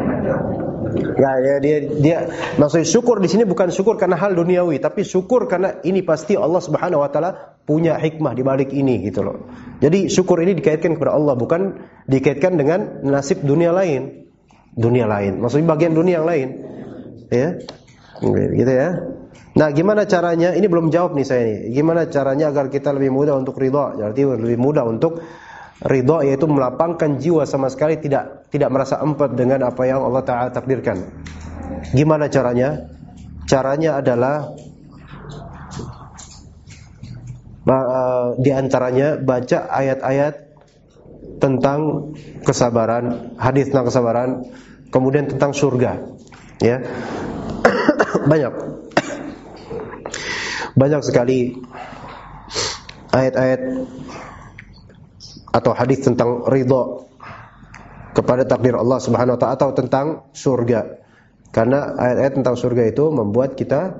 Ya, dia maksudnya syukur di sini bukan syukur karena hal duniawi, tapi syukur karena ini pasti Allah Subhanahu wa taala punya hikmah di balik ini gitu loh. Jadi syukur ini dikaitkan kepada Allah, bukan dikaitkan dengan nasib dunia lain. Dunia lain, maksudnya bagian dunia yang lain. Ya. Gitu ya. Nah, gimana caranya? Ini belum jawab nih saya nih. Gimana caranya agar kita lebih mudah untuk ridha? Jadi lebih mudah untuk ridha, yaitu melapangkan jiwa sama sekali tidak merasa empat dengan apa yang Allah Ta'ala takdirkan. Gimana caranya? Caranya adalah di antaranya baca ayat-ayat tentang kesabaran, hadis tentang kesabaran, kemudian tentang surga. Ya. Banyak sekali ayat-ayat atau hadis tentang ridha kepada takdir Allah Subhanahu wa taala atau tentang surga. Karena ayat-ayat tentang surga itu membuat kita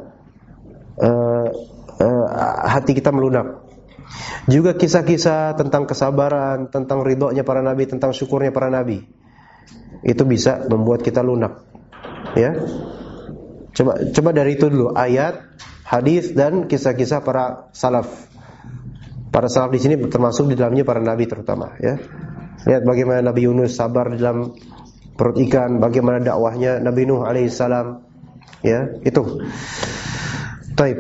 hati kita melunak. Juga kisah-kisah tentang kesabaran, tentang ridhonya para nabi, tentang syukurnya para nabi. Itu bisa membuat kita lunak. Ya. Coba dari itu dulu, ayat, hadis dan kisah-kisah para salaf. Para salaf di sini termasuk di dalamnya para nabi terutama, ya. Lihat bagaimana Nabi Yunus sabar di dalam perut ikan, bagaimana dakwahnya Nabi Nuh alaihissalam, ya, itu. Taib.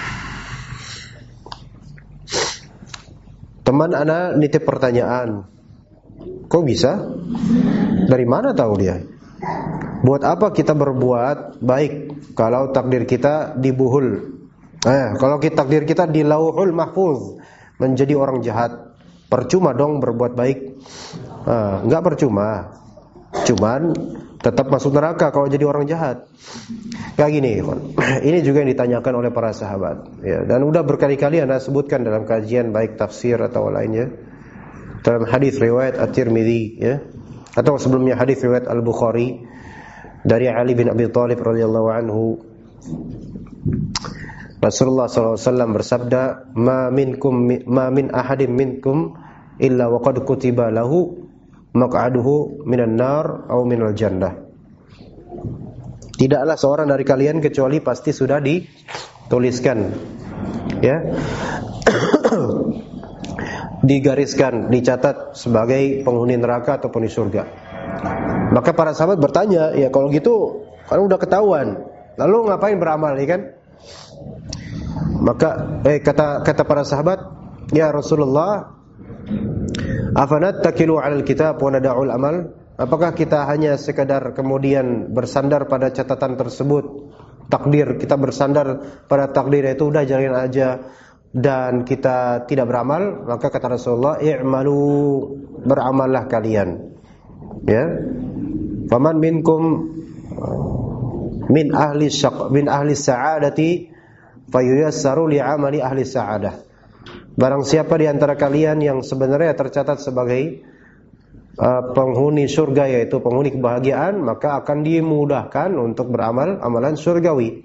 Teman ana nitip pertanyaan. Kok bisa? Dari mana tahu dia? Buat apa kita berbuat baik kalau takdir kita dibuhul? Kalau takdir kita di lauhul mahfuz menjadi orang jahat, percuma dong berbuat baik. Enggak percuma, cuman tetap masuk neraka kalau jadi orang jahat. Kayak gini, ini juga yang ditanyakan oleh para sahabat, ya, dan udah berkali-kali Anda sebutkan dalam kajian baik tafsir atau lainnya, dalam hadis riwayat At-Tirmidzi, ya, atau sebelumnya hadis riwayat Al-Bukhari dari Ali bin Abi Thalib radhiyallahu anhu, Rasulullah SAW bersabda, ma min ahadin minkum illa waqad kutiba lahu maq'aduhu minan nar aw minal jannah. Tidaklah seorang dari kalian kecuali pasti sudah dituliskan, ya, digariskan, dicatat sebagai penghuni neraka atau penghuni surga. Maka para sahabat bertanya, ya kalau gitu kan udah ketahuan, lalu ngapain beramal, ya kan? Maka kata para sahabat, ya Rasulullah, afanat takilu 'alal kitab wa nada'ul amal? Apakah kita hanya sekadar kemudian bersandar pada catatan tersebut, takdir, kita bersandar pada takdir itu udah jalanin aja dan kita tidak beramal? Maka kata Rasulullah, i'malu, beramallah kalian. Ya. Faman minkum min ahli sa'adati fayuyassaru li'amali ahli sa'adah. Barang siapa di antara kalian yang sebenarnya tercatat sebagai penghuni surga, yaitu penghuni kebahagiaan, maka akan dimudahkan untuk beramal amalan surgawi.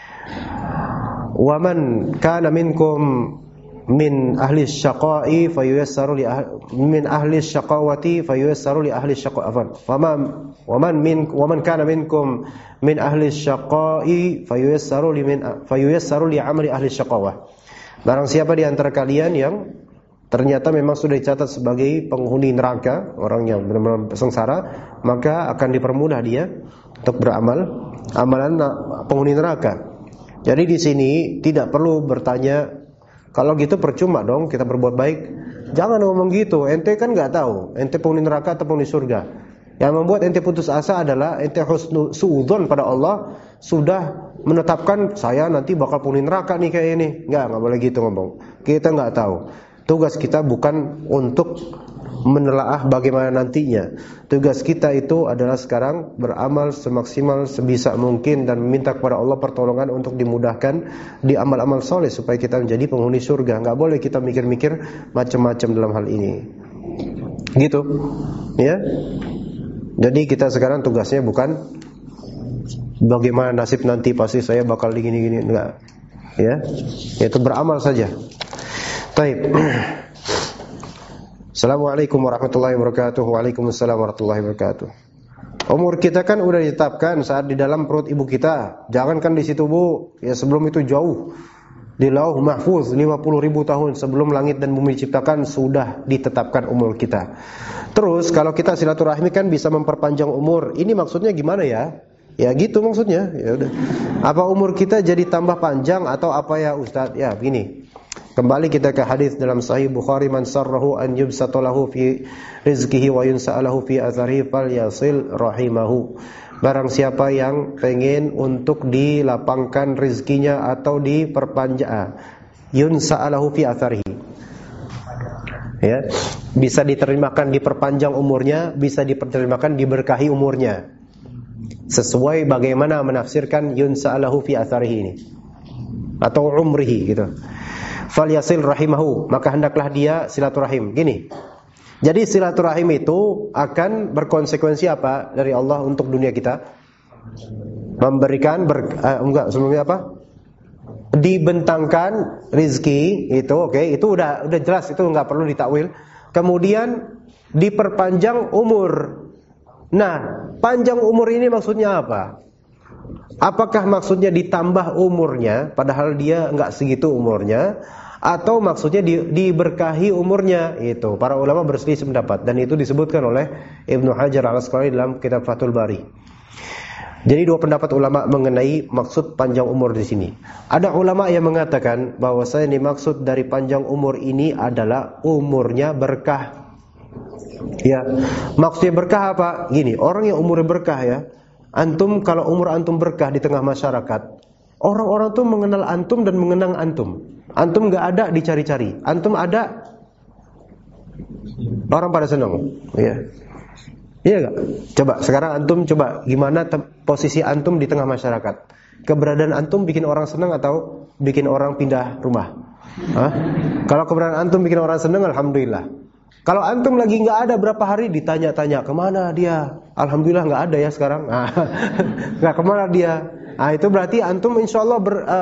Wa man kana minkum min ahli syaqai fayuyassaru li min ahli syaqawati fayuyassaru li ahli syaqawati. Wa man kana minkum min ahli syaqai fayuyassaru li amali ahli syaqawah. Barang siapa di antara kalian yang ternyata memang sudah dicatat sebagai penghuni neraka, orang yang benar-benar sengsara, maka akan dipermudah dia untuk beramal amalan penghuni neraka. Jadi di sini tidak perlu bertanya, kalau gitu percuma dong kita berbuat baik. Jangan ngomong gitu, ente kan nggak tahu ente penghuni neraka atau penghuni surga. Yang membuat ente putus asa adalah ente suudzon pada Allah, sudah menetapkan saya nanti bakal penghuni neraka nih kayak ini. Nggak boleh gitu ngomong. Kita nggak tahu. Tugas kita bukan untuk menelaah bagaimana nantinya. Tugas kita itu adalah sekarang beramal semaksimal sebisa mungkin dan meminta kepada Allah pertolongan untuk dimudahkan di amal-amal soleh supaya kita menjadi penghuni surga. Nggak boleh kita mikir-mikir macam-macam dalam hal ini. Gitu, ya. Jadi kita sekarang tugasnya bukan bagaimana nasib nanti, pasti saya bakal digini-gini, enggak. Ya, itu beramal saja. Baik. Assalamualaikum warahmatullahi wabarakatuh. Waalaikumsalam warahmatullahi wabarakatuh. Umur kita kan udah ditetapkan saat di dalam perut ibu kita. Jangankan di situ, Bu, ya sebelum itu jauh. Di Lauh Mahfuz 50.000 tahun sebelum langit dan bumi diciptakan sudah ditetapkan umur kita. Terus kalau kita silaturahmi kan bisa memperpanjang umur. Ini maksudnya gimana ya? Ya gitu maksudnya. Ya udah. Apa umur kita jadi tambah panjang atau apa ya Ustaz? Ya begini. Kembali kita ke hadis dalam Sahih Bukhari, man sarrahu an yubsata lahu fi rizqihi wa yunsa'alahu fi atharihi falyasil rahimahu. Barang siapa yang pengen untuk dilapangkan rizkinya atau diperpanjang, yunsa'alahu fi atharihi, ya, bisa diterimakan diperpanjang umurnya, bisa diterimakan diberkahi umurnya. Sesuai bagaimana menafsirkan yunsa'alahu fi atharihi ini atau umrihi gitu. Falyasil rahimahu, maka hendaklah dia silaturahim. Gini. Jadi silaturahim itu akan berkonsekuensi apa dari Allah untuk dunia kita? Memberikan sebelumnya apa? Dibentangkan rizki itu, oke, itu udah jelas, itu nggak perlu ditakwil. Kemudian diperpanjang umur. Nah, panjang umur ini maksudnya apa? Apakah maksudnya ditambah umurnya padahal dia nggak segitu umurnya, atau maksudnya diberkahi umurnya? Itu para ulama berselisih pendapat dan itu disebutkan oleh Ibnu Hajar Al-Asqalani dalam kitab Fathul Bari. Jadi dua pendapat ulama mengenai maksud panjang umur di sini. Ada ulama yang mengatakan bahwasanya dimaksud dari panjang umur ini adalah umurnya berkah. Ya, maksudnya berkah apa? Gini, orang yang umurnya berkah ya. Antum kalau umur antum berkah di tengah masyarakat, orang-orang tuh mengenal antum dan mengenang antum. Antum nggak ada dicari-cari, antum ada, orang pada senang, ya. Iya nggak? Coba sekarang antum coba gimana posisi antum di tengah masyarakat? Keberadaan antum bikin orang senang atau bikin orang pindah rumah? Hah? Kalau keberadaan antum bikin orang senang, alhamdulillah. Kalau antum lagi nggak ada berapa hari ditanya-tanya kemana dia, alhamdulillah nggak ada ya sekarang. Nggak kemana dia? Itu berarti antum insyaallah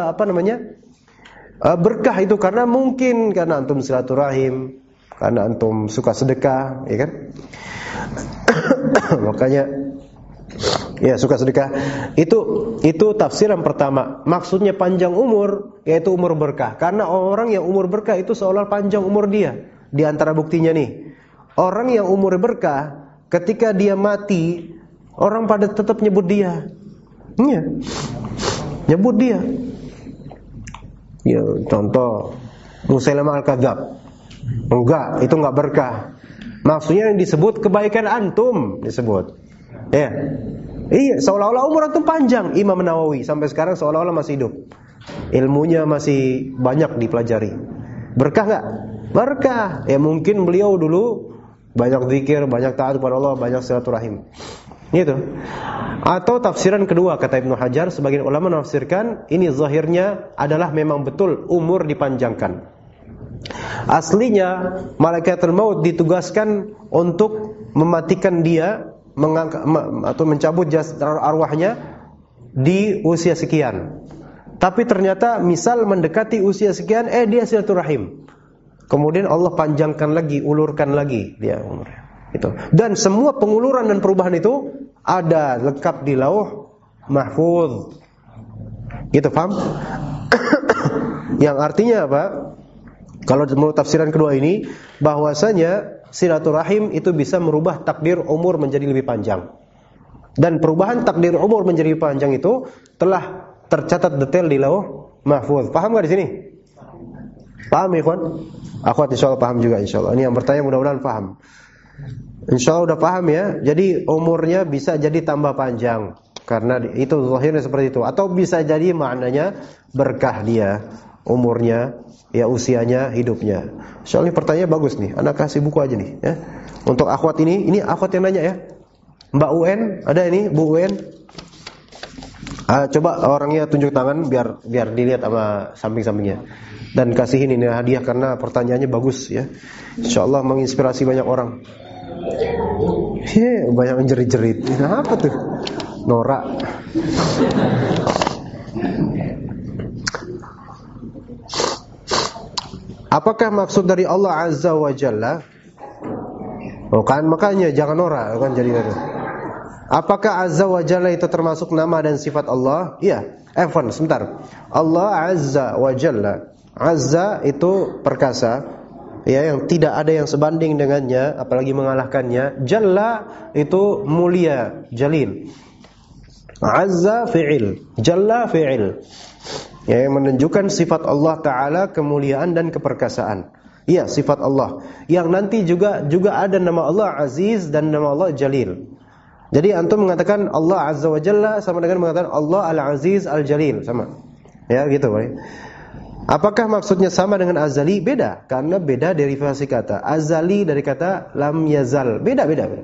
berkah itu karena antum silaturahim, karena antum suka sedekah, ya kan? Makanya ya suka sedekah. Itu tafsiran pertama. Maksudnya panjang umur yaitu umur berkah. Karena orang yang umur berkah itu seolah panjang umur dia. Di antara buktinya nih, orang yang umur berkah ketika dia mati, orang pada tetap nyebut dia. Iya. Nyebut dia. Ya, contoh Musailamah Al-Kadzab. Enggak, itu enggak berkah. Maksudnya yang disebut kebaikan antum disebut. Ya. Iya, seolah-olah umur antum panjang. Imam Nawawi sampai sekarang seolah-olah masih hidup. Ilmunya masih banyak dipelajari. Berkah enggak? Berkah. Ya mungkin beliau dulu banyak zikir, banyak taat kepada Allah, banyak silaturahim. Gitu. Atau tafsiran kedua kata Ibnu Hajar, sebagian ulama menafsirkan ini zahirnya adalah memang betul umur dipanjangkan. Aslinya malaikatul maut ditugaskan untuk mematikan dia, atau mencabut arwahnya di usia sekian. Tapi ternyata misal mendekati usia sekian, dia silaturahim. Kemudian Allah panjangkan lagi, ulurkan lagi dia umurnya. Itu. Dan semua penguluran dan perubahan itu ada lengkap di Lauh Mahfuz. Gitu, paham? Yang artinya apa? Kalau menurut tafsiran kedua ini, bahwasanya silaturahim itu bisa merubah takdir umur menjadi lebih panjang. Dan perubahan takdir umur menjadi lebih panjang itu telah tercatat detail di Lauh Mahfuz. Paham enggak di sini? Paham, ikhwan? Akhwat insyaallah paham juga insyaallah. Ini yang bertanya mudah-mudahan paham. Insyaallah udah paham ya. Jadi umurnya bisa jadi tambah panjang karena itu zahirnya seperti itu. Atau bisa jadi maknanya berkah dia umurnya, ya usianya, hidupnya. Insyaallah pertanyaan bagus nih. Anak kasih buku aja nih ya. Untuk akhwat ini akhwat yang nanya ya. Mbak UN, ada ini Bu UN? Coba orangnya tunjuk tangan biar dilihat sama samping-sampingnya. Dan kasihin ini hadiah karena pertanyaannya bagus ya. Insyaallah menginspirasi banyak orang. Banyak menjerit-jerit. Apa tuh? Norak. Apakah maksud dari Allah Azza wa Jalla? Kan makanya jangan norak kan jadi itu. Apakah Azza wa Jalla itu termasuk nama dan sifat Allah? Iya. Evan, sebentar. Allah Azza wa Jalla. Azza itu perkasa, ya, yang tidak ada yang sebanding dengannya, apalagi mengalahkannya. Jalla itu mulia, jalil. Azza fi'il, Jalla fi'il. Ya, yang menunjukkan sifat Allah Ta'ala kemuliaan dan keperkasaan. Iya, sifat Allah. Yang nanti juga ada nama Allah Aziz dan nama Allah Jalil. Jadi antum mengatakan Allah Azza wa Jalla sama dengan mengatakan Allah Al-Aziz Al-Jalil, sama. Ya, gitu, Pak. Apakah maksudnya sama dengan azali? Beda, karena beda derivasi kata. Azali dari kata lam yazal. Beda.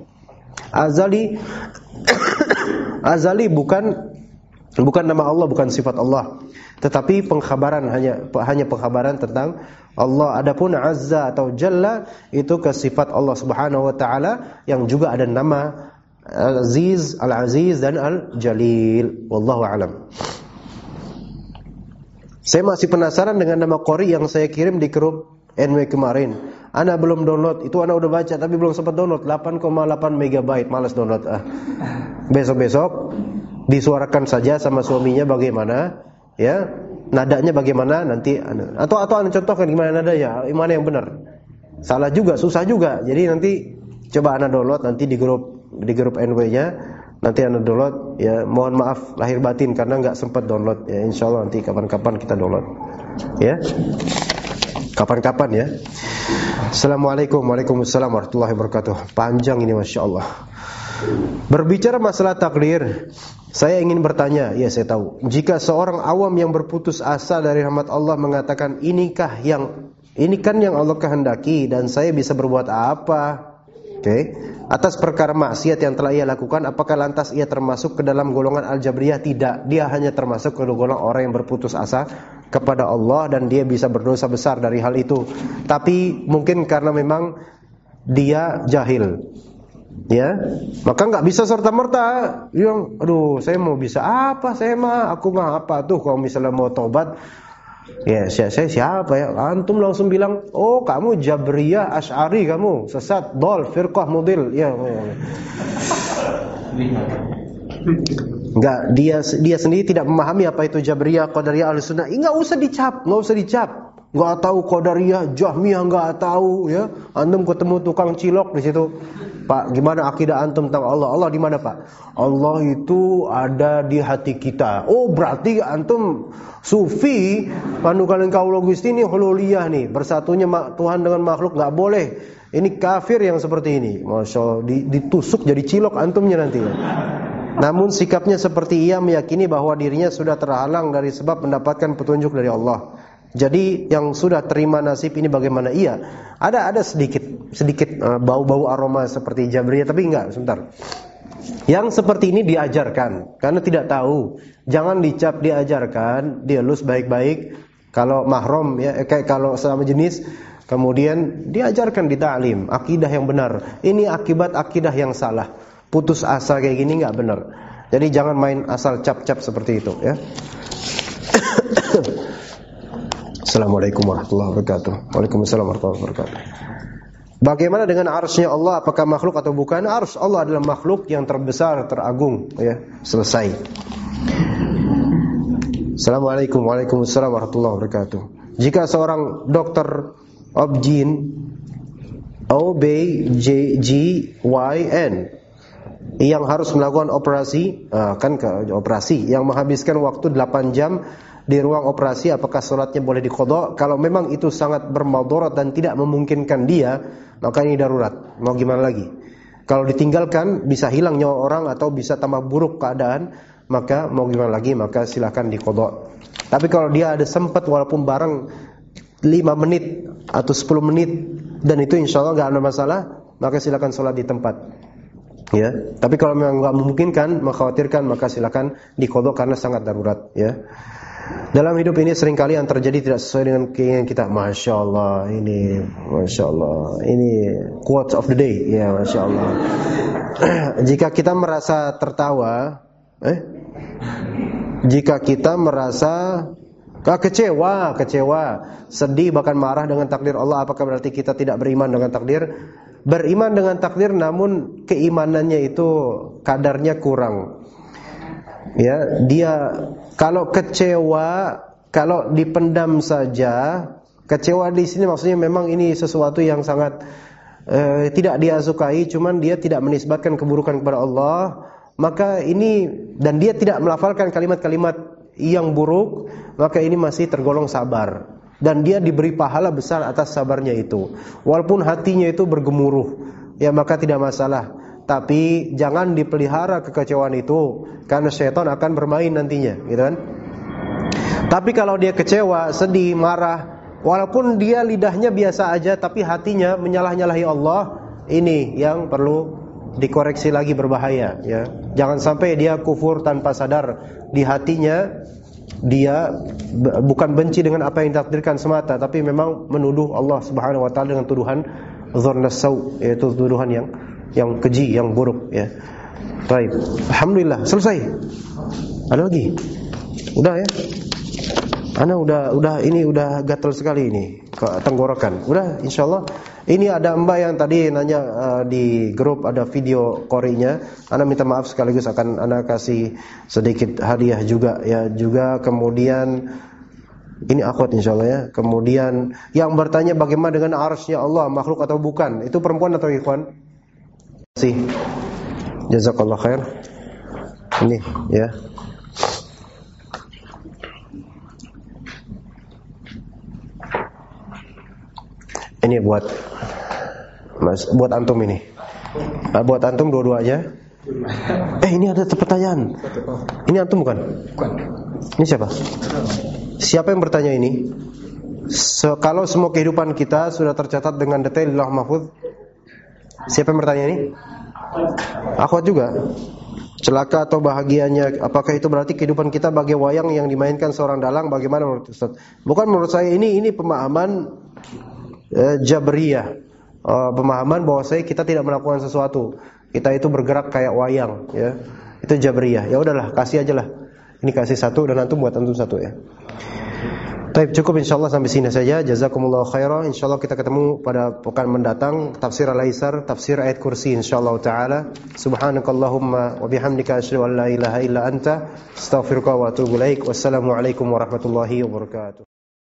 Azali bukan nama Allah, bukan sifat Allah. Tetapi pengkhabaran hanya pengkhabaran tentang Allah. Adapun Azza atau Jalla itu ke sifat Allah Subhanahu wa taala yang juga ada nama Aziz, Al-Aziz dan Al-Jalil. Wallahu a'lam. Saya masih penasaran dengan nama Qori yang saya kirim di grup NW kemarin. Ana belum download. Itu ana udah baca tapi belum sempat download. 8,8 MB, malas download. Besok-besok disuarakan saja sama suaminya bagaimana, ya. Nadanya bagaimana nanti atau ana contohkan gimana nadanya, mana yang benar. Salah juga, susah juga. Jadi nanti coba ana download nanti di grup NW-nya. Nanti anda download, ya mohon maaf lahir batin karena nggak sempat download, ya insyaallah nanti kapan-kapan kita download, ya kapan-kapan ya. Assalamualaikum warahmatullahi wabarakatuh. Panjang ini masya Allah. Berbicara masalah takdir, saya ingin bertanya, ya saya tahu, jika seorang awam yang berputus asa dari rahmat Allah mengatakan ini kan yang Allah kehendaki dan saya bisa berbuat apa? Atas perkara maksiat yang telah ia lakukan, apakah lantas ia termasuk ke dalam golongan Al-Jabriyah? Tidak, dia hanya termasuk ke golongan orang yang berputus asa kepada Allah dan dia bisa berdosa besar dari hal itu. Tapi mungkin karena memang dia jahil. Ya, maka nggak bisa serta-merta yang, aduh, saya mau bisa apa? Aku mah apa tuh kalau misalnya mau tobat? Ya, saya siapa ya? Antum langsung bilang, oh kamu Jabriyah, Asy'ari, kamu sesat, dol, firqah, mudil. Ya. Enggak, dia sendiri tidak memahami apa itu Jabriyah, Qadariyah, Ahlussunnah. Enggak usah dicap. Enggak tahu Qadariyah, Jahmiyah enggak tahu ya. Antum ketemu tukang cilok di situ. Pak, gimana akidah antum tentang Allah? Allah di mana, Pak? Allah itu ada di hati kita. Oh, berarti antum sufi, panukan kaulo Gusti ini hululiyah nih. Bersatunya Tuhan dengan makhluk enggak boleh. Ini kafir yang seperti ini. Masya Allah, ditusuk jadi cilok antumnya nanti ya. Namun sikapnya seperti ia meyakini bahwa dirinya sudah terhalang dari sebab mendapatkan petunjuk dari Allah. Jadi yang sudah terima nasib ini bagaimana? Iya, ada sedikit bau-bau aroma seperti Jabriyah, tapi enggak, sebentar. Yang seperti ini diajarkan karena tidak tahu. Jangan dicap, diajarkan, dielus baik-baik. Kalau mahram ya, kayak kalau sama jenis, kemudian diajarkan di ta'lim akidah yang benar. Ini akibat akidah yang salah. Putus asa kayak gini enggak benar. Jadi jangan main asal cap-cap seperti itu ya. Assalamualaikum warahmatullahi wabarakatuh. Waalaikumsalam warahmatullahi wabarakatuh. Bagaimana dengan arsy-Nya Allah? Apakah makhluk atau bukan? Arsy Allah adalah makhluk yang terbesar, teragung ya. Selesai. Assalamualaikum Waalaikumsalam warahmatullahi wabarakatuh. Jika seorang dokter obgyn OBGYN yang harus melakukan operasi yang menghabiskan waktu 8 jam di ruang operasi, apakah sholatnya boleh diqadha? Kalau memang itu sangat bermadarat dan tidak memungkinkan dia, maka ini darurat. Mau gimana lagi? Kalau ditinggalkan bisa hilang nyawa orang atau bisa tambah buruk keadaan, maka mau gimana lagi? Maka silakan diqadha. Tapi kalau dia ada sempat walaupun bareng 5 menit atau 10 menit dan itu insya Allah nggak ada masalah, maka silakan sholat di tempat. Ya, tapi kalau memang nggak memungkinkan, mengkhawatirkan, maka silakan diqadha karena sangat darurat. Ya. Dalam hidup ini seringkali yang terjadi tidak sesuai dengan keinginan kita. Masya Allah, ini quote of the day. Ya, Masya Allah. Jika kita merasa tertawa, jika kita merasa kecewa, sedih, bahkan marah dengan takdir Allah, apakah berarti kita tidak beriman dengan takdir? Beriman dengan takdir, namun keimanannya itu kadarnya kurang. Ya, dia kalau kecewa, kalau dipendam saja, kecewa di sini maksudnya memang ini sesuatu yang sangat tidak dia sukai, cuman dia tidak menisbatkan keburukan kepada Allah, maka ini, dan dia tidak melafalkan kalimat-kalimat yang buruk, maka ini masih tergolong sabar. Dan dia diberi pahala besar atas sabarnya itu. Walaupun hatinya itu bergemuruh, ya maka tidak masalah. Tapi jangan dipelihara kekecewaan itu, karena syaitan akan bermain nantinya, gitu kan? Tapi kalau dia kecewa, sedih, marah, walaupun dia lidahnya biasa aja, tapi hatinya menyalah-nyalahi Allah, ini yang perlu dikoreksi lagi, berbahaya. Ya, jangan sampai dia kufur tanpa sadar. Di hatinya dia bukan benci dengan apa yang ditakdirkan semata, tapi memang menuduh Allah Subhanahu Wa Taala dengan tuduhan dzannas sau, yaitu tuduhan yang keji, yang buruk. Ya, baik. Alhamdulillah, selesai. Ada lagi? Udah ya? Ana udah gatal sekali ini ke tenggorokan. Udah, insyaallah. Ini ada Mbak yang tadi nanya di grup, ada video korinya. Ana minta maaf sekaligus akan Ana kasih sedikit hadiah juga ya. Juga kemudian ini akhwat insyaallah ya. Kemudian yang bertanya bagaimana dengan arsy-Nya Allah, makhluk atau bukan? Itu perempuan atau ikhwan? Terima kasih. Jazakallah khair. Ini ya. Ini buat antum ini. Buat antum dua-duanya. Ini ada pertanyaan. Ini antum bukan? Bukan. Ini siapa? Siapa yang bertanya ini? Kalau semua kehidupan kita sudah tercatat dengan detail di Lauh Mahfuz, siapa yang bertanya ini? Akhwat juga. Celaka atau bahagianya, apakah itu berarti kehidupan kita bagai wayang yang dimainkan seorang dalang? Bagaimana menurut Ustaz? Bukan, menurut saya ini pemahaman Jabriyah, pemahaman bahwa kita tidak melakukan sesuatu. kita itu bergerak kayak wayang, ya. Itu Jabriyah. Ya udahlah, kasih aja lah. Ini kasih satu dan antum buat antum satu ya. Baik, cukup insyaallah sampai sini saja. Jazakumullahu khairan. Insyaallah kita ketemu pada pekan mendatang tafsir Al-Aisar, tafsir ayat kursi insyaallah taala. Subhanakallahumma wa bihamdika asyhadu an la ilaha illa anta astaghfiruka wa atubu ilaik. Wassalamualaikum warahmatullahi wabarakatuh.